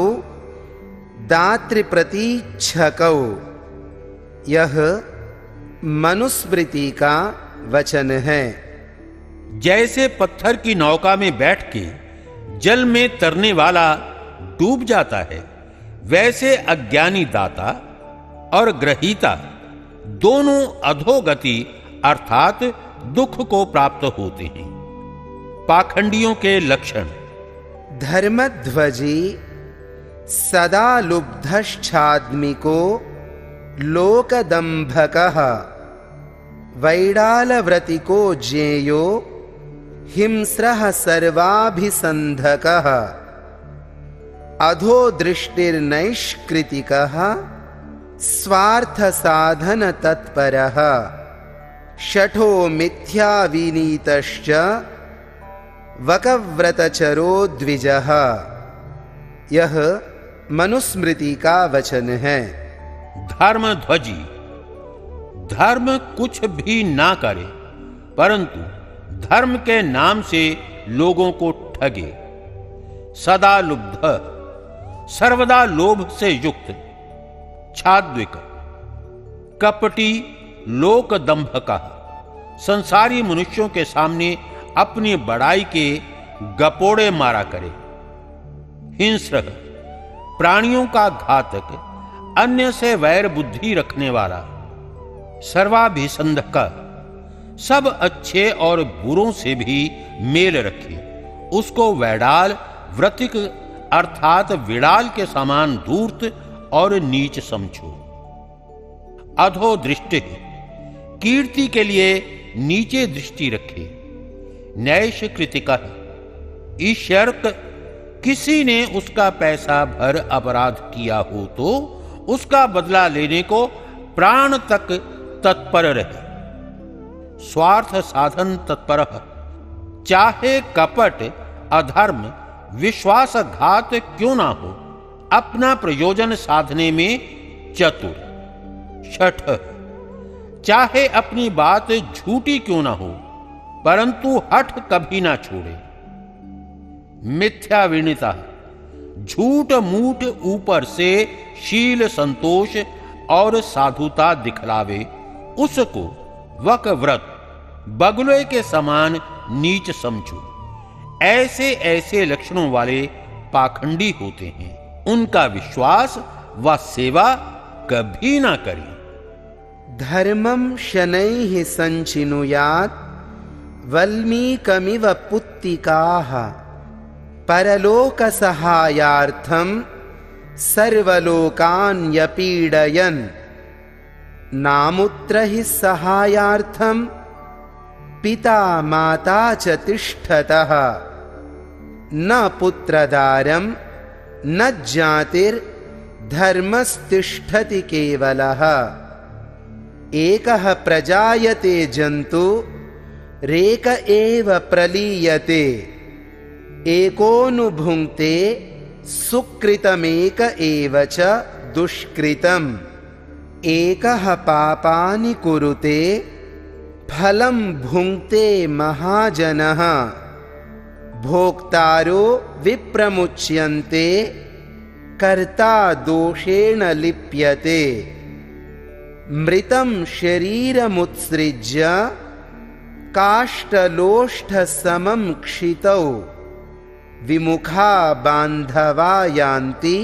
दातृप्रतीच्छकौ। यह मनुस्मृति का वचन है। जैसे पत्थर की नौका में बैठ के जल में तरने वाला डूब जाता है, वैसे अज्ञानी दाता और ग्रहीता दोनों अधोगति अर्थात दुख को प्राप्त होते हैं। पाखंडियों के लक्षण। धर्मध्वजी सदा लुब्धश्चाद्मिको लोकदंभकः वैडालव्रतिको ज्ञेयो हिंस्रः सर्वाभिसंधकः अधो दृष्टिर्नैष्कृतिकः स्वार्थ साधन तत्परः शठो मिथ्या विनीतश्च वकव्रतचरो द्विजः। यह मनुस्मृति का वचन है। धर्मध्वजी धर्म कुछ भी ना करे, परंतु धर्म के नाम से लोगों को ठगे। सदा लुब्ध सर्वदा लोभ से युक्त। छाद्विक कपटी लोकदंभ का संसारी मनुष्यों के सामने अपनी बड़ाई के गपोड़े मारा करे। हिंस्र प्राणियों का घातक, अन्य से वैर बुद्धि रखने वाला। सर्वाभिसंधक सब अच्छे और बुरों से भी मेल रखे, उसको वैडाल व्रतिक अर्थात विडाल के समान धूर्त और नीच समझो। अधो दृष्टि कीर्ति के लिए नीचे दृष्टि रखे। नैश कृतिका ईश्वरक किसी ने उसका पैसा भर अपराध किया हो तो उसका बदला लेने को प्राण तक तत्पर रहे। स्वार्थ साधन तत्पर चाहे कपट अधर्म विश्वासघात क्यों ना हो, अपना प्रयोजन साधने में चतुर। छठ चाहे अपनी बात झूठी क्यों ना हो, परंतु हठ कभी ना छोड़े। मिथ्या विनीता झूठ मूठ ऊपर से शील संतोष और साधुता दिखलावे, उसको वक व्रत बगुले के समान नीच समझो। ऐसे ऐसे लक्षणों वाले पाखंडी होते हैं, उनका विश्वास व सेवा कभी ना करें। धर्मं शनैः संचिनुयात् वल्मीकमिव पुत्तिकाः परलोक सहायार्थं सर्वलोकान् यपीडयन् नामुत्र हि सहायार्थं पिता माता च तिष्ठतः न पुत्रदारं न ज्ञातिर्धर्मस्तिष्ठति केवलः एकः प्रजायते जन्तु रेक एव प्रलीयते एकोऽनुभुङ्क्ते सुकृतमेक एव च दुष्कृतम् एकः पापानि कुरुते फलं भुङ्क्ते महाजनः भोक्तारो विप्रमुच्यन्ते कर्ता दोषेण लिप्यते मृतं शरीरमुत्सृज्य काष्ठलोष्ठसमं क्षितौ विमुखा बान्धवा यान्ति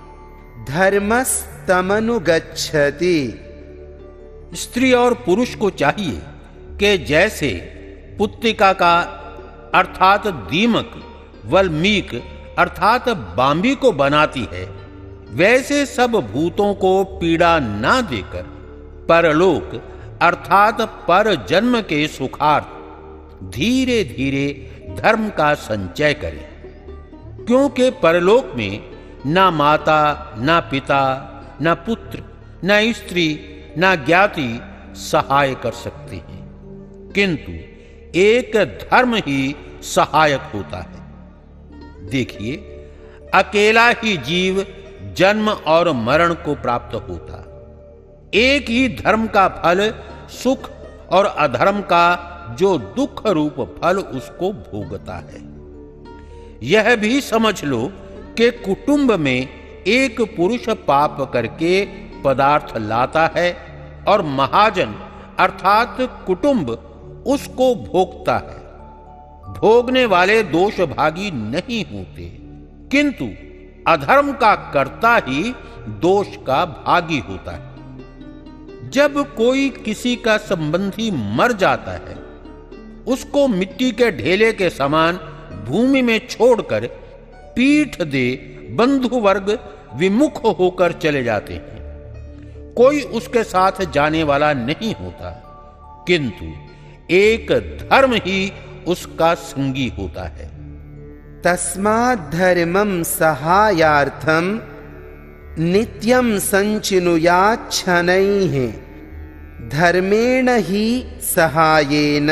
धर्मस्तमनुगच्छति। स्त्री और पुरुष को चाहिए कि जैसे पुत्तिका का अर्थात दीमक वल्मीक अर्थात बांबी को बनाती है, वैसे सब भूतों को पीड़ा ना देकर परलोक अर्थात पर जन्म के सुखार्थ धीरे धीरे धर्म का संचय करें। क्योंकि परलोक में ना माता ना पिता ना पुत्र न स्त्री न ज्ञाति सहाय कर सकते हैं, किंतु एक धर्म ही सहायक होता है। देखिए, अकेला ही जीव जन्म और मरण को प्राप्त होता, एक ही धर्म का फल सुख और अधर्म का जो दुख रूप फल उसको भोगता है। यह भी समझ लो कि कुटुंब में एक पुरुष पाप करके पदार्थ लाता है और महाजन अर्थात कुटुंब उसको भोगता है। भोगने वाले दोष भागी नहीं होते, किंतु अधर्म का कर्ता ही दोष का भागी होता है। जब कोई किसी का संबंधी मर जाता है, उसको मिट्टी के ढेले के समान भूमि में छोड़कर पीठ दे बंधु वर्ग विमुख होकर चले जाते हैं। कोई उसके साथ जाने वाला नहीं होता, किंतु एक धर्म ही उसका संगी होता है। तस्माद् धर्मं सहायार्थं नित्यं संचिनुयात् शनैः धर्मेण हि सहायेन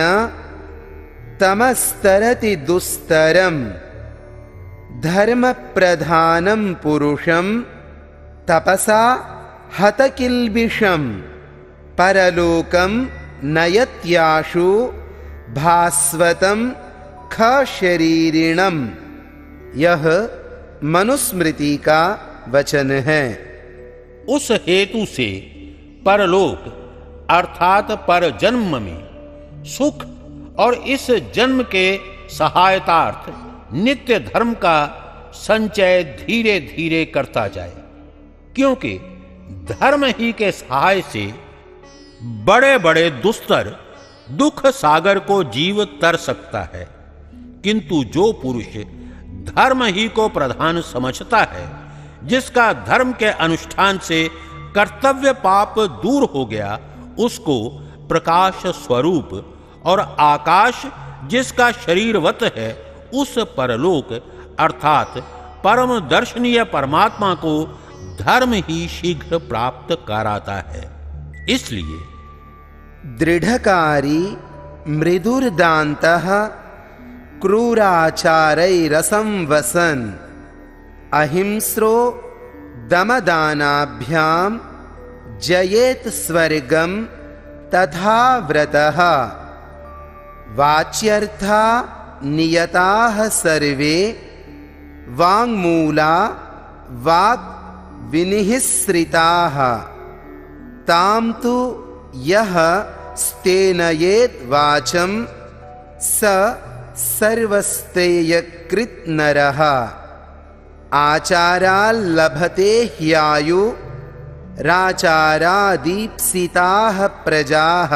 तमस्तरति दुस्तरम् धर्म प्रधानं पुरुषं तपसा हतकिल्बिषं परलोकं नयत्याशु भास्वतं खशरीरिणम्। यह मनुस्मृति का वचन है। उस हेतु से परलोक अर्थात पर जन्म में सुख और इस जन्म के सहायतार्थ नित्य धर्म का संचय धीरे धीरे करता जाए, क्योंकि धर्म ही के सहाय से बड़े बड़े दुस्तर दुख सागर को जीव तर सकता है। किंतु जो पुरुष धर्म ही को प्रधान समझता है, जिसका धर्म के अनुष्ठान से कर्तव्य पाप दूर हो गया, उसको प्रकाश स्वरूप और आकाश जिसका शरीरवत है, उस परलोक अर्थात परम दर्शनीय परमात्मा को धर्म ही शीघ्र प्राप्त कराता है। इसलिए दृढ़कारी मृदुर्दान्तः क्रूराचारैरसंवसन् अहिंस्रो दमदानाभ्यां जयेत् स्वर्गं तथा व्रतः वाच्यर्था नियताः सर्वे वाङ्मूला वाक् विनिःसृताः तां तु यः स्तेनयेत् वाचं स सर्वस्तेयकृत् नरः आचाराल्लभते ह्यायु राचारादीप्सिताः प्रजाः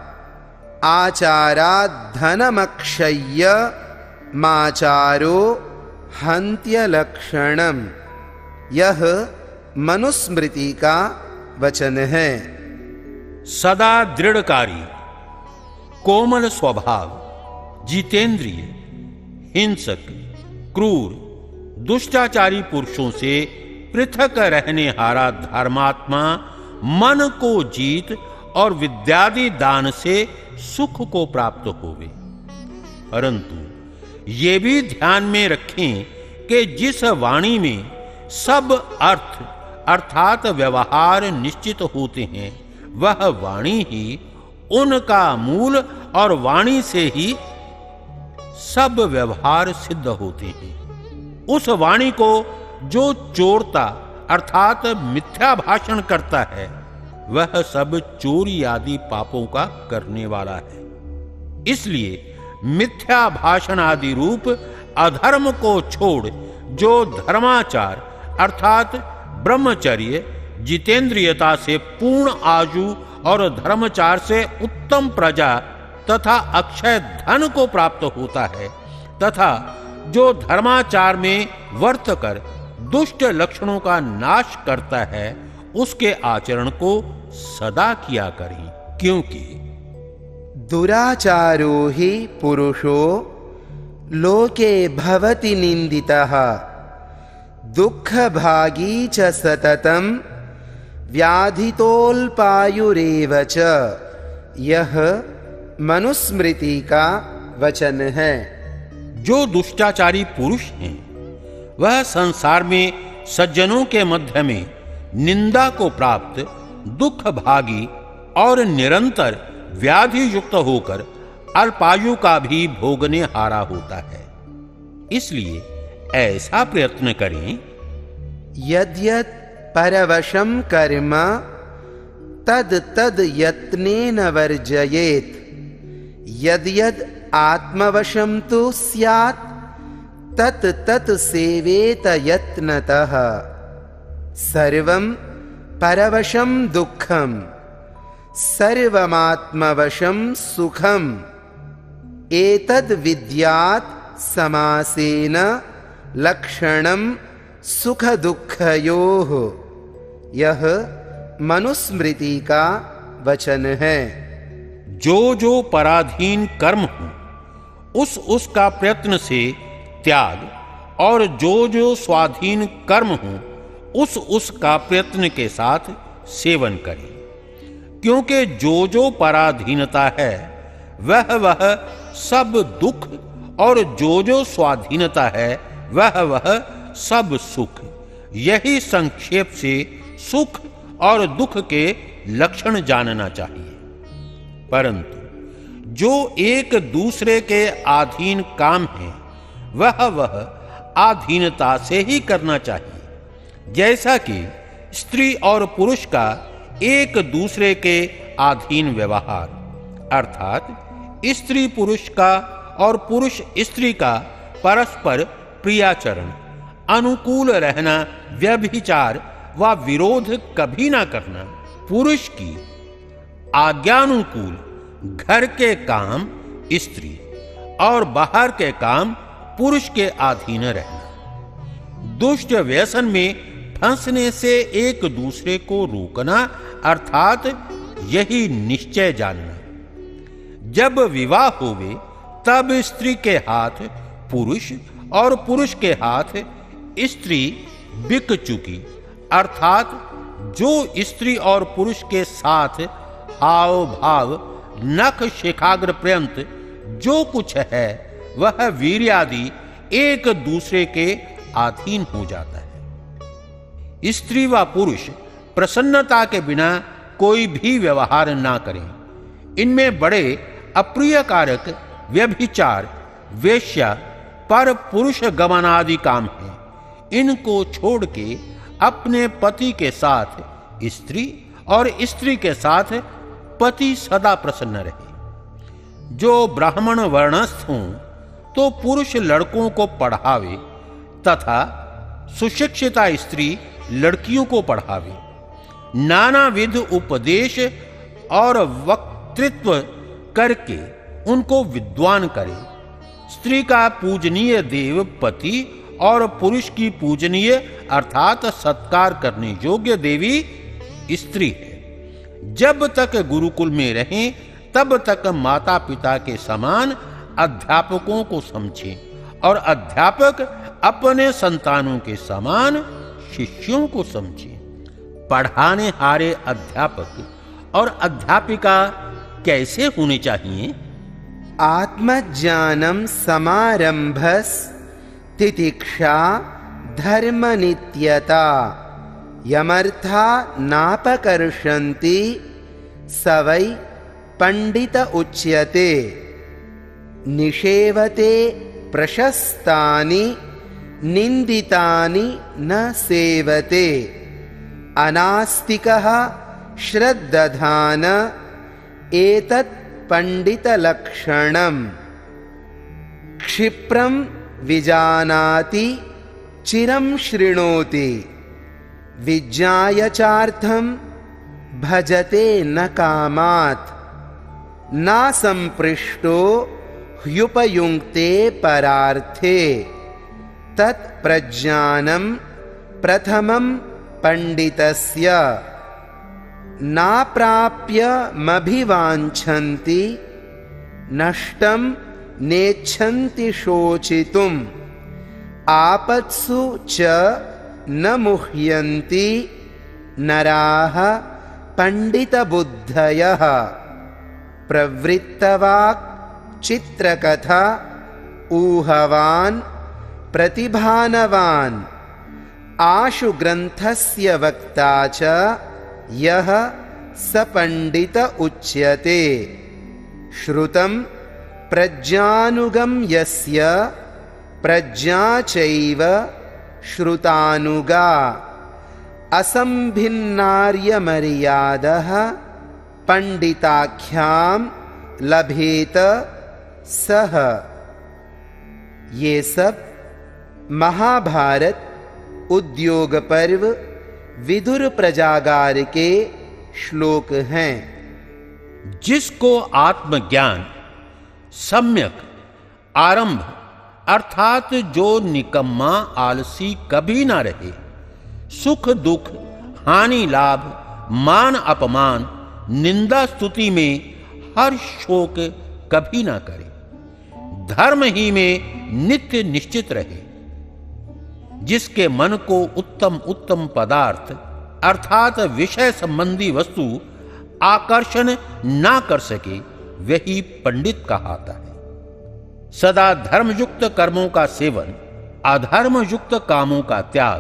आचाराद्धनमक्षय्य माचारो हन्त्यलक्षणम्। यह मनुस्मृति का वचन है। सदा दृढ़कारी, कोमल स्वभाव, जितेंद्रिय, हिंसक, क्रूर, दुष्टाचारी पुरुषों से पृथक रहने हारा धर्मात्मा मन को जीत और विद्यादि दान से सुख को प्राप्त होवे। परंतु ये भी ध्यान में रखें कि जिस वाणी में सब अर्थ अर्थात व्यवहार निश्चित होते हैं, वह वाणी ही उनका मूल और वाणी से ही सब व्यवहार सिद्ध होते हैं। उस वाणी को जो चोरता अर्थात मिथ्या भाषण करता है, वह सब चोरी आदि पापों का करने वाला है। इसलिए मिथ्या भाषण आदि रूप अधर्म को छोड़ जो धर्माचार अर्थात ब्रह्मचर्य, जितेंद्रियता से पूर्ण आयु और धर्मचार से उत्तम प्रजा तथा अक्षय धन को प्राप्त होता है, तथा जो धर्माचार में वर्त कर दुष्ट लक्षणों का नाश करता है, उसके आचरण को सदा किया करें, क्योंकि दुराचारो हि पुरुषो लोके भवति निंदितः दुःखभागी च सततं व्याधितोल्पायुरेव च, यह मनुस्मृति का वचन है। जो दुष्टाचारी पुरुष हैं वह संसार में सज्जनों के मध्य में निंदा को प्राप्त, दुख भागी और निरंतर व्याधि युक्त होकर अल्पायु का भी भोगने हारा होता है। इसलिए ऐसा प्रयत्न करें, यद्यत् परवशं कर्म तद तद यत्नेन वर्जयेत्, यद्यद् आत्मवशं तु स्यात् तत् तत् सेवेत यत्नतः। सर्वं परवशं दुःखं सर्वमात्मवशं सुखम्, एतद् विद्यात् समासेन लक्षणं सुख दुःखयोः। यह मनुस्मृति का वचन है। जो जो पराधीन कर्म हो उस उसका प्रयत्न से त्याग, और जो जो स्वाधीन कर्म हो उस उसका प्रयत्न के साथ सेवन करें। क्योंकि जो जो पराधीनता है वह वह सब दुख, और जो जो स्वाधीनता है वह वह सब सुख। यही संक्षेप से सुख और दुख के लक्षण जानना चाहिए। परंतु जो एक दूसरे के अधीन काम है वह वह अधीनता से ही करना चाहिए। जैसा कि स्त्री और पुरुष का एक दूसरे के अधीन व्यवहार, अर्थात स्त्री पुरुष का और पुरुष स्त्री का परस्पर प्रियाचरण, अनुकूल रहना, व्यभिचार व विरोध कभी ना करना, पुरुष की आज्ञानुकूल घर के काम स्त्री और बाहर के काम पुरुष के अधीन रहना, दुष्ट व्यसन में फंसने से एक दूसरे को रोकना, अर्थात यही निश्चय जानना। जब विवाह होवे तब स्त्री के हाथ पुरुष और पुरुष के हाथ स्त्री बिक चुकी, अर्थात जो स्त्री और पुरुष के साथ हाव भाव नख शिखाग्र पर्यंत जो कुछ है वह वीर्य आदि एक दूसरे के अधीन हो जाता है। स्त्री व पुरुष प्रसन्नता के बिना कोई भी व्यवहार ना करें। इनमें बड़े अप्रिय कारक व्यभिचार, वेश्या, पर पुरुष गमनादि काम है। इनको छोड़ के अपने पति के साथ स्त्री और स्त्री के साथ पति सदा प्रसन्न रहे। जो ब्राह्मण वर्णस्थ हों तो पुरुष लड़कों को पढ़ावे तथा सुशिक्षिता स्त्री लड़कियों को पढ़ावे, नानाविध उपदेश और वक्तृत्व करके उनको विद्वान करे। स्त्री का पूजनीय देव पति और पुरुष की पूजनीय अर्थात सत्कार करने योग्य देवी स्त्री है। जब तक गुरुकुल में रहें तब तक माता पिता के समान अध्यापकों को समझें और अध्यापक अपने संतानों के समान शिष्यों को समझें। पढ़ाने हारे अध्यापक और अध्यापिका कैसे होने चाहिए? आत्मज्ञानम समारंभस तितिक्षा धर्मनित्यता यमर्था नापकर्षन्ति स वै पंडित उच्यते। निषेवते प्रशस्तानि निंदितानि न सेवते। अनास्तिकः श्रद्दधान एतत् पंडितलक्षणम्। क्षिप्रं विजानाति चिरं शृणोति। विज्ञाय चार्थं भजते न कामात्। न संपृष्टो ह्युपयुङ्क्ते परार्थे। तत्प्रज्ञानं प्रथमं पंडितस्य। नाप्राप्यमभिवाञ्छन्ति नष्टं नेच्छन्ति शोचितुम्। आपत्सु च न मुह्यन्ति नराः पंडितबुद्धयः प्रवृत्तवाक् चित्रकथा ऊहवान् प्रतिभानवान् आशु ग्रन्थस्य वक्ता च यः स पंडित उच्यते। श्रुतं प्रज्ञानुगं यस्य प्रज्ञा चैव श्रुतानुगा असंभिन्नार्यमर्यादः पंडिताख्यां लभेत सह। ये सब महाभारत उद्योग पर्व विदुर प्रजागार के श्लोक हैं। जिसको आत्मज्ञान सम्यक आरंभ अर्थात जो निकम्मा आलसी कभी ना रहे, सुख दुख हानि लाभ मान अपमान निंदा स्तुति में हर्ष शोक कभी ना करे, धर्म ही में नित्य निश्चित रहे, जिसके मन को उत्तम उत्तम पदार्थ अर्थात विषय संबंधी वस्तु आकर्षण ना कर सके, वही पंडित कहाता है। सदा धर्मयुक्त कर्मों का सेवन, अधर्मयुक्त कामों का त्याग,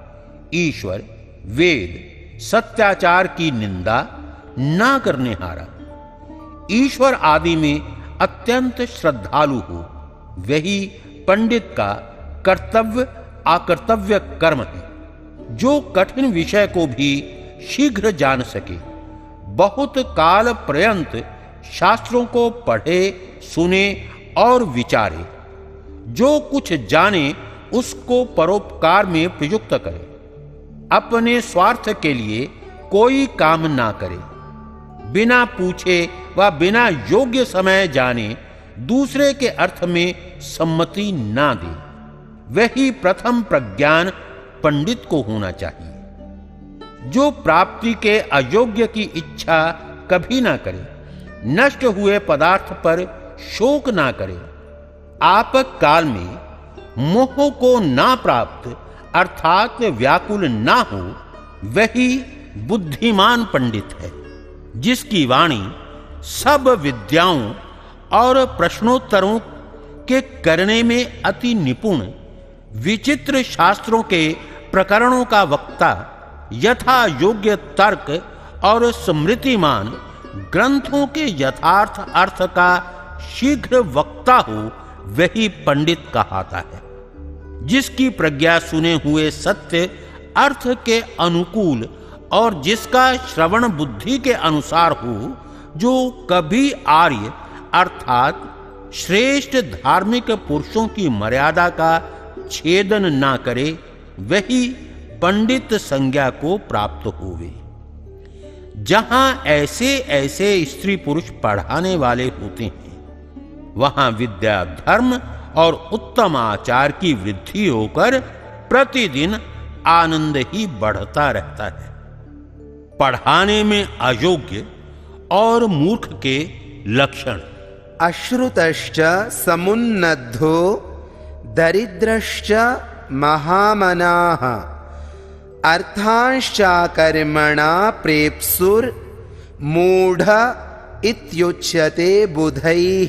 ईश्वर वेद सत्याचार की निंदा ना करने हारा, ईश्वर आदि में अत्यंत श्रद्धालु हो, वही पंडित का कर्तव्य आकर्तव्य कर्म है। जो कठिन विषय को भी शीघ्र जान सके, बहुत काल पर्यंत शास्त्रों को पढ़े सुने और विचारे, जो कुछ जाने उसको परोपकार में प्रयुक्त करे, अपने स्वार्थ के लिए कोई काम ना करे, बिना पूछे व बिना योग्य समय जाने दूसरे के अर्थ में सम्मति ना दे, वही प्रथम प्रज्ञान पंडित को होना चाहिए। जो प्राप्ति के अयोग्य की इच्छा कभी ना करे, नष्ट हुए पदार्थ पर शोक ना करे, आपक काल में मोह को ना प्राप्त अर्थात व्याकुल ना हो, वही बुद्धिमान पंडित है। जिसकी वाणी सब विद्याओं और प्रश्नोत्तरों के करने में अति निपुण, विचित्र शास्त्रों के प्रकरणों का वक्ता, यथा योग्य तर्क और स्मृतिमान ग्रंथों के यथार्थ अर्थ का शीघ्र वक्ता हो, वही पंडित कहाता है। जिसकी प्रज्ञा सुने हुए सत्य अर्थ के अनुकूल और जिसका श्रवण बुद्धि के अनुसार हो, जो कभी आर्य अर्थात श्रेष्ठ धार्मिक पुरुषों की मर्यादा का छेदन ना करे, वही पंडित संज्ञा को प्राप्त होवे। जहां ऐसे ऐसे स्त्री पुरुष पढ़ाने वाले होते हैं, वहां विद्या धर्म और उत्तम आचार की वृद्धि होकर प्रतिदिन आनंद ही बढ़ता रहता है। पढ़ाने में अयोग्य और मूर्ख के लक्षण। अश्रुतश्च समुन्नद्धो दरिद्रश्च महामनाः अर्थांश्चाकर्मणा प्रेप्सुर् मूढ़ इत्युच्यते बुधैः।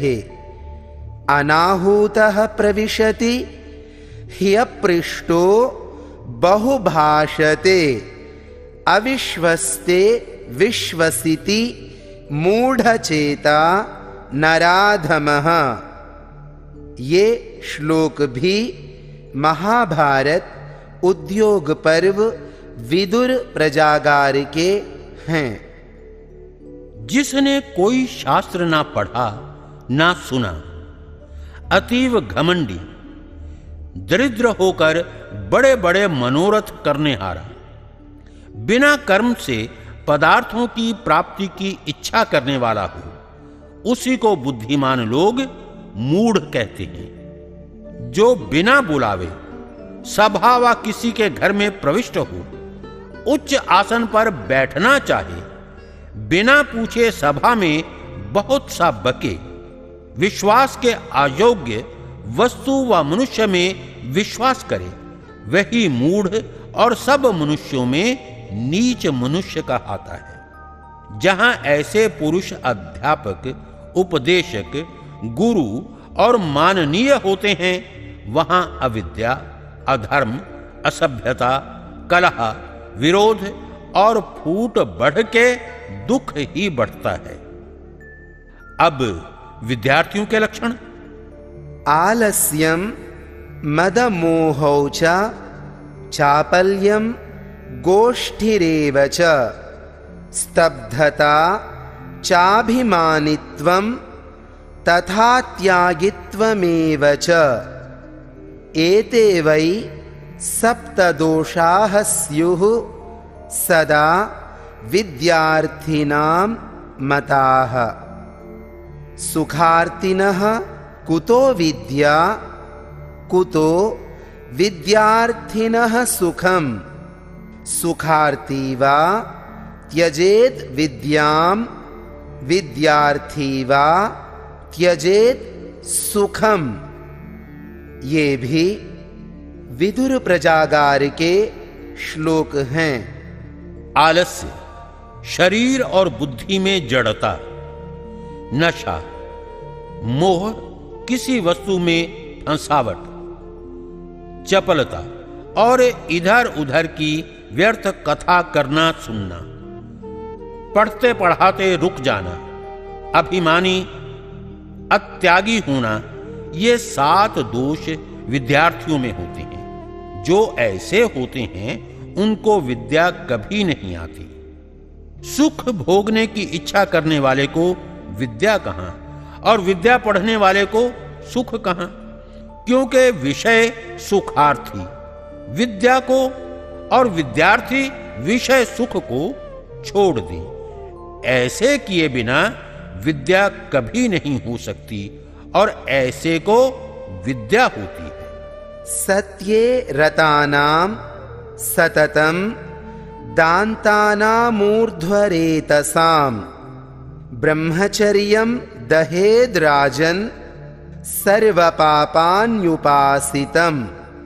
अनाहूतः प्रविशति ह्यपृष्टो बहुभाषते अविश्वस्ते विश्वसिति मूढ़चेता नराधमः। ये श्लोक भी महाभारत उद्योग पर्व विदुर प्रजागार के हैं। जिसने कोई शास्त्र ना पढ़ा ना सुना, अतीव घमंडी, दरिद्र होकर बड़े बड़े मनोरथ करने हारा, बिना कर्म से पदार्थों की प्राप्ति की इच्छा करने वाला हो, उसी को बुद्धिमान लोग मूढ़ कहते हैं। जो बिना बुलावे सभा व किसी के घर में प्रविष्ट हो, उच्च आसन पर बैठना चाहे, बिना पूछे सभा में बहुत सा बके, विश्वास के अयोग्य वस्तु व मनुष्य में विश्वास करे, वही मूढ़ और सब मनुष्यों में नीच मनुष्य कहाता है। जहां ऐसे पुरुष अध्यापक, उपदेशक, गुरु और माननीय होते हैं, वहां अविद्या, अधर्म, असभ्यता, कलह, विरोध और फूट बढ़ के दुख ही बढ़ता है। अब विद्यार्थियों के लक्षण। आलस्यम मदमोहौ च चापल्यम गोष्ठिरेव च स्तब्धता चाभिमानित्वम तथा त्यागित्वमेव च एते वै सप्तदोषाः स्युः सदा विद्यार्थिनां मताः। सुखार्थिनः कुतो विद्या, कुतो विद्यार्थिनः सुखम। सुखार्थी वा त्यजेत विद्याम, विद्यार्थी वा त्यजेत सुखम। ये भी विदुर प्रजागार के श्लोक हैं। आलस्य, शरीर और बुद्धि में जड़ता, नशा, मोह, किसी वस्तु में फंसावट, चपलता और इधर उधर की व्यर्थ कथा करना सुनना, पढ़ते पढ़ाते रुक जाना, अभिमानी, अत्यागी होना, ये सात दोष विद्यार्थियों में होते हैं। जो ऐसे होते हैं उनको विद्या कभी नहीं आती। सुख भोगने की इच्छा करने वाले को विद्या कहां और विद्या पढ़ने वाले को सुख कहां, क्योंकि विषय सुखार्थी विद्या को और विद्यार्थी विषय सुख को छोड़ दे। ऐसे किए बिना विद्या कभी नहीं हो सकती और ऐसे को विद्या होती है। सत्ये रतानां सततम दान्तानामूर्ध्वरेतसां ब्रह्मचर्यं दहेद राजन सर्वपापान्युपासितम।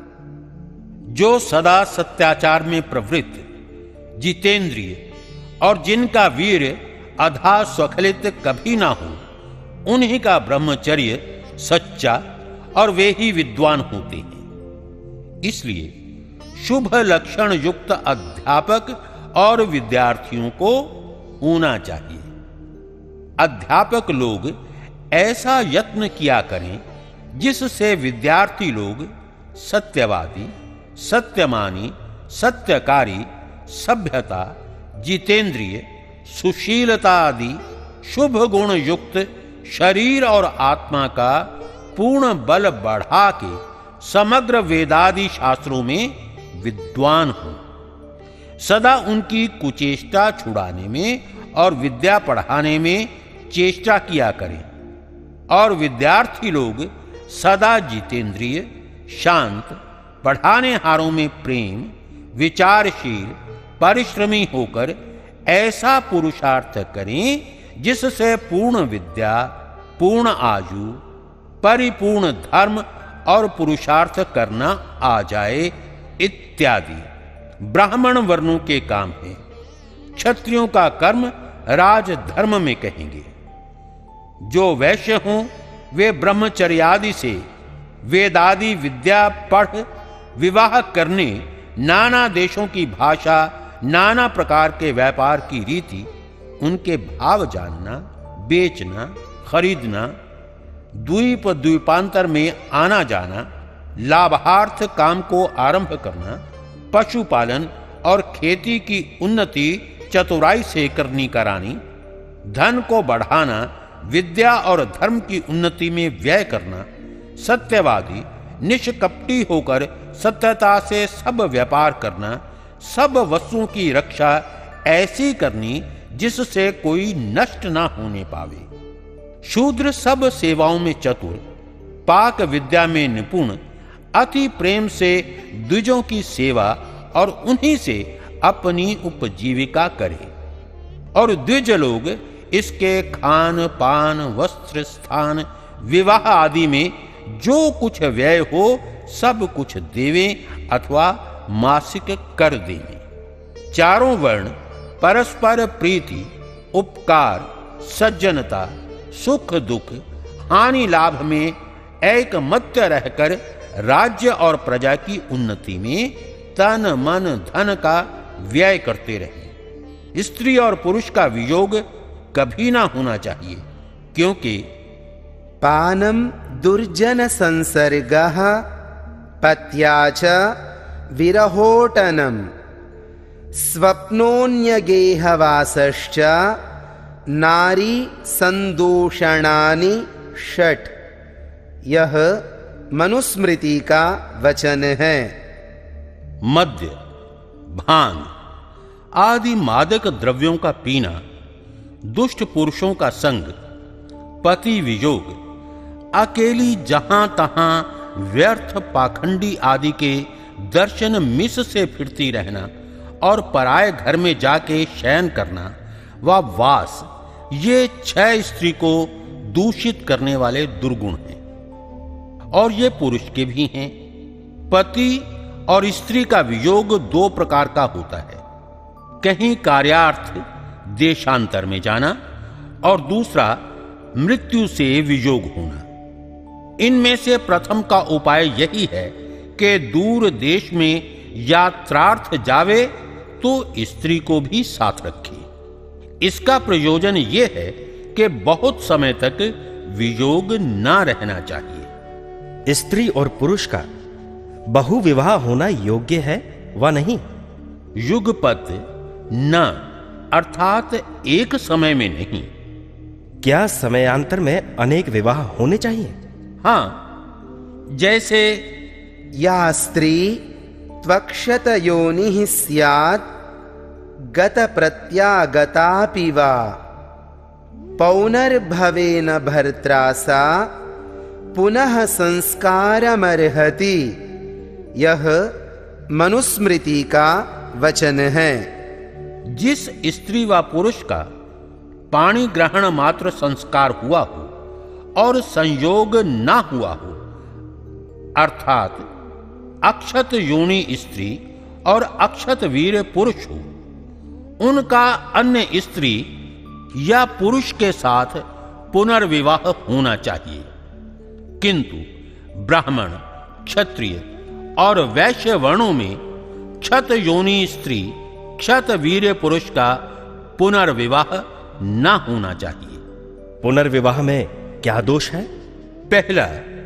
जो सदा सत्याचार में प्रवृत्त, जितेंद्रिय और जिनका वीर अधा स्वखलित कभी ना हो, उन्हीं का ब्रह्मचर्य सच्चा और वे ही विद्वान होते हैं। इसलिए शुभ लक्षण युक्त अध्यापक और विद्यार्थियों को होना चाहिए। अध्यापक लोग ऐसा यत्न किया करें जिससे विद्यार्थी लोग सत्यवादी, सत्यमानी, सत्यकारी, सभ्यता, जितेंद्रिय, सुशीलता आदि शुभ गुण युक्त शरीर और आत्मा का पूर्ण बल बढ़ा के समग्र वेदादि शास्त्रों में विद्वान हो। सदा उनकी कुचेष्टा छुड़ाने में और विद्या पढ़ाने में चेष्टा किया करें। और विद्यार्थी लोग सदा जितेंद्रिय, शांत, पढ़ाने हारों में प्रेम, विचारशील, परिश्रमी होकर ऐसा पुरुषार्थ करें जिससे पूर्ण विद्या, पूर्ण आयु, परिपूर्ण धर्म और पुरुषार्थ करना आ जाए इत्यादि ब्राह्मण वर्णों के काम है। क्षत्रियों का कर्म राजधर्म में कहेंगे। जो वैश्य हों वे ब्रह्मचर्यादि से वेदादि विद्या पढ़ विवाह करने, नाना देशों की भाषा, नाना प्रकार के व्यापार की रीति, उनके भाव जानना, बेचना, खरीदना, द्वीप द्वीपांतर में आना जाना, लाभार्थ काम को आरंभ करना, पशुपालन और खेती की उन्नति चतुराई से करनी करानी, धन को बढ़ाना, विद्या और धर्म की उन्नति में व्यय करना, सत्यवादी निष्कपटी होकर सत्यता से सब व्यापार करना, सब वस्तुओं की रक्षा ऐसी करनी जिससे कोई नष्ट ना होने पावे। शूद्र सब सेवाओं में चतुर, पाक विद्या में निपुण, अति प्रेम से द्विजों की सेवा और उन्हीं से अपनी उपजीविका करे। और द्विज लोग इसके खान पान, वस्त्र, स्थान, विवाह आदि में जो कुछ व्यय हो सब कुछ देवें अथवा मासिक कर देवें। चारों वर्ण परस्पर प्रीति, उपकार, सज्जनता, सुख दुख, हानि लाभ में एकमत्य रहकर राज्य और प्रजा की उन्नति में तन मन धन का व्यय करते रहे। स्त्री और पुरुष का वियोग कभी ना होना चाहिए, क्योंकि पानम दुर्जन संसर्गः पत्या च विरहोटनम स्वप्नोन्यगेहवासश्च नारी संदूषणानि षट्। यह मनुस्मृति का वचन है। मद्य, भांग आदि मादक द्रव्यों का पीना, दुष्ट पुरुषों का संग, पति वियोग, अकेली जहां तहां व्यर्थ पाखंडी आदि के दर्शन मिस से फिरती रहना और पराये घर में जाके शयन करना व वास, ये छह स्त्री को दूषित करने वाले दुर्गुण हैं और ये पुरुष के भी हैं। पति और स्त्री का वियोग दो प्रकार का होता है, कहीं कार्यार्थ देशांतर में जाना और दूसरा मृत्यु से वियोग होना। इनमें से प्रथम का उपाय यही है कि दूर देश में यात्रार्थ जावे तो स्त्री को भी साथ रखे। इसका प्रयोजन यह है कि बहुत समय तक वियोग ना रहना चाहिए। स्त्री और पुरुष का बहुविवाह होना योग्य है व नहीं? युगपत न, अर्थात एक समय में नहीं। क्या समयांतर में अनेक विवाह होने चाहिए? हां, जैसे या स्त्री त्वक्षत योनिः स्यात् गत प्रत्यागतापि वा पौनर्भवेन भर्त्रा सा पुनः संस्कारमर्हति। यह मनुस्मृति का वचन है। जिस स्त्री व पुरुष का पाणी ग्रहण मात्र संस्कार हुआ हो और संयोग ना हुआ हो, अर्थात अक्षत योनि स्त्री और अक्षत वीर पुरुष हो, उनका अन्य स्त्री या पुरुष के साथ पुनर्विवाह होना चाहिए। किंतु ब्राह्मण, क्षत्रिय और वैश्य वर्णों में क्षत योनि स्त्री, क्षत वीर पुरुष का पुनर्विवाह ना होना चाहिए। पुनर्विवाह में क्या दोष है? पहला,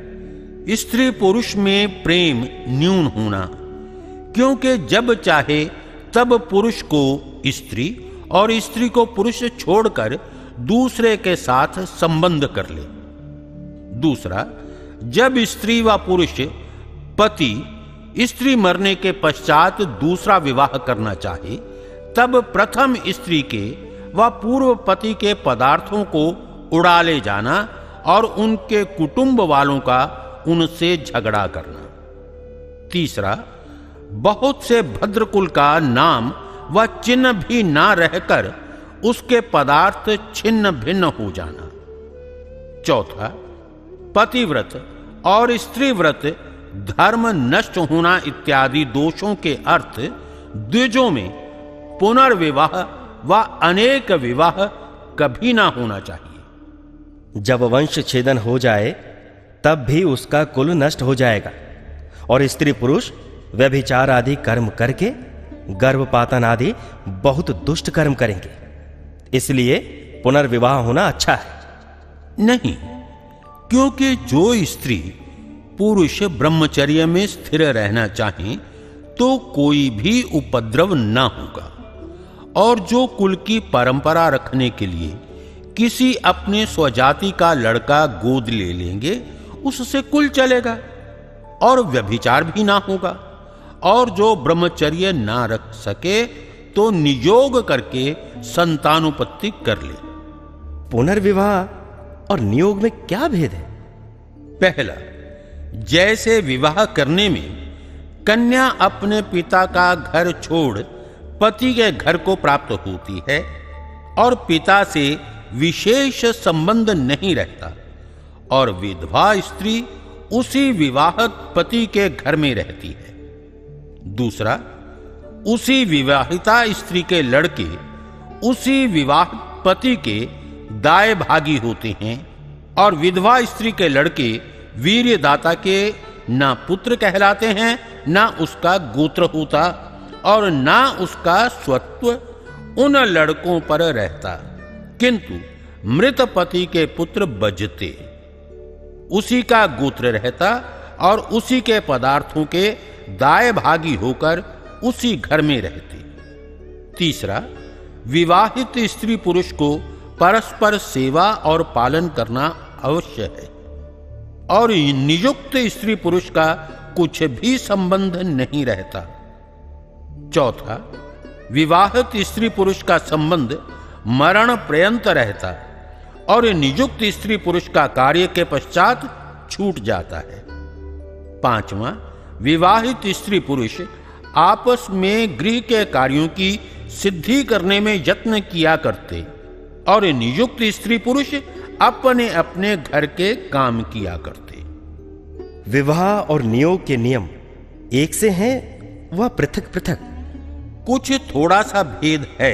स्त्री पुरुष में प्रेम न्यून होना, क्योंकि जब चाहे तब पुरुष को स्त्री और स्त्री को पुरुष छोड़कर दूसरे के साथ संबंध कर ले। दूसरा, जब स्त्री व पुरुष पति स्त्री मरने के पश्चात दूसरा विवाह करना चाहे, तब प्रथम स्त्री के व पूर्व पति के पदार्थों को उड़ा ले जाना और उनके कुटुंब वालों का उनसे झगड़ा करना। तीसरा, बहुत से भद्रकुल का नाम व चिन्ह भी ना रहकर उसके पदार्थ छिन्न भिन्न हो जाना। चौथा, पतिव्रत और स्त्रीव्रत धर्म नष्ट होना इत्यादि दोषों के अर्थ द्विजों में पुनर्विवाह व अनेक विवाह कभी ना होना चाहिए। जब वंश छेदन हो जाए तब भी उसका कुल नष्ट हो जाएगा और स्त्री पुरुष व्यभिचार आदि कर्म करके गर्भपातन आदि बहुत दुष्ट कर्म करेंगे। इसलिए पुनर्विवाह होना अच्छा है। नहीं, क्योंकि जो स्त्री पुरुष ब्रह्मचर्य में स्थिर रहना चाहे तो कोई भी उपद्रव ना होगा, और जो कुल की परंपरा रखने के लिए किसी अपने स्वजाति का लड़का गोद ले लेंगे, उससे कुल चलेगा और व्यभिचार भी ना होगा। और जो ब्रह्मचर्य ना रख सके तो नियोग करके संतानोत्पत्ति कर ले। पुनर्विवाह और नियोग में क्या भेद है? पहला, जैसे विवाह करने में कन्या अपने पिता का घर छोड़ पति के घर को प्राप्त होती है और पिता से विशेष संबंध नहीं रहता, और विधवा स्त्री उसी विवाहक पति के घर में रहती है। दूसरा, उसी विवाहिता स्त्री के लड़के उसी विवाहित पति के दाए भागी होते हैं और विधवा स्त्री के लड़के वीर्यदाता के ना पुत्र कहलाते हैं, ना उसका गोत्र होता और ना उसका स्वत्व उन लड़कों पर रहता, किंतु मृत पति के पुत्र बजते, उसी का गोत्र रहता और उसी के पदार्थों के दाए भागी होकर उसी घर में रहते। तीसरा, विवाहित स्त्री पुरुष को परस्पर सेवा और पालन करना अवश्य है और नियुक्त स्त्री पुरुष का कुछ भी संबंध नहीं रहता। चौथा, विवाहित स्त्री पुरुष का संबंध मरण पर्यंत रहता और नियुक्त स्त्री पुरुष का कार्य के पश्चात छूट जाता है। पांचवा, विवाहित स्त्री पुरुष आपस में गृह के कार्यों की सिद्धि करने में यत्न किया करते और नियुक्त स्त्री पुरुष अपने अपने घर के काम किया करते। विवाह और नियोग के नियम एक से हैं वह पृथक पृथक? कुछ थोड़ा सा भेद है।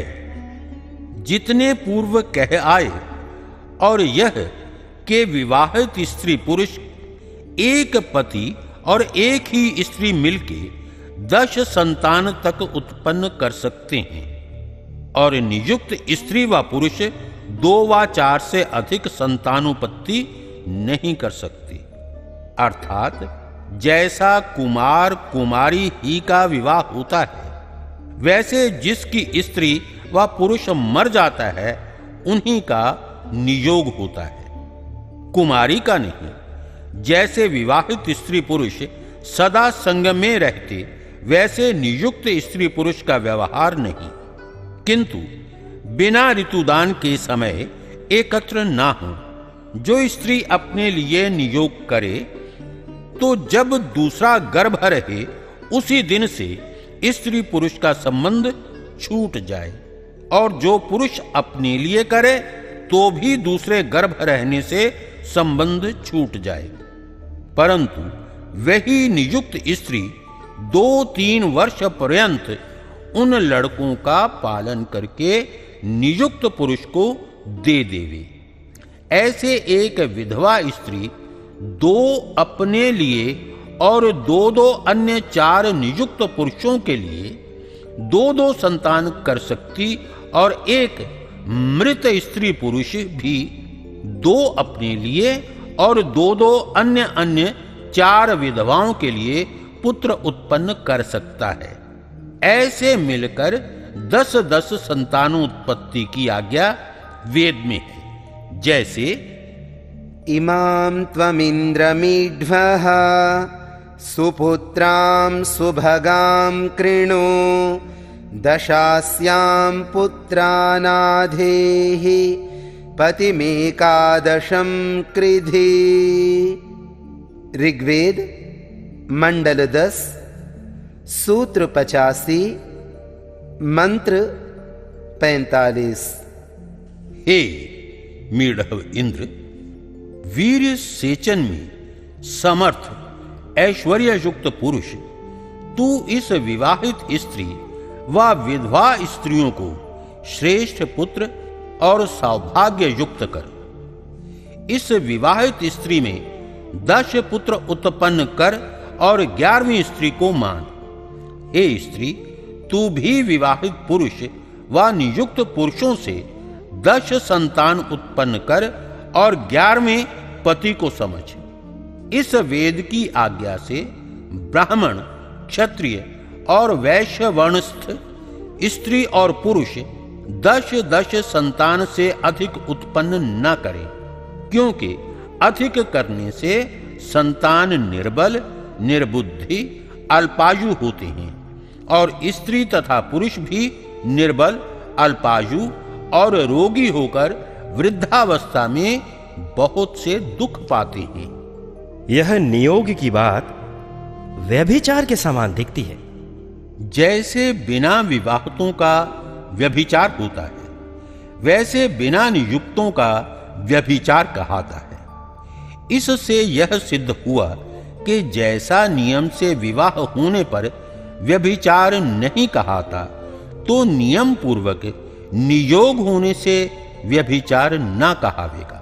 जितने पूर्व कह आए और यह कि विवाहित स्त्री पुरुष एक पति और एक ही स्त्री मिलके दस संतान तक उत्पन्न कर सकते हैं और नियुक्त स्त्री व पुरुष दो व चार से अधिक संतानोत्पत्ति नहीं कर सकती। अर्थात जैसा कुमार कुमारी ही का विवाह होता है, वैसे जिसकी स्त्री व पुरुष मर जाता है उन्हीं का नियोग होता है, कुमारी का नहीं। जैसे विवाहित स्त्री पुरुष सदा संग में रहते, वैसे नियुक्त स्त्री पुरुष का व्यवहार नहीं, किंतु बिना ऋतुदान के समय एकत्र ना हो। जो स्त्री अपने लिए नियोग करे तो जब दूसरा गर्भ रहे उसी दिन से स्त्री पुरुष का संबंध छूट जाए, और जो पुरुष अपने लिए करे तो भी दूसरे गर्भ रहने से संबंध छूट जाए। परंतु वही नियुक्त स्त्री दो तीन वर्ष पर्यंत उन लड़कों का पालन करके नियुक्त पुरुष को दे देवे। ऐसे एक विधवा स्त्री दो अपने लिए और दो दो अन्य चार नियुक्त पुरुषों के लिए दो दो संतान कर सकती और एक मृत स्त्री पुरुष भी दो अपने लिए और दो दो अन्य अन्य चार विधवाओं के लिए पुत्र उत्पन्न कर सकता है। ऐसे मिलकर दस दस संतानोत्पत्ति की आज्ञा वेद में है। जैसे इमाम त्वमिन्द्रमीढ्वः सुपुत्रां सुभगां कृणु दशास्यां पुत्रानाधेहि पतिमेकादशं कृधि। ऋग्वेद मंडल दस सूत्र पचासी मंत्र पैंतालीस। हे मीढ़व इंद्र, वीर सेचन में समर्थ ऐश्वर्य युक्त पुरुष, तू इस विवाहित स्त्री व विधवा स्त्रियों को श्रेष्ठ पुत्र और सौभाग्य युक्त कर। इस विवाहित स्त्री में दस पुत्र उत्पन्न कर और ग्यारहवीं स्त्री को मान। हे स्त्री, तू भी विवाहित पुरुष व नियुक्त पुरुषों से दस संतान उत्पन्न कर और ग्यारहवें पति को समझ। इस वेद की आज्ञा से ब्राह्मण, क्षत्रिय और वैश्य वर्णस्थ स्त्री और पुरुष दस दस संतान से अधिक उत्पन्न न करें, क्योंकि अधिक करने से संतान निर्बल, निर्बुद्धि, अल्पायु होते हैं और स्त्री तथा पुरुष भी निर्बल, अल्पायु और रोगी होकर वृद्धावस्था में बहुत से दुख पाते हैं। यह नियोग की बात व्यभिचार के समान दिखती है। जैसे बिना विवाहितों का व्यभिचार होता है, वैसे बिना नियुक्तों का व्यभिचार कहाता है। इससे यह सिद्ध हुआ कि जैसा नियम से विवाह होने पर व्यभिचार नहीं कहाता, तो नियम पूर्वक नियोग होने से व्यभिचार ना कहावेगा।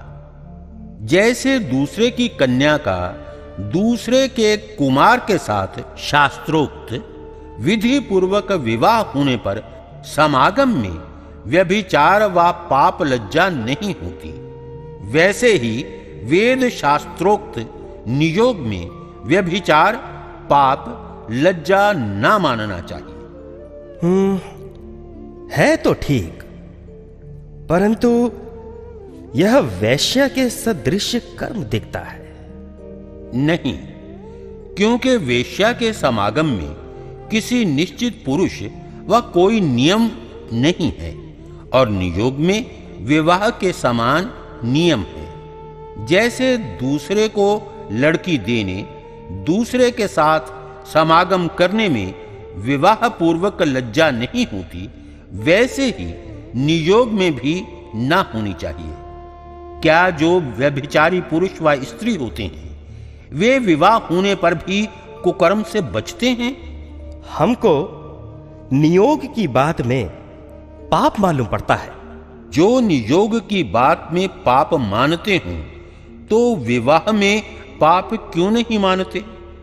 जैसे दूसरे की कन्या का दूसरे के कुमार के साथ शास्त्रोक्त विधि पूर्वक विवाह होने पर समागम में व्यभिचार व पाप लज्जा नहीं होती, वैसे ही वेद शास्त्रोक्त नियोग में व्यभिचार पाप लज्जा ना मानना चाहिए। हम्म, है तो ठीक, परंतु यह वैश्य के सदृश कर्म दिखता है। नहीं, क्योंकि वेश्या के समागम में किसी निश्चित पुरुष व कोई नियम नहीं है और नियोग में विवाह के समान नियम है। जैसे दूसरे को लड़की देने, दूसरे के साथ समागम करने में विवाह पूर्वक लज्जा नहीं होती, वैसे ही नियोग में भी ना होनी चाहिए। क्या जो व्यभिचारी पुरुष व स्त्री होते हैं वे विवाह होने पर भी कुकर्म से बचते हैं? हमको नियोग की बात में पाप मालूम पड़ता है। जो नियोग की बात में पाप मानते हों तो विवाह में पाप क्यों नहीं मानते?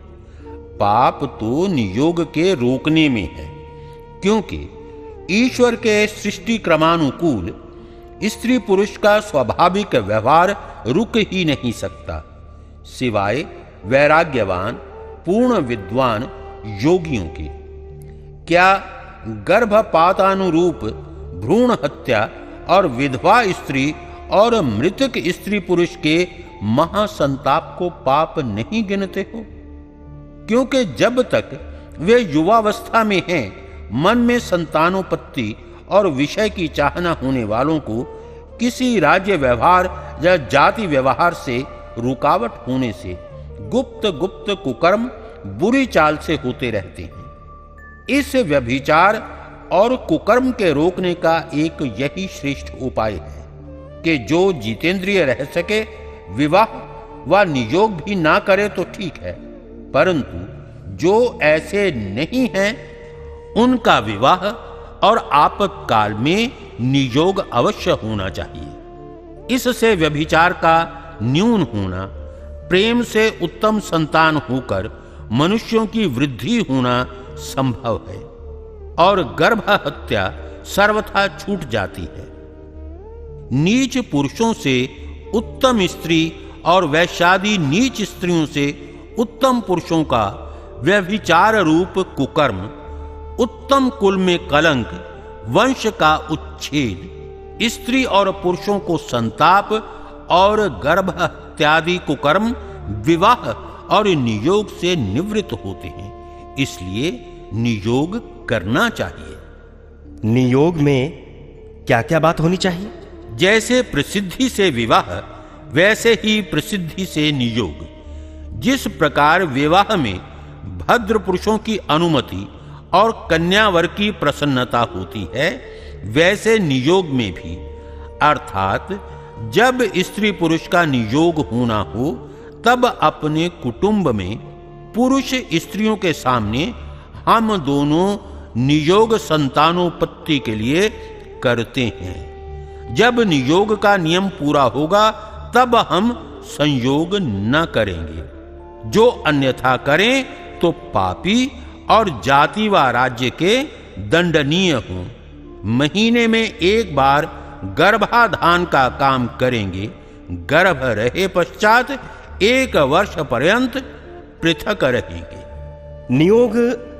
पाप तो नियोग के रोकने में है, क्योंकि ईश्वर के सृष्टि क्रमानुकूल स्त्री पुरुष का स्वाभाविक व्यवहार रुक ही नहीं सकता, सिवाय वैराग्यवान पूर्ण विद्वान योगियों के। क्या गर्भपातानुरूप भ्रूण हत्या और विधवा स्त्री और मृतक स्त्री पुरुष के महासंताप को पाप नहीं गिनते हो? क्योंकि जब तक वे युवावस्था में हैं, मन में संतानोपत्ति और विषय की चाहना होने वालों को किसी राज्य व्यवहार या जाति व्यवहार से रुकावट होने से गुप्त गुप्त कुकर्म बुरी चाल से होते रहते हैं। इस व्यभिचार और कुकर्म के रोकने का एक यही श्रेष्ठ उपाय है कि जो जितेंद्रिय रह सके विवाह व नियोग भी ना करे तो ठीक है, परंतु जो ऐसे नहीं हैं उनका विवाह और आपातकाल में नियोग अवश्य होना चाहिए। इससे व्यभिचार का न्यून होना, प्रेम से उत्तम संतान होकर मनुष्यों की वृद्धि होना संभव है और गर्भ हत्या सर्वथा छूट जाती है। नीच पुरुषों से उत्तम स्त्री और वैश्यादि नीच स्त्रियों से उत्तम पुरुषों का व्यभिचार रूप कुकर्म, उत्तम कुल में कलंक, वंश का उच्छेद, स्त्री और पुरुषों को संताप और गर्भ हत्यादि कुकर्म विवाह और नियोग से निवृत्त होते हैं, इसलिए नियोग करना चाहिए। नियोग में क्या क्या बात होनी चाहिए? जैसे प्रसिद्धि से विवाह वैसे ही प्रसिद्धि से नियोग। जिस प्रकार विवाह में भद्र पुरुषों की अनुमति और कन्यावर की प्रसन्नता होती है, वैसे नियोग में भी, अर्थात जब स्त्री पुरुष का नियोग होना हो तब अपने कुटुंब में पुरुष स्त्रियों के सामने हम दोनों नियोग संतानोपत्ति के लिए करते हैं। जब नियोग का नियम पूरा होगा तब हम संयोग न करेंगे। जो अन्यथा करें तो पापी और जाति व राज्य के दंडनीय हों। महीने में एक बार गर्भाधान का काम करेंगे, गर्भ रहे पश्चात एक वर्ष पर्यंत पृथक रहेंगे। नियोग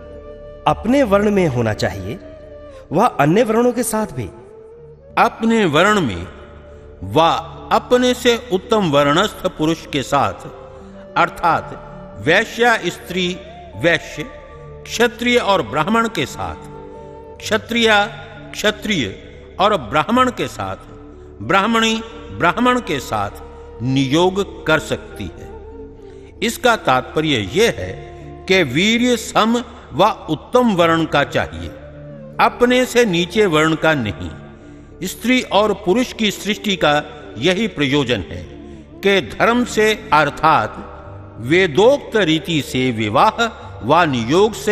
अपने वर्ण में होना चाहिए, वह अन्य वर्णों के साथ भी? अपने वर्ण में व अपने से उत्तम वर्णस्थ पुरुष के साथ, अर्थात वैश्या स्त्री वैश्य, क्षत्रिय और ब्राह्मण के साथ, क्षत्रिया क्षत्रिय और ब्राह्मण के साथ, ब्राह्मणी ब्राह्मण के साथ नियोग कर सकती है। इसका तात्पर्य यह है कि वीर्य सम व उत्तम वर्ण का चाहिए, अपने से नीचे वर्ण का नहीं। स्त्री और पुरुष की सृष्टि का यही प्रयोजन है कि धर्म से अर्थात वेदोक्त रीति से विवाह व नियोग से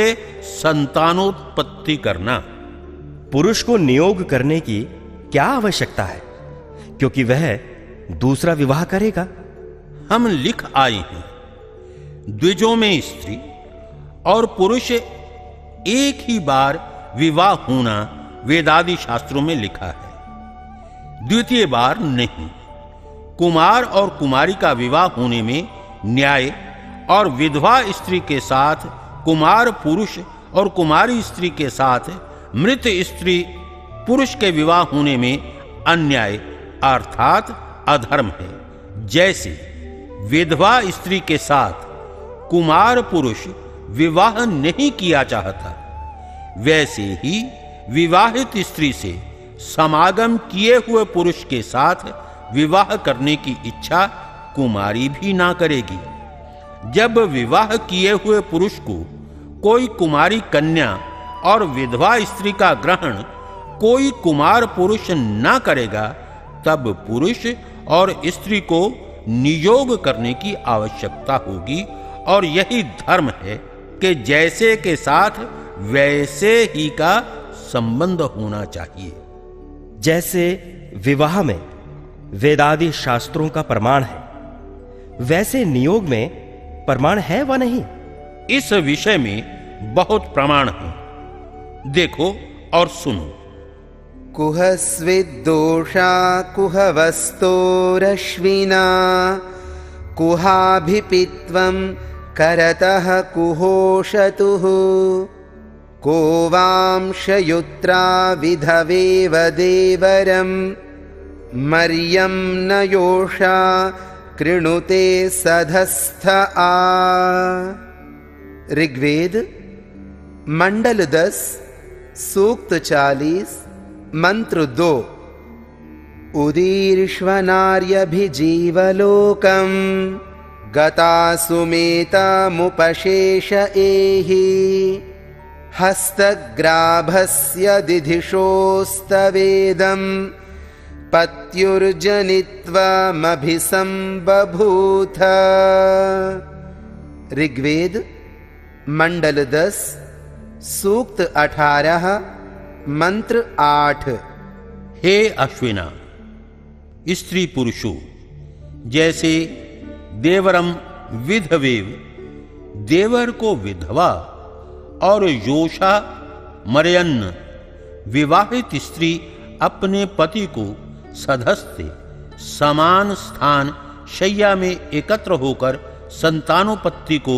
संतानोत्पत्ति करना। पुरुष को नियोग करने की क्या आवश्यकता है, क्योंकि वह दूसरा विवाह करेगा। हम लिख आए हैं, द्विजों में स्त्री और पुरुष एक ही बार विवाह होना वेदादि शास्त्रों में लिखा है, द्वितीय बार नहीं। कुमार और कुमारी का विवाह होने में न्याय और विधवा स्त्री के साथ कुमार पुरुष और कुमारी स्त्री के साथ मृत स्त्री पुरुष के विवाह होने में अन्याय अर्थात अधर्म है। जैसे विधवा स्त्री के साथ कुमार पुरुष विवाह नहीं किया चाहता, वैसे ही विवाहित स्त्री से समागम किए हुए पुरुष के साथ विवाह करने की इच्छा कुमारी भी ना करेगी। जब विवाह किए हुए पुरुष को कोई कुमारी कन्या और विधवा स्त्री का ग्रहण कोई कुमार पुरुष ना करेगा, तब पुरुष और स्त्री को नियोग करने की आवश्यकता होगी। और यही धर्म है कि जैसे के साथ वैसे ही का संबंध होना चाहिए। जैसे विवाह में वेदादि शास्त्रों का प्रमाण है, वैसे नियोग में प्रमाण है व नहीं? इस विषय में बहुत प्रमाण है, देखो और सुनो। कुहस्विद्दोषा कुहवस्तोरश्विना कुहाभिपित्वं करतः कुहोषतुः को वांशयुत्रा विधवेव देवरं मर्यं न योषा कृणुते सधस्थ आ। ऋग्वेद मंडल दस सूक्त चालीस मंत्र दो। उदीर्ष्वनार्यभिजीवलोकं गता सुमेतामुपशेष एहि हस्तग्राभस्य दिधिषोस्तवेदं पत्युर्जनित्वमभिसंबभूथ। ऋग्वेद मंडल दस सूक्त अठारह मंत्र आठ। हे अश्विना, स्त्री पुरुषों, जैसे देवरम विधवेव, देवर को विधवा, और योषा मर्यन्न, विवाहित स्त्री अपने पति को सधस्ते समान स्थान शय्या में एकत्र होकर संतानोपत्ति को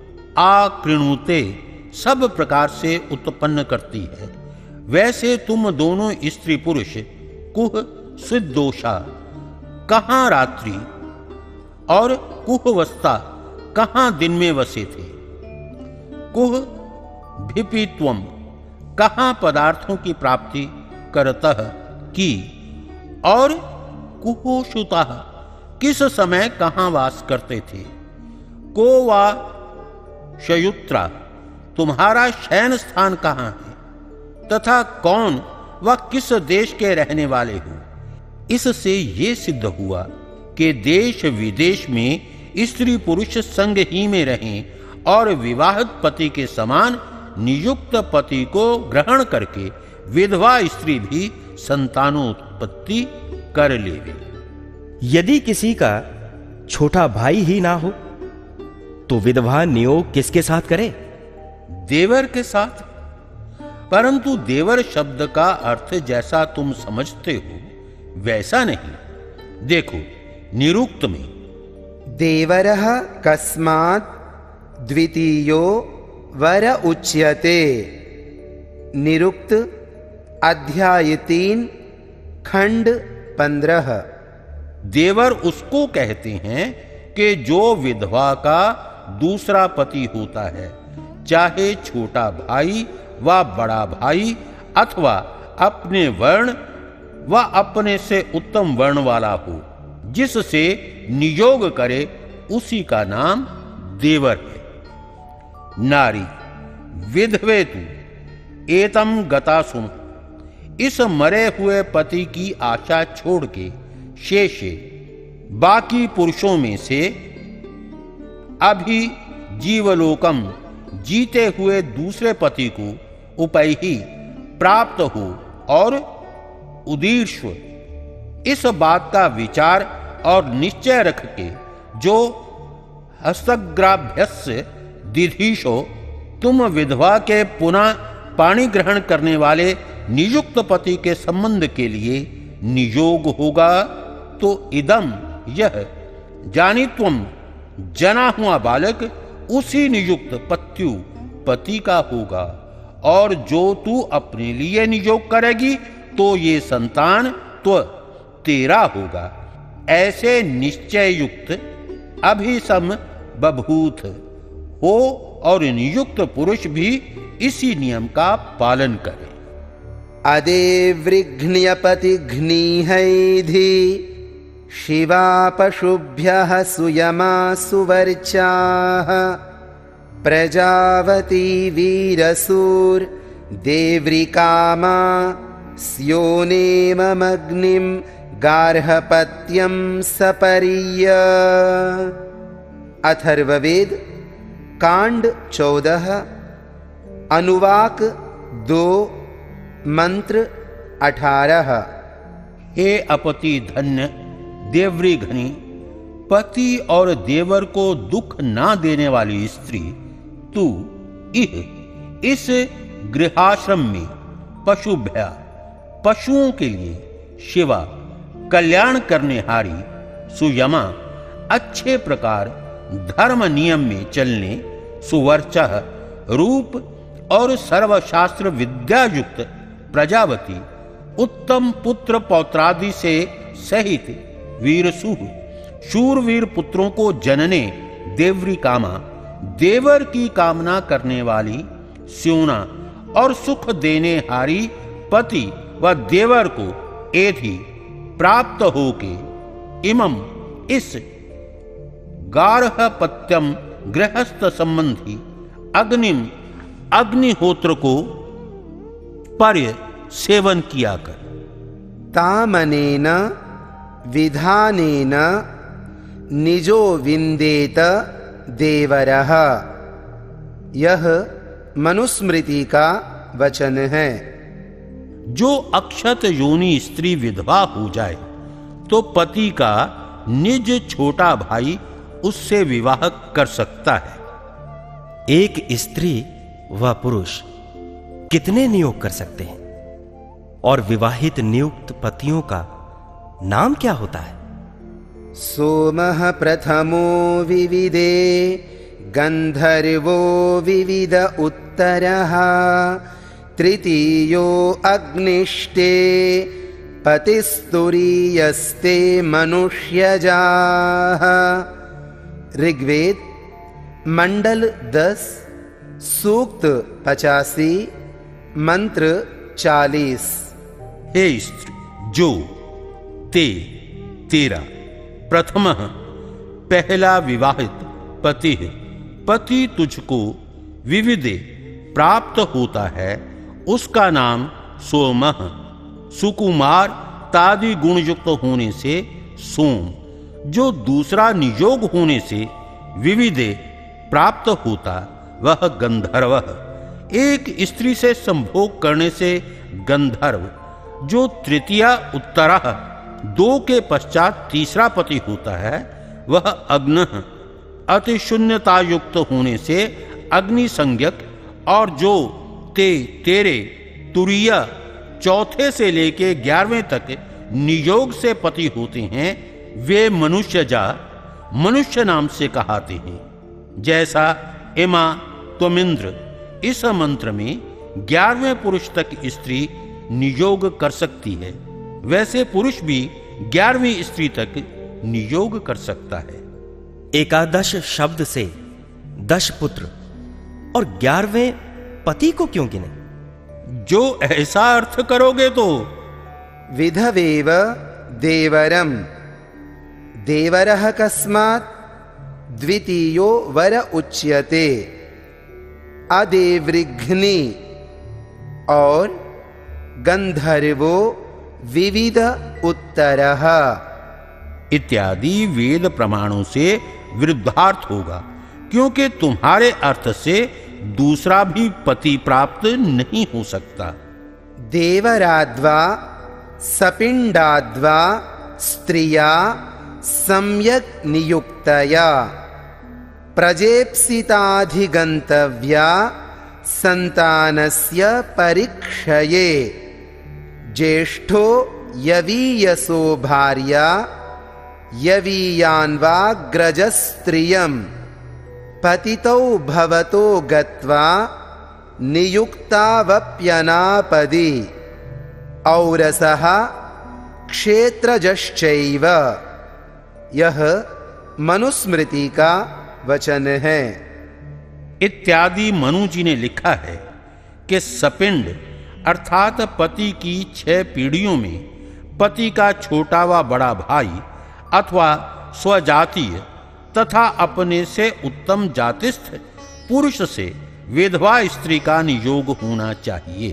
आकृणुते सब प्रकार से उत्पन्न करती है, वैसे तुम दोनों स्त्री पुरुष कुह स्विद्दोषा कहाँ रात्रि और कुहवस्ता कहाँ दिन में वसे थे, कुह भिपित्वम कहाँ पदार्थों की प्राप्ति करतः की, और कुहोषुता किस समय कहाँ वास करते थे, को वा शयुत्रा तुम्हारा शयन स्थान कहाँ है, तथा कौन व किस देश के रहने वाले हो। इससे ये सिद्ध हुआ कि देश विदेश में स्त्री पुरुष संग ही में रहें और विवाहित पति के समान नियुक्त पति को ग्रहण करके विधवा स्त्री भी संतानोत्पत्ति कर लेवे। यदि किसी का छोटा भाई ही ना हो तो विधवा नियोग किसके साथ करे? देवर के साथ। परंतु देवर शब्द का अर्थ जैसा तुम समझते हो वैसा नहीं। देखो निरुक्त में देवरः कस्मात् द्वितीयो वर उच्यते। निरुक्त अध्याय तीन खंड पंद्रह। देवर उसको कहते हैं कि जो विधवा का दूसरा पति होता है, चाहे छोटा भाई व बड़ा भाई अथवा अपने वर्ण व अपने से उत्तम वर्ण वाला हो, जिससे नियोग करे उसी का नाम देवर है। नारी विधवे तु एतम गता सुन, इस मरे हुए पति की आशा छोड़ के शेषे बाकी पुरुषों में से अभी जीवलोकम जीते हुए दूसरे पति को उपैही प्राप्त हो और उदीर्ष्व इस बात का विचार और निश्चय रख के जो हस्तग्राभ्यस्य दिधीशो तुम विधवा के पुनः पाणी ग्रहण करने वाले नियुक्त पति के संबंध के लिए नियोग होगा, तो इदम यह जानित्वम जना हुआ बालक उसी नियुक्त पत्यु पति का होगा, और जो तू अपने लिए नियोग करेगी तो ये संतान तो तेरा होगा। ऐसे निश्चय युक्त अभिसम बभूत हो और नियुक्त पुरुष भी इसी नियम का पालन करे। अदेवृघ्न्यपति घ्नीहैधि शिवा पशुभ्यः सुयमा सुवर्चाः प्रजावती वीरसूर देव्रिकामा स्योनेममग्निं गार्हपत्यं सपरीय। अथर्ववेद कांड चौदह अनुवाक दो मंत्र अठारह। हे अपति धन्य देवृघ्नि, पति और देवर को दुख ना देने वाली स्त्री, तू इह इस गृहाश्रम में पशुभ्या पशुओं के लिए शिवा कल्याण करने हारी सुयमा अच्छे प्रकार धर्म नियम में चलने सुवर्चः रूप और सर्वशास्त्र विद्या युक्त प्रजावती उत्तम पुत्र पौत्रादि से सहित वीरसुह शूरवीर पुत्रों को जनने देवरिकामा देवर की कामना करने वाली स्योना और सुख देने हारी पति व देवर को एधि प्राप्त होके इमम इस गार्हपत्यम गृहस्थ संबंधी अग्निम अग्निहोत्र को पर्य सेवन किया कर। तामनेन विधानेन निजो विन्देत देवरः। यह मनुस्मृति का वचन है। जो अक्षत योनि स्त्री विधवा हो जाए तो पति का निज छोटा भाई उससे विवाह कर सकता है। एक स्त्री व पुरुष कितने नियोग कर सकते हैं, और विवाहित नियुक्त पतियों का नाम क्या होता है? सोमः प्रथमो विविदे गंधर्वो विविद उत्तरः तृतीयो अग्निष्टे पतिस्तुरीयस्ते मनुष्यजाः। ऋग्वेद मंडल दस सूक्त पचासी मंत्र चालीस। हे स्त्री, जो ते तेरा प्रथमः पहला विवाहित पति है, पति तुझको विविदे प्राप्त होता है, उसका नाम सोमः सुकुमार तादि गुण युक्त होने से सोम, जो दूसरा नियोग होने से विविदे प्राप्त होता वह गंधर्व, एक स्त्री से संभोग करने से गंधर्व, जो तृतीया उत्तरः दो के पश्चात तीसरा पति होता है वह अग्न, अति शून्यता युक्त होने से अग्नि संज्ञक, और जो ते तेरे तुरीय चौथे से लेके ग्यारहवें तक नियोग से पति होते हैं वे मनुष्यजा मनुष्य नाम से कहाते हैं। जैसा इमा त्वमिंद्र इस मंत्र में ग्यारहवें पुरुष तक स्त्री नियोग कर सकती है, वैसे पुरुष भी ग्यारहवीं स्त्री तक नियोग कर सकता है। एकादश शब्द से दश पुत्र और ग्यारहवें पति को क्यों गिने? जो ऐसा अर्थ करोगे तो विधवेव देवरम देवरः कस्मात् द्वितीयो वर उच्यते अदेवृघ्नि और गंधर्वो विविध उत्तरः इत्यादि वेद प्रमाणों से विरुद्धार्थ होगा, क्योंकि तुम्हारे अर्थ से दूसरा भी पति प्राप्त नहीं हो सकता। देवराद्वा सपिंडाद्वा स्त्रिया सम्यक् नियुक्तया प्रजेप्सिताधिगन्तव्या संतानस्य परीक्षये ज्येष्ठो यवीयसो भार्या यवीयान्वाग्रजस्त्रियं पतितौ भवतो गत्वा नियुक्तावप्यनापदि औरसः क्षेत्रजश्चैव। यह मनुस्मृति का वचन है। इत्यादि मनु जी ने लिखा है कि सपिंड अर्थात पति की छह पीढ़ियों में पति का छोटा व बड़ा भाई अथवा स्वजातीय तथा अपने से उत्तम जातिस्थ पुरुष से विधवा स्त्री का नियोग होना चाहिए।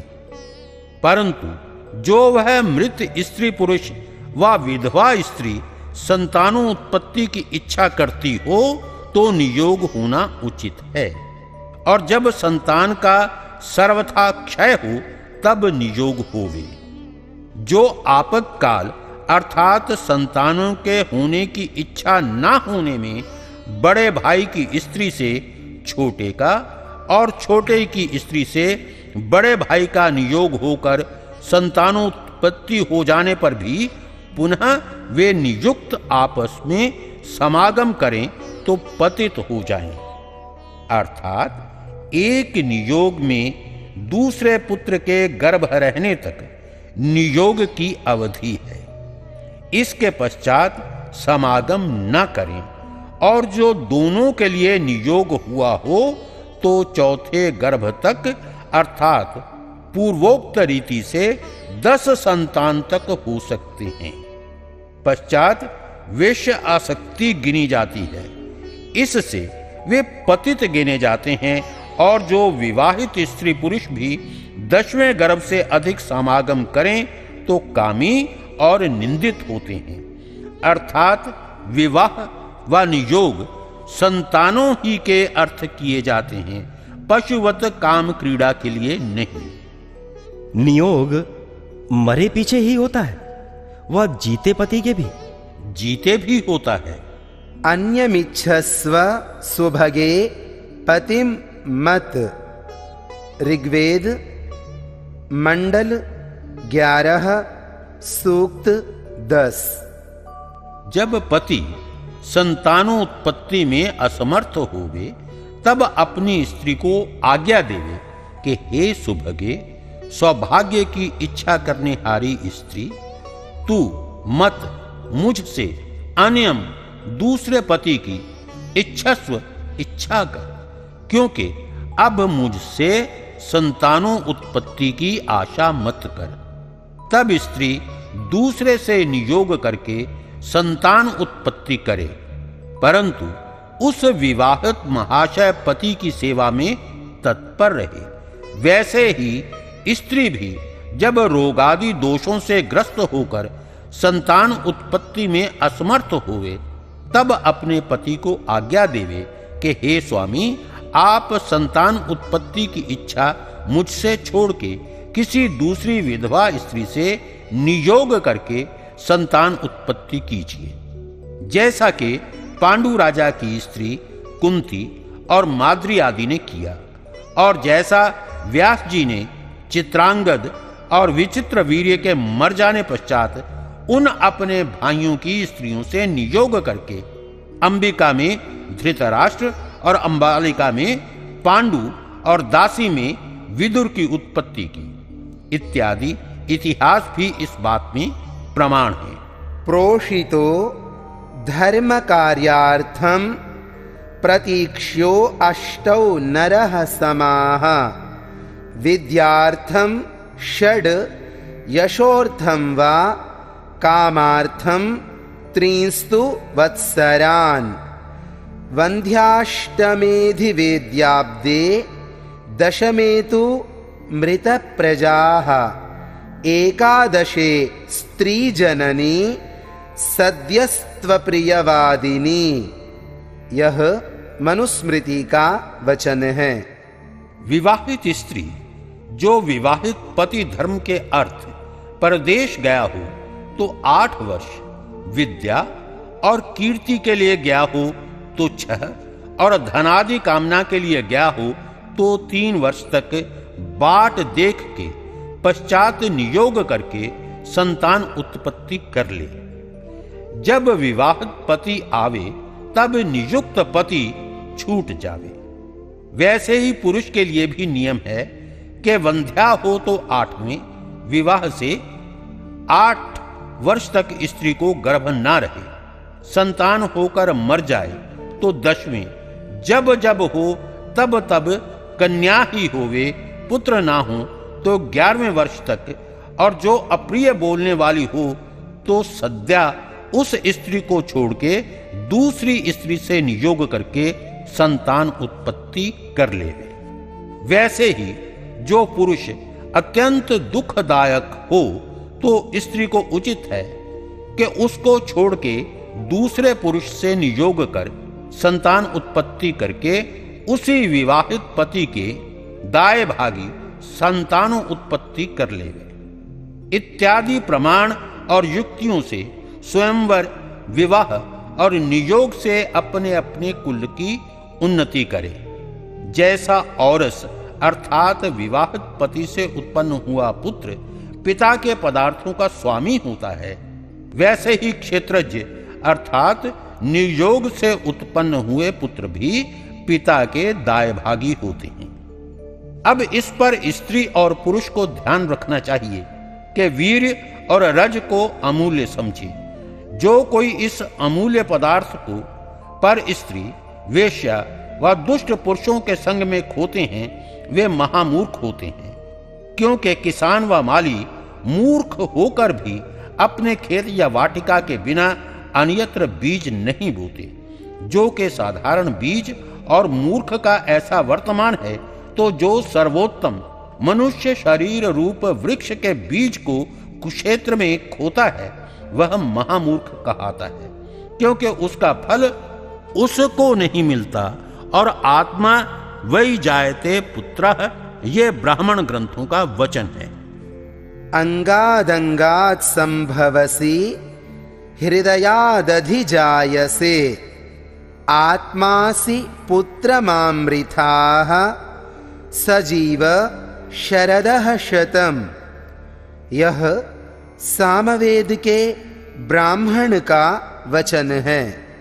परंतु जो वह मृत स्त्री पुरुष व विधवा स्त्री संतानोत्पत्ति की इच्छा करती हो तो नियोग होना उचित है, और जब संतान का सर्वथा क्षय हो तब नियोग होवे। जो आपत्काल अर्थात संतानों के होने की इच्छा न होने में बड़े भाई की स्त्री से छोटे का और छोटे की स्त्री से बड़े भाई का नियोग होकर संतानोत्पत्ति हो जाने पर भी पुनः वे नियुक्त आपस में समागम करें तो पतित हो जाएं। अर्थात एक नियोग में दूसरे पुत्र के गर्भ रहने तक नियोग की अवधि है। इसके पश्चात समागम न करें, और जो दोनों के लिए नियोग हुआ हो तो चौथे गर्भ तक अर्थात पूर्वोक्त रीति से दस संतान तक हो सकते हैं। पश्चात वेश्य आसक्ति गिनी जाती है, इससे वे पतित गिने जाते हैं, और जो विवाहित स्त्री पुरुष भी दसवें गर्भ से अधिक समागम करें तो कामी और निंदित होते हैं। अर्थात विवाह व नियोग संतानों ही के अर्थ किए जाते हैं, पशुवत काम क्रीड़ा के लिए नहीं। नियोग मरे पीछे ही होता है, वह जीते पति के भी जीते भी होता है। अन्यमिच्छस्व सुभगे पतिम मत। ऋग्वेद मंडल ग्यारह सूक्त दस। जब पति संतानोत्पत्ति में असमर्थ होवे तब अपनी स्त्री को आज्ञा देवे कि हे सुभगे, सौभाग्य की इच्छा करने हारी स्त्री, तू मत मुझसे अन्यम दूसरे पति की इच्छस्व इच्छा कर, क्योंकि अब मुझसे संतानों उत्पत्ति की आशा मत कर। तब स्त्री दूसरे से नियोग करके संतान उत्पत्ति करे, परंतु उस विवाहित महाशय पति की सेवा में तत्पर रहे। वैसे ही स्त्री भी जब रोगादि दोषों से ग्रस्त होकर संतान उत्पत्ति में असमर्थ होवे तब अपने पति को आज्ञा देवे कि हे स्वामी, आप संतान उत्पत्ति की इच्छा मुझसे छोड़ के किसी दूसरी विधवा स्त्री से नियोग करके संतान उत्पत्ति कीजिए, जैसा कि पांडु राजा की स्त्री कुंती और माद्री आदि ने किया, और जैसा व्यास जी ने चित्रांगद और विचित्र वीर्य के मर जाने पश्चात उन अपने भाइयों की स्त्रियों से नियोग करके अंबिका में धृतराष्ट्र और अंबालिका में पांडु और दासी में विदुर की उत्पत्ति की इत्यादि इतिहास भी इस बात में प्रमाण है। प्रोषितो धर्म कार्यार्थम प्रतीक्ष्यो अष्टौ नरः समाः विद्यार्थम षड् यशोर्थम वा कामार्थम त्रिंस्तु वत्सरान् वन्ध्याष्टमेधिवेद्याब्दे दशमे तु मृतप्रजाः एकादशे स्त्रीजननी सद्यस्त्वप्रियवादिनी। यह मनुस्मृति का वचन है। विवाहित स्त्री जो विवाहित पति धर्म के अर्थ परदेश गया हो तो आठ वर्ष, विद्या और कीर्ति के लिए गया हो तो छह, और धनादि कामना के लिए गया हो तो तीन वर्ष तक बाट देख के पश्चात नियोग करके संतान उत्पत्ति कर ले। जब विवाहित पति आवे तब नियुक्त पति छूट जावे। वैसे ही पुरुष के लिए भी नियम है कि वंध्या हो तो आठवें, विवाह से आठ वर्ष तक स्त्री को गर्भ ना रहे, संतान होकर मर जाए तो दसवें, जब जब हो तब तब कन्या ही होवे, पुत्र ना हो तो ग्यारहवें वर्ष तक, और जो अप्रिय बोलने वाली हो तो सद्या उस स्त्री को छोड़ के दूसरी स्त्री से नियोग करके संतान उत्पत्ति कर ले। वैसे ही जो पुरुष अत्यंत दुखदायक हो तो स्त्री को उचित है कि उसको छोड़ के दूसरे पुरुष से नियोग कर संतान उत्पत्ति करके उसी विवाहित पति के दाय भागी संतानों उत्पत्ति कर लेवे। इत्यादि प्रमाण और युक्तियों से स्वयंवर, विवाह और नियोग से अपने अपने कुल की उन्नति करे। जैसा औरस अर्थात विवाहित पति से उत्पन्न हुआ पुत्र पिता के पदार्थों का स्वामी होता है, वैसे ही क्षेत्रज्ञ अर्थात नियोग से उत्पन्न हुए पुत्र भी पिता के दायभागी होते हैं। अब इस पर स्त्री और पुरुष को ध्यान रखना चाहिए कि वीर्य और रज को अमूल्य समझे। जो कोई इस अमूल्य पदार्थ को पर स्त्री, वेश्या व दुष्ट पुरुषों के संग में खोते हैं वे महामूर्ख होते हैं, क्योंकि किसान व माली मूर्ख होकर भी अपने खेत या वाटिका के बिना अन्यत्र बीज नहीं बोते। जो के साधारण बीज और मूर्ख का ऐसा वर्तमान है, तो जो सर्वोत्तम मनुष्य शरीर रूप वृक्ष के बीज को कुक्षेत्र में खोता है वह महामूर्ख कहाता है, क्योंकि उसका फल उसको नहीं मिलता और आत्मा वही जायते पुत्रः, ये ब्राह्मण ग्रंथों का वचन है। अंगादंगात् संभवसि हृदयादधिजायसे आत्मासि पुत्रमामृताः सजीव शरदः शतम्। यह सामवेद के ब्राह्मण का वचन है।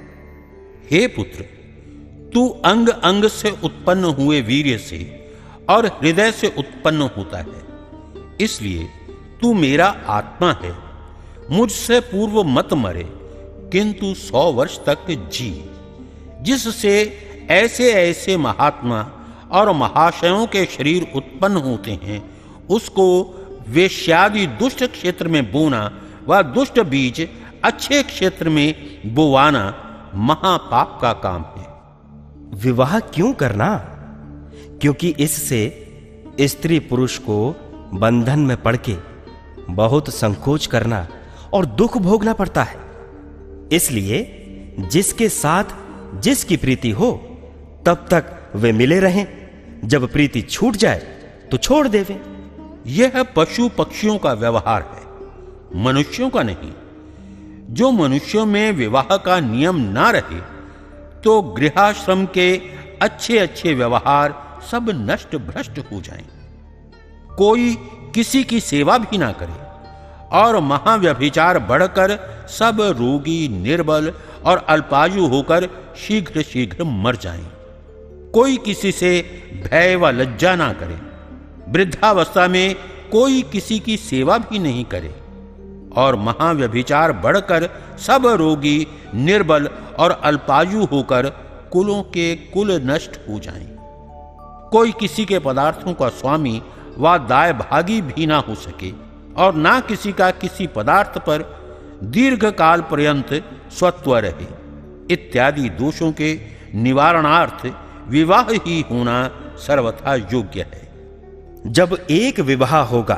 हे पुत्र, तू अंग अंग से उत्पन्न हुए वीर्य से और हृदय से उत्पन्न होता है, इसलिए तू मेरा आत्मा है। मुझसे पूर्व मत मरे, किंतु सौ वर्ष तक जी, जिससे ऐसे ऐसे महात्मा और महाशयों के शरीर उत्पन्न होते हैं, उसको वेश्यादि दुष्ट क्षेत्र में बोना व दुष्ट बीज अच्छे क्षेत्र में बोवाना महापाप का काम है। विवाह क्यों करना? क्योंकि इससे स्त्री पुरुष को बंधन में पड़ के बहुत संकोच करना और दुख भोगना पड़ता है। इसलिए जिसके साथ जिसकी प्रीति हो तब तक वे मिले रहें, जब प्रीति छूट जाए तो छोड़ देवे। यह पशु पक्षियों का व्यवहार है, मनुष्यों का नहीं। जो मनुष्यों में विवाह का नियम ना रहे तो गृहाश्रम के अच्छे अच्छे व्यवहार सब नष्ट भ्रष्ट हो जाएं। कोई किसी की सेवा भी ना करे और महाव्यभिचार बढ़कर सब रोगी, निर्बल और अल्पायु होकर शीघ्र शीघ्र मर जाएं। कोई किसी से भय व लज्जा ना करे। वृद्धावस्था में कोई किसी की सेवा भी नहीं करे और महाव्यभिचार बढ़कर सब रोगी, निर्बल और अल्पायु होकर कुलों के कुल नष्ट हो जाएं। कोई किसी के पदार्थों का स्वामी व दाय भागी भी ना हो सके और ना किसी का किसी पदार्थ पर दीर्घ काल पर्यंत स्वत्व रहे। इत्यादि दोषों के निवारणार्थ विवाह ही होना सर्वथा योग्य है। जब एक विवाह होगा,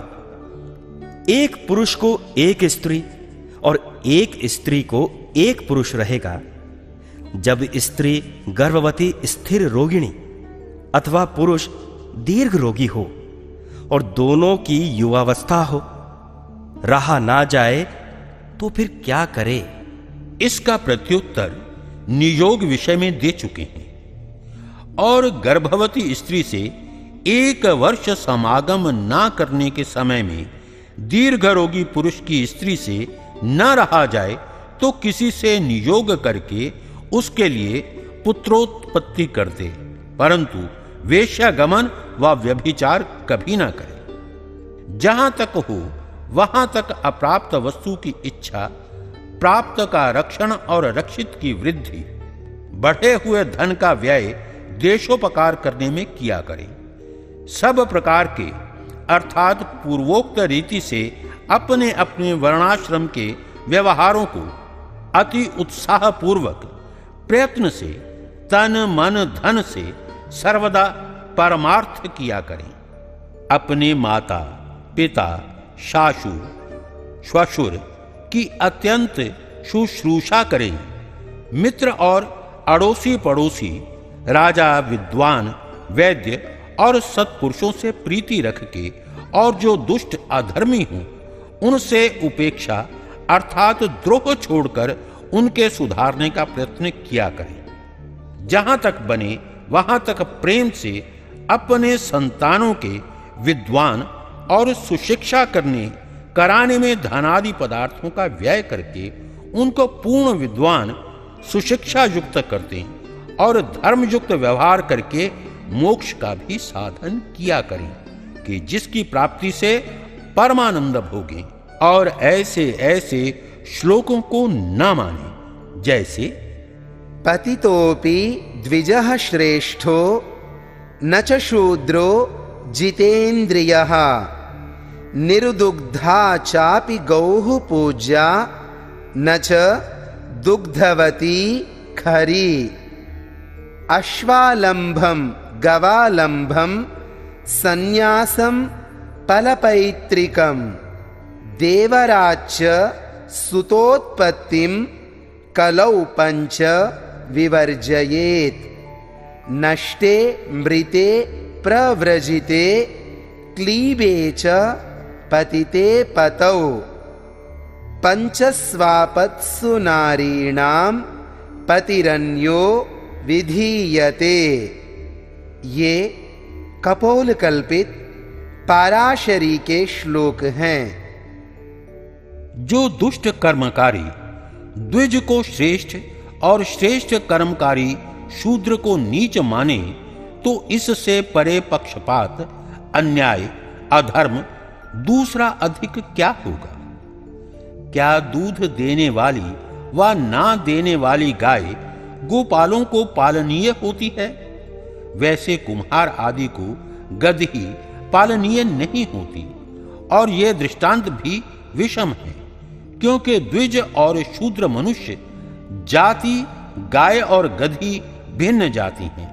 एक पुरुष को एक स्त्री और एक स्त्री को एक पुरुष रहेगा। जब स्त्री गर्भवती स्थिर रोगिणी अथवा पुरुष दीर्घ रोगी हो और दोनों की युवावस्था हो, रहा ना जाए तो फिर क्या करे? इसका प्रत्युत्तर नियोग विषय में दे चुके हैं। और गर्भवती स्त्री से एक वर्ष समागम ना करने के समय में दीर्घ रोगी पुरुष की स्त्री से न रहा जाए तो किसी से नियोग करके उसके लिए पुत्रोत्पत्ति कर दे, परंतु वेश्यागमन व व्यभिचार कभी ना करे। जहां तक हो वहां तक अप्राप्त वस्तु की इच्छा, प्राप्त का रक्षण और रक्षित की वृद्धि, बढ़े हुए धन का व्यय देशोपकार करने में किया करे। सब प्रकार के अर्थात पूर्वोक्त रीति से अपने अपने वर्णाश्रम के व्यवहारों को अति उत्साह पूर्वक प्रयत्न से तन मन धन से सर्वदा परमार्थ किया करें। अपने माता पिता सासुर श्वशुर की अत्यंत शुश्रूषा करें। मित्र और अड़ोसी पड़ोसी, राजा, विद्वान, वैद्य और सत्पुरुषों से प्रीति रख के और जो दुष्ट अधर्मी हों उनसे उपेक्षा अर्थात द्रोह छोड़कर उनके सुधारने का प्रयत्न किया करें। जहां तक बने वहां तक प्रेम से अपने संतानों के विद्वान और सुशिक्षा करने कराने में धनादि पदार्थों का व्यय करके उनको पूर्ण विद्वान सुशिक्षा युक्त करते हैं और धर्म युक्त व्यवहार करके मोक्ष का भी साधन किया करें कि जिसकी प्राप्ति से परमानंद भोगें। और ऐसे ऐसे श्लोकों को न माने जैसे पतितोपि द्विजः श्रेष्ठो न च शूद्रो जितेन्द्रियः निरुदुग्धा चापि गौः पूज्या न च दुग्धवती खरी। अश्वालंभम गवालंभम संन्यासम पलपैत्रिकम देवराच्च सुतोत्पत्तिम कलौ पंच विवर्जयेत्। नष्टे मृते प्रव्रजिते क्लीबे च पतिते पतौ पंचस्वापत्सु नारीणां पतिरन्यो विधीयते। ये कपोल कल्पित पाराशरी के श्लोक हैं। जो दुष्ट कर्मकारी द्विज को श्रेष्ठ और श्रेष्ठ कर्मकारी शूद्र को नीच माने तो इससे परे पक्षपात, अन्याय, अधर्म दूसरा अधिक क्या होगा? क्या दूध देने वाली व ना देने वाली गाय गोपालों को पालनीय होती है? वैसे कुम्हार आदि को गदही पालनीय नहीं होती। और यह दृष्टांत भी विषम है, क्योंकि द्विज और शूद्र मनुष्य जाति गाय और गधी भिन्न जाति हैं।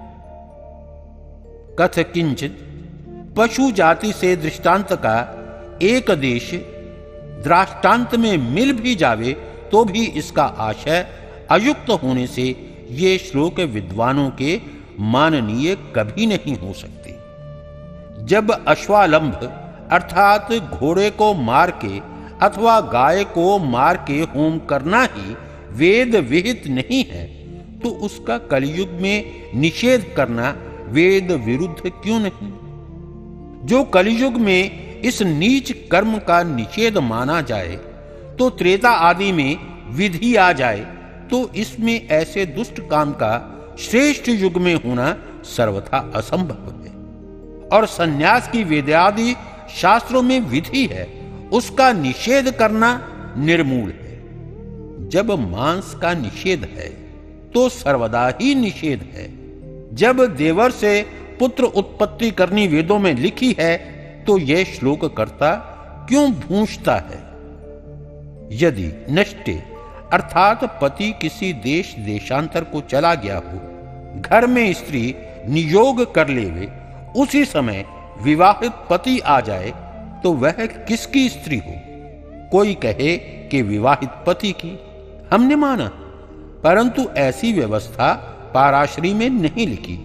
कथ किंचित पशु जाति से दृष्टांत का एक देश दृष्टांत में मिल भी जावे तो भी इसका आशय अयुक्त होने से ये श्लोक विद्वानों के माननीय कभी नहीं हो सकते। जब अश्वालंभ अर्थात घोड़े को मार के अथवा गाय को मार के होम करना ही वेद विहित नहीं है तो उसका कलयुग में निषेध करना वेद विरुद्ध क्यों नहीं? जो कलयुग में इस नीच कर्म का निषेध माना जाए तो त्रेता आदि में विधि आ जाए तो इसमें ऐसे दुष्ट काम का श्रेष्ठ युग में होना सर्वथा असंभव है। और सन्यास की वेदादि शास्त्रों में विधि है, उसका निषेध करना निर्मूल है। जब मांस का निषेध है तो सर्वदा ही निषेध है। जब देवर से पुत्र उत्पत्ति करनी वेदों में लिखी है तो यह श्लोक करता क्यों भूंजता है? यदि नष्टे अर्थात पति किसी देश देशांतर को चला गया हो, घर में स्त्री नियोग कर लेवे, उसी समय विवाहित पति आ जाए तो वह किसकी स्त्री हो? कोई कहे कि विवाहित पति की, हमने माना, परंतु ऐसी व्यवस्था पाराशरी में नहीं लिखी।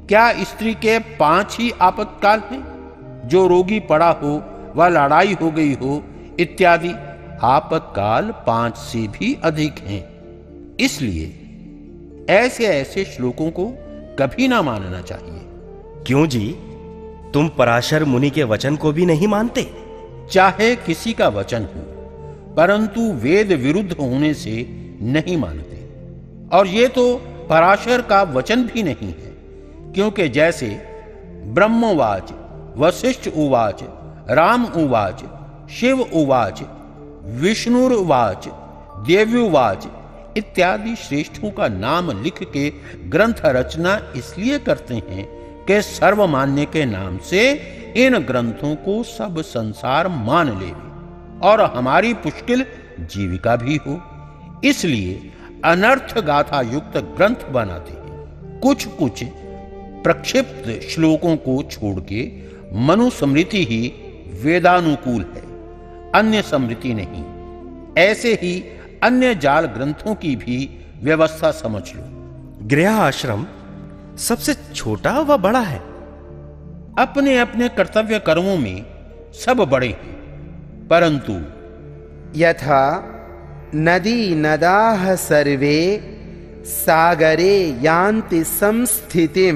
क्या स्त्री के पांच ही आपातकाल हैं? जो रोगी पड़ा हो व लड़ाई हो गई हो इत्यादि आपातकाल पांच से भी अधिक हैं। इसलिए ऐसे ऐसे श्लोकों को कभी ना मानना चाहिए। क्यों जी, तुम पराशर मुनि के वचन को भी नहीं मानते? चाहे किसी का वचन हो, परंतु वेद विरुद्ध होने से नहीं मानते। और ये तो पराशर का वचन भी नहीं है, क्योंकि जैसे ब्रह्मवाच, वशिष्ठ उवाच, राम उवाच, शिव उवाच, विष्णुर्वाच, देव्युवाच इत्यादि श्रेष्ठों का नाम लिख के ग्रंथ रचना इसलिए करते हैं कि सर्वमान्य के नाम से इन ग्रंथों को सब संसार मान ले और हमारी पुष्किल जीविका भी हो। इसलिए अनर्थ गाथा युक्त ग्रंथ बनाते हैं। कुछ कुछ प्रक्षिप्त श्लोकों को छोड़ के मनुस्मृति ही वेदानुकूल है, अन्य स्मृति नहीं। ऐसे ही अन्य जाल ग्रंथों की भी व्यवस्था समझ लो। गृह आश्रम सबसे छोटा व बड़ा है। अपने अपने कर्तव्य कर्मों में सब बड़े हैं, परंतु यथा नदी नदाः सर्वे सागरे यान्ति संस्थितिं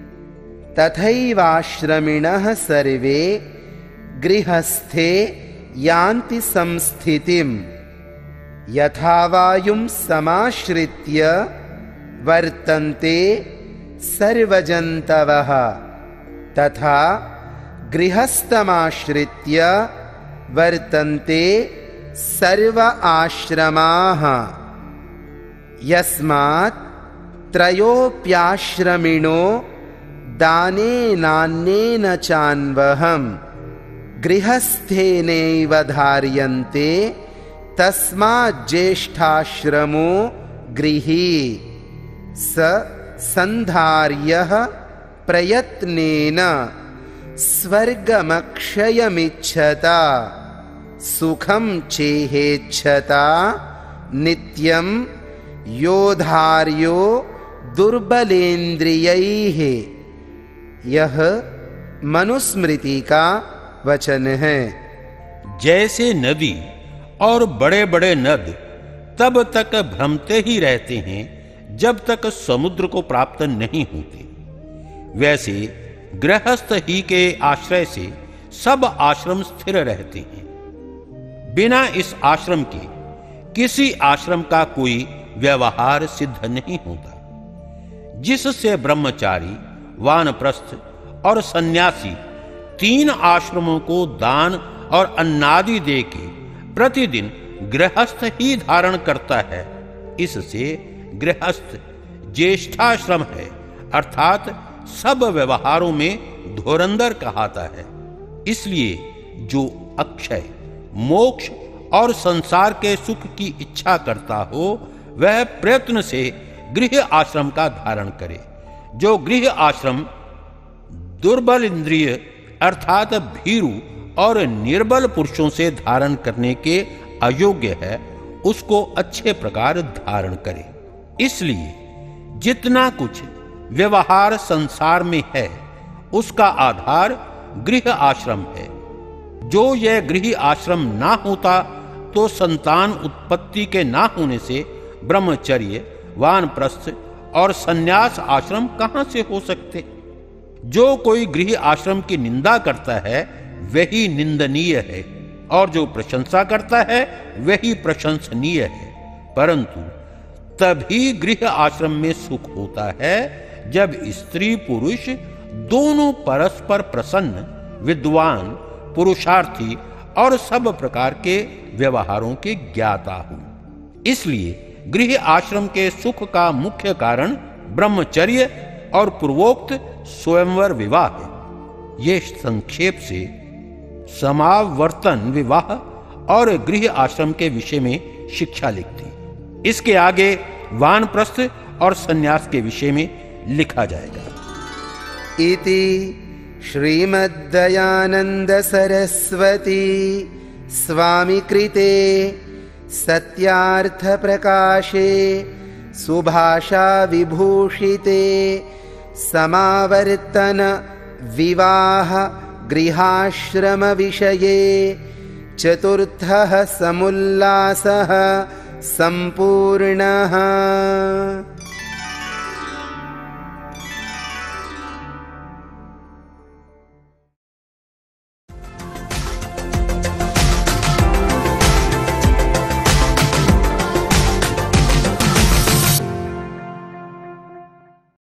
तथैवाश्रमिणः सर्वे गृहस्थे यान्ति संस्थितिं यथा वायुं समाश्रित्य वर्तन्ते सर्वजन्तवः तथा गृहस्थमाश्रित्य वर्तन्ते सर्व आश्रमाः। यस्मात् त्रयोप्याश्रमिणो दानेनान्येन चान्वहम् गृहस्थेनैव धार्यन्ते तस्मात् ज्येष्ठाश्रमो गृही स संधार्यः प्रयत्नेन स्वर्गमक्षयमिच्छता सुखं चेहेच्छता नित्यं योधार्यो दुर्बलेन्द्रियैः। यह मनुस्मृति का वचन है। जैसे नदी और बड़े बड़े नद तब तक भ्रमते ही रहते हैं जब तक समुद्र को प्राप्त नहीं होते, वैसे गृहस्थ ही के आश्रय से सब आश्रम स्थिर रहते हैं। बिना इस आश्रम के किसी आश्रम का कोई व्यवहार सिद्ध नहीं होता। जिससे ब्रह्मचारी, वानप्रस्थ और सन्यासी तीन आश्रमों को दान और अन्नादि दे के प्रतिदिन गृहस्थ ही धारण करता है, इससे गृहस्थ ज्येष्ठाश्रम है, अर्थात सब व्यवहारों में धुरंधर कहाता है। इसलिए जो अक्षय, मोक्ष और संसार के सुख की इच्छा करता हो वह प्रयत्न से गृह आश्रम का धारण करे। जो गृह आश्रम दुर्बल इंद्रिय अर्थात भीरु और निर्बल पुरुषों से धारण करने के अयोग्य है, उसको अच्छे प्रकार धारण करे। इसलिए जितना कुछ व्यवहार संसार में है उसका आधार गृह आश्रम है। जो यह गृह आश्रम ना होता तो संतान उत्पत्ति के ना होने से ब्रह्मचर्य, वानप्रस्थ और सन्यास आश्रम कहां से हो सकते। जो कोई गृह आश्रम की निंदा करता है वही निंदनीय है, और जो प्रशंसा करता है वही प्रशंसनीय है। परंतु तभी गृह आश्रम में सुख होता है जब स्त्री पुरुष दोनों परस्पर प्रसन्न, विद्वान, पुरुषार्थी और सब प्रकार के व्यवहारों के ज्ञाता हो। इसलिए गृह आश्रम के सुख का मुख्य कारण ब्रह्मचर्य और पूर्वोक्त स्वयंवर विवाह है। ये संक्षेप से समावर्तन विवाह और गृह आश्रम के विषय में शिक्षा लिखती। इसके आगे वानप्रस्थ और सन्यास के विषय में लिखा जाएगा। इति श्रीमद्दयानंद सरस्वती स्वामी कृते सत्यार्थ प्रकाशे सुभाषा विभूषिते समावर्तन विवाह गृहाश्रम विषये चतुर्थः समुल्लासः संपूर्णः।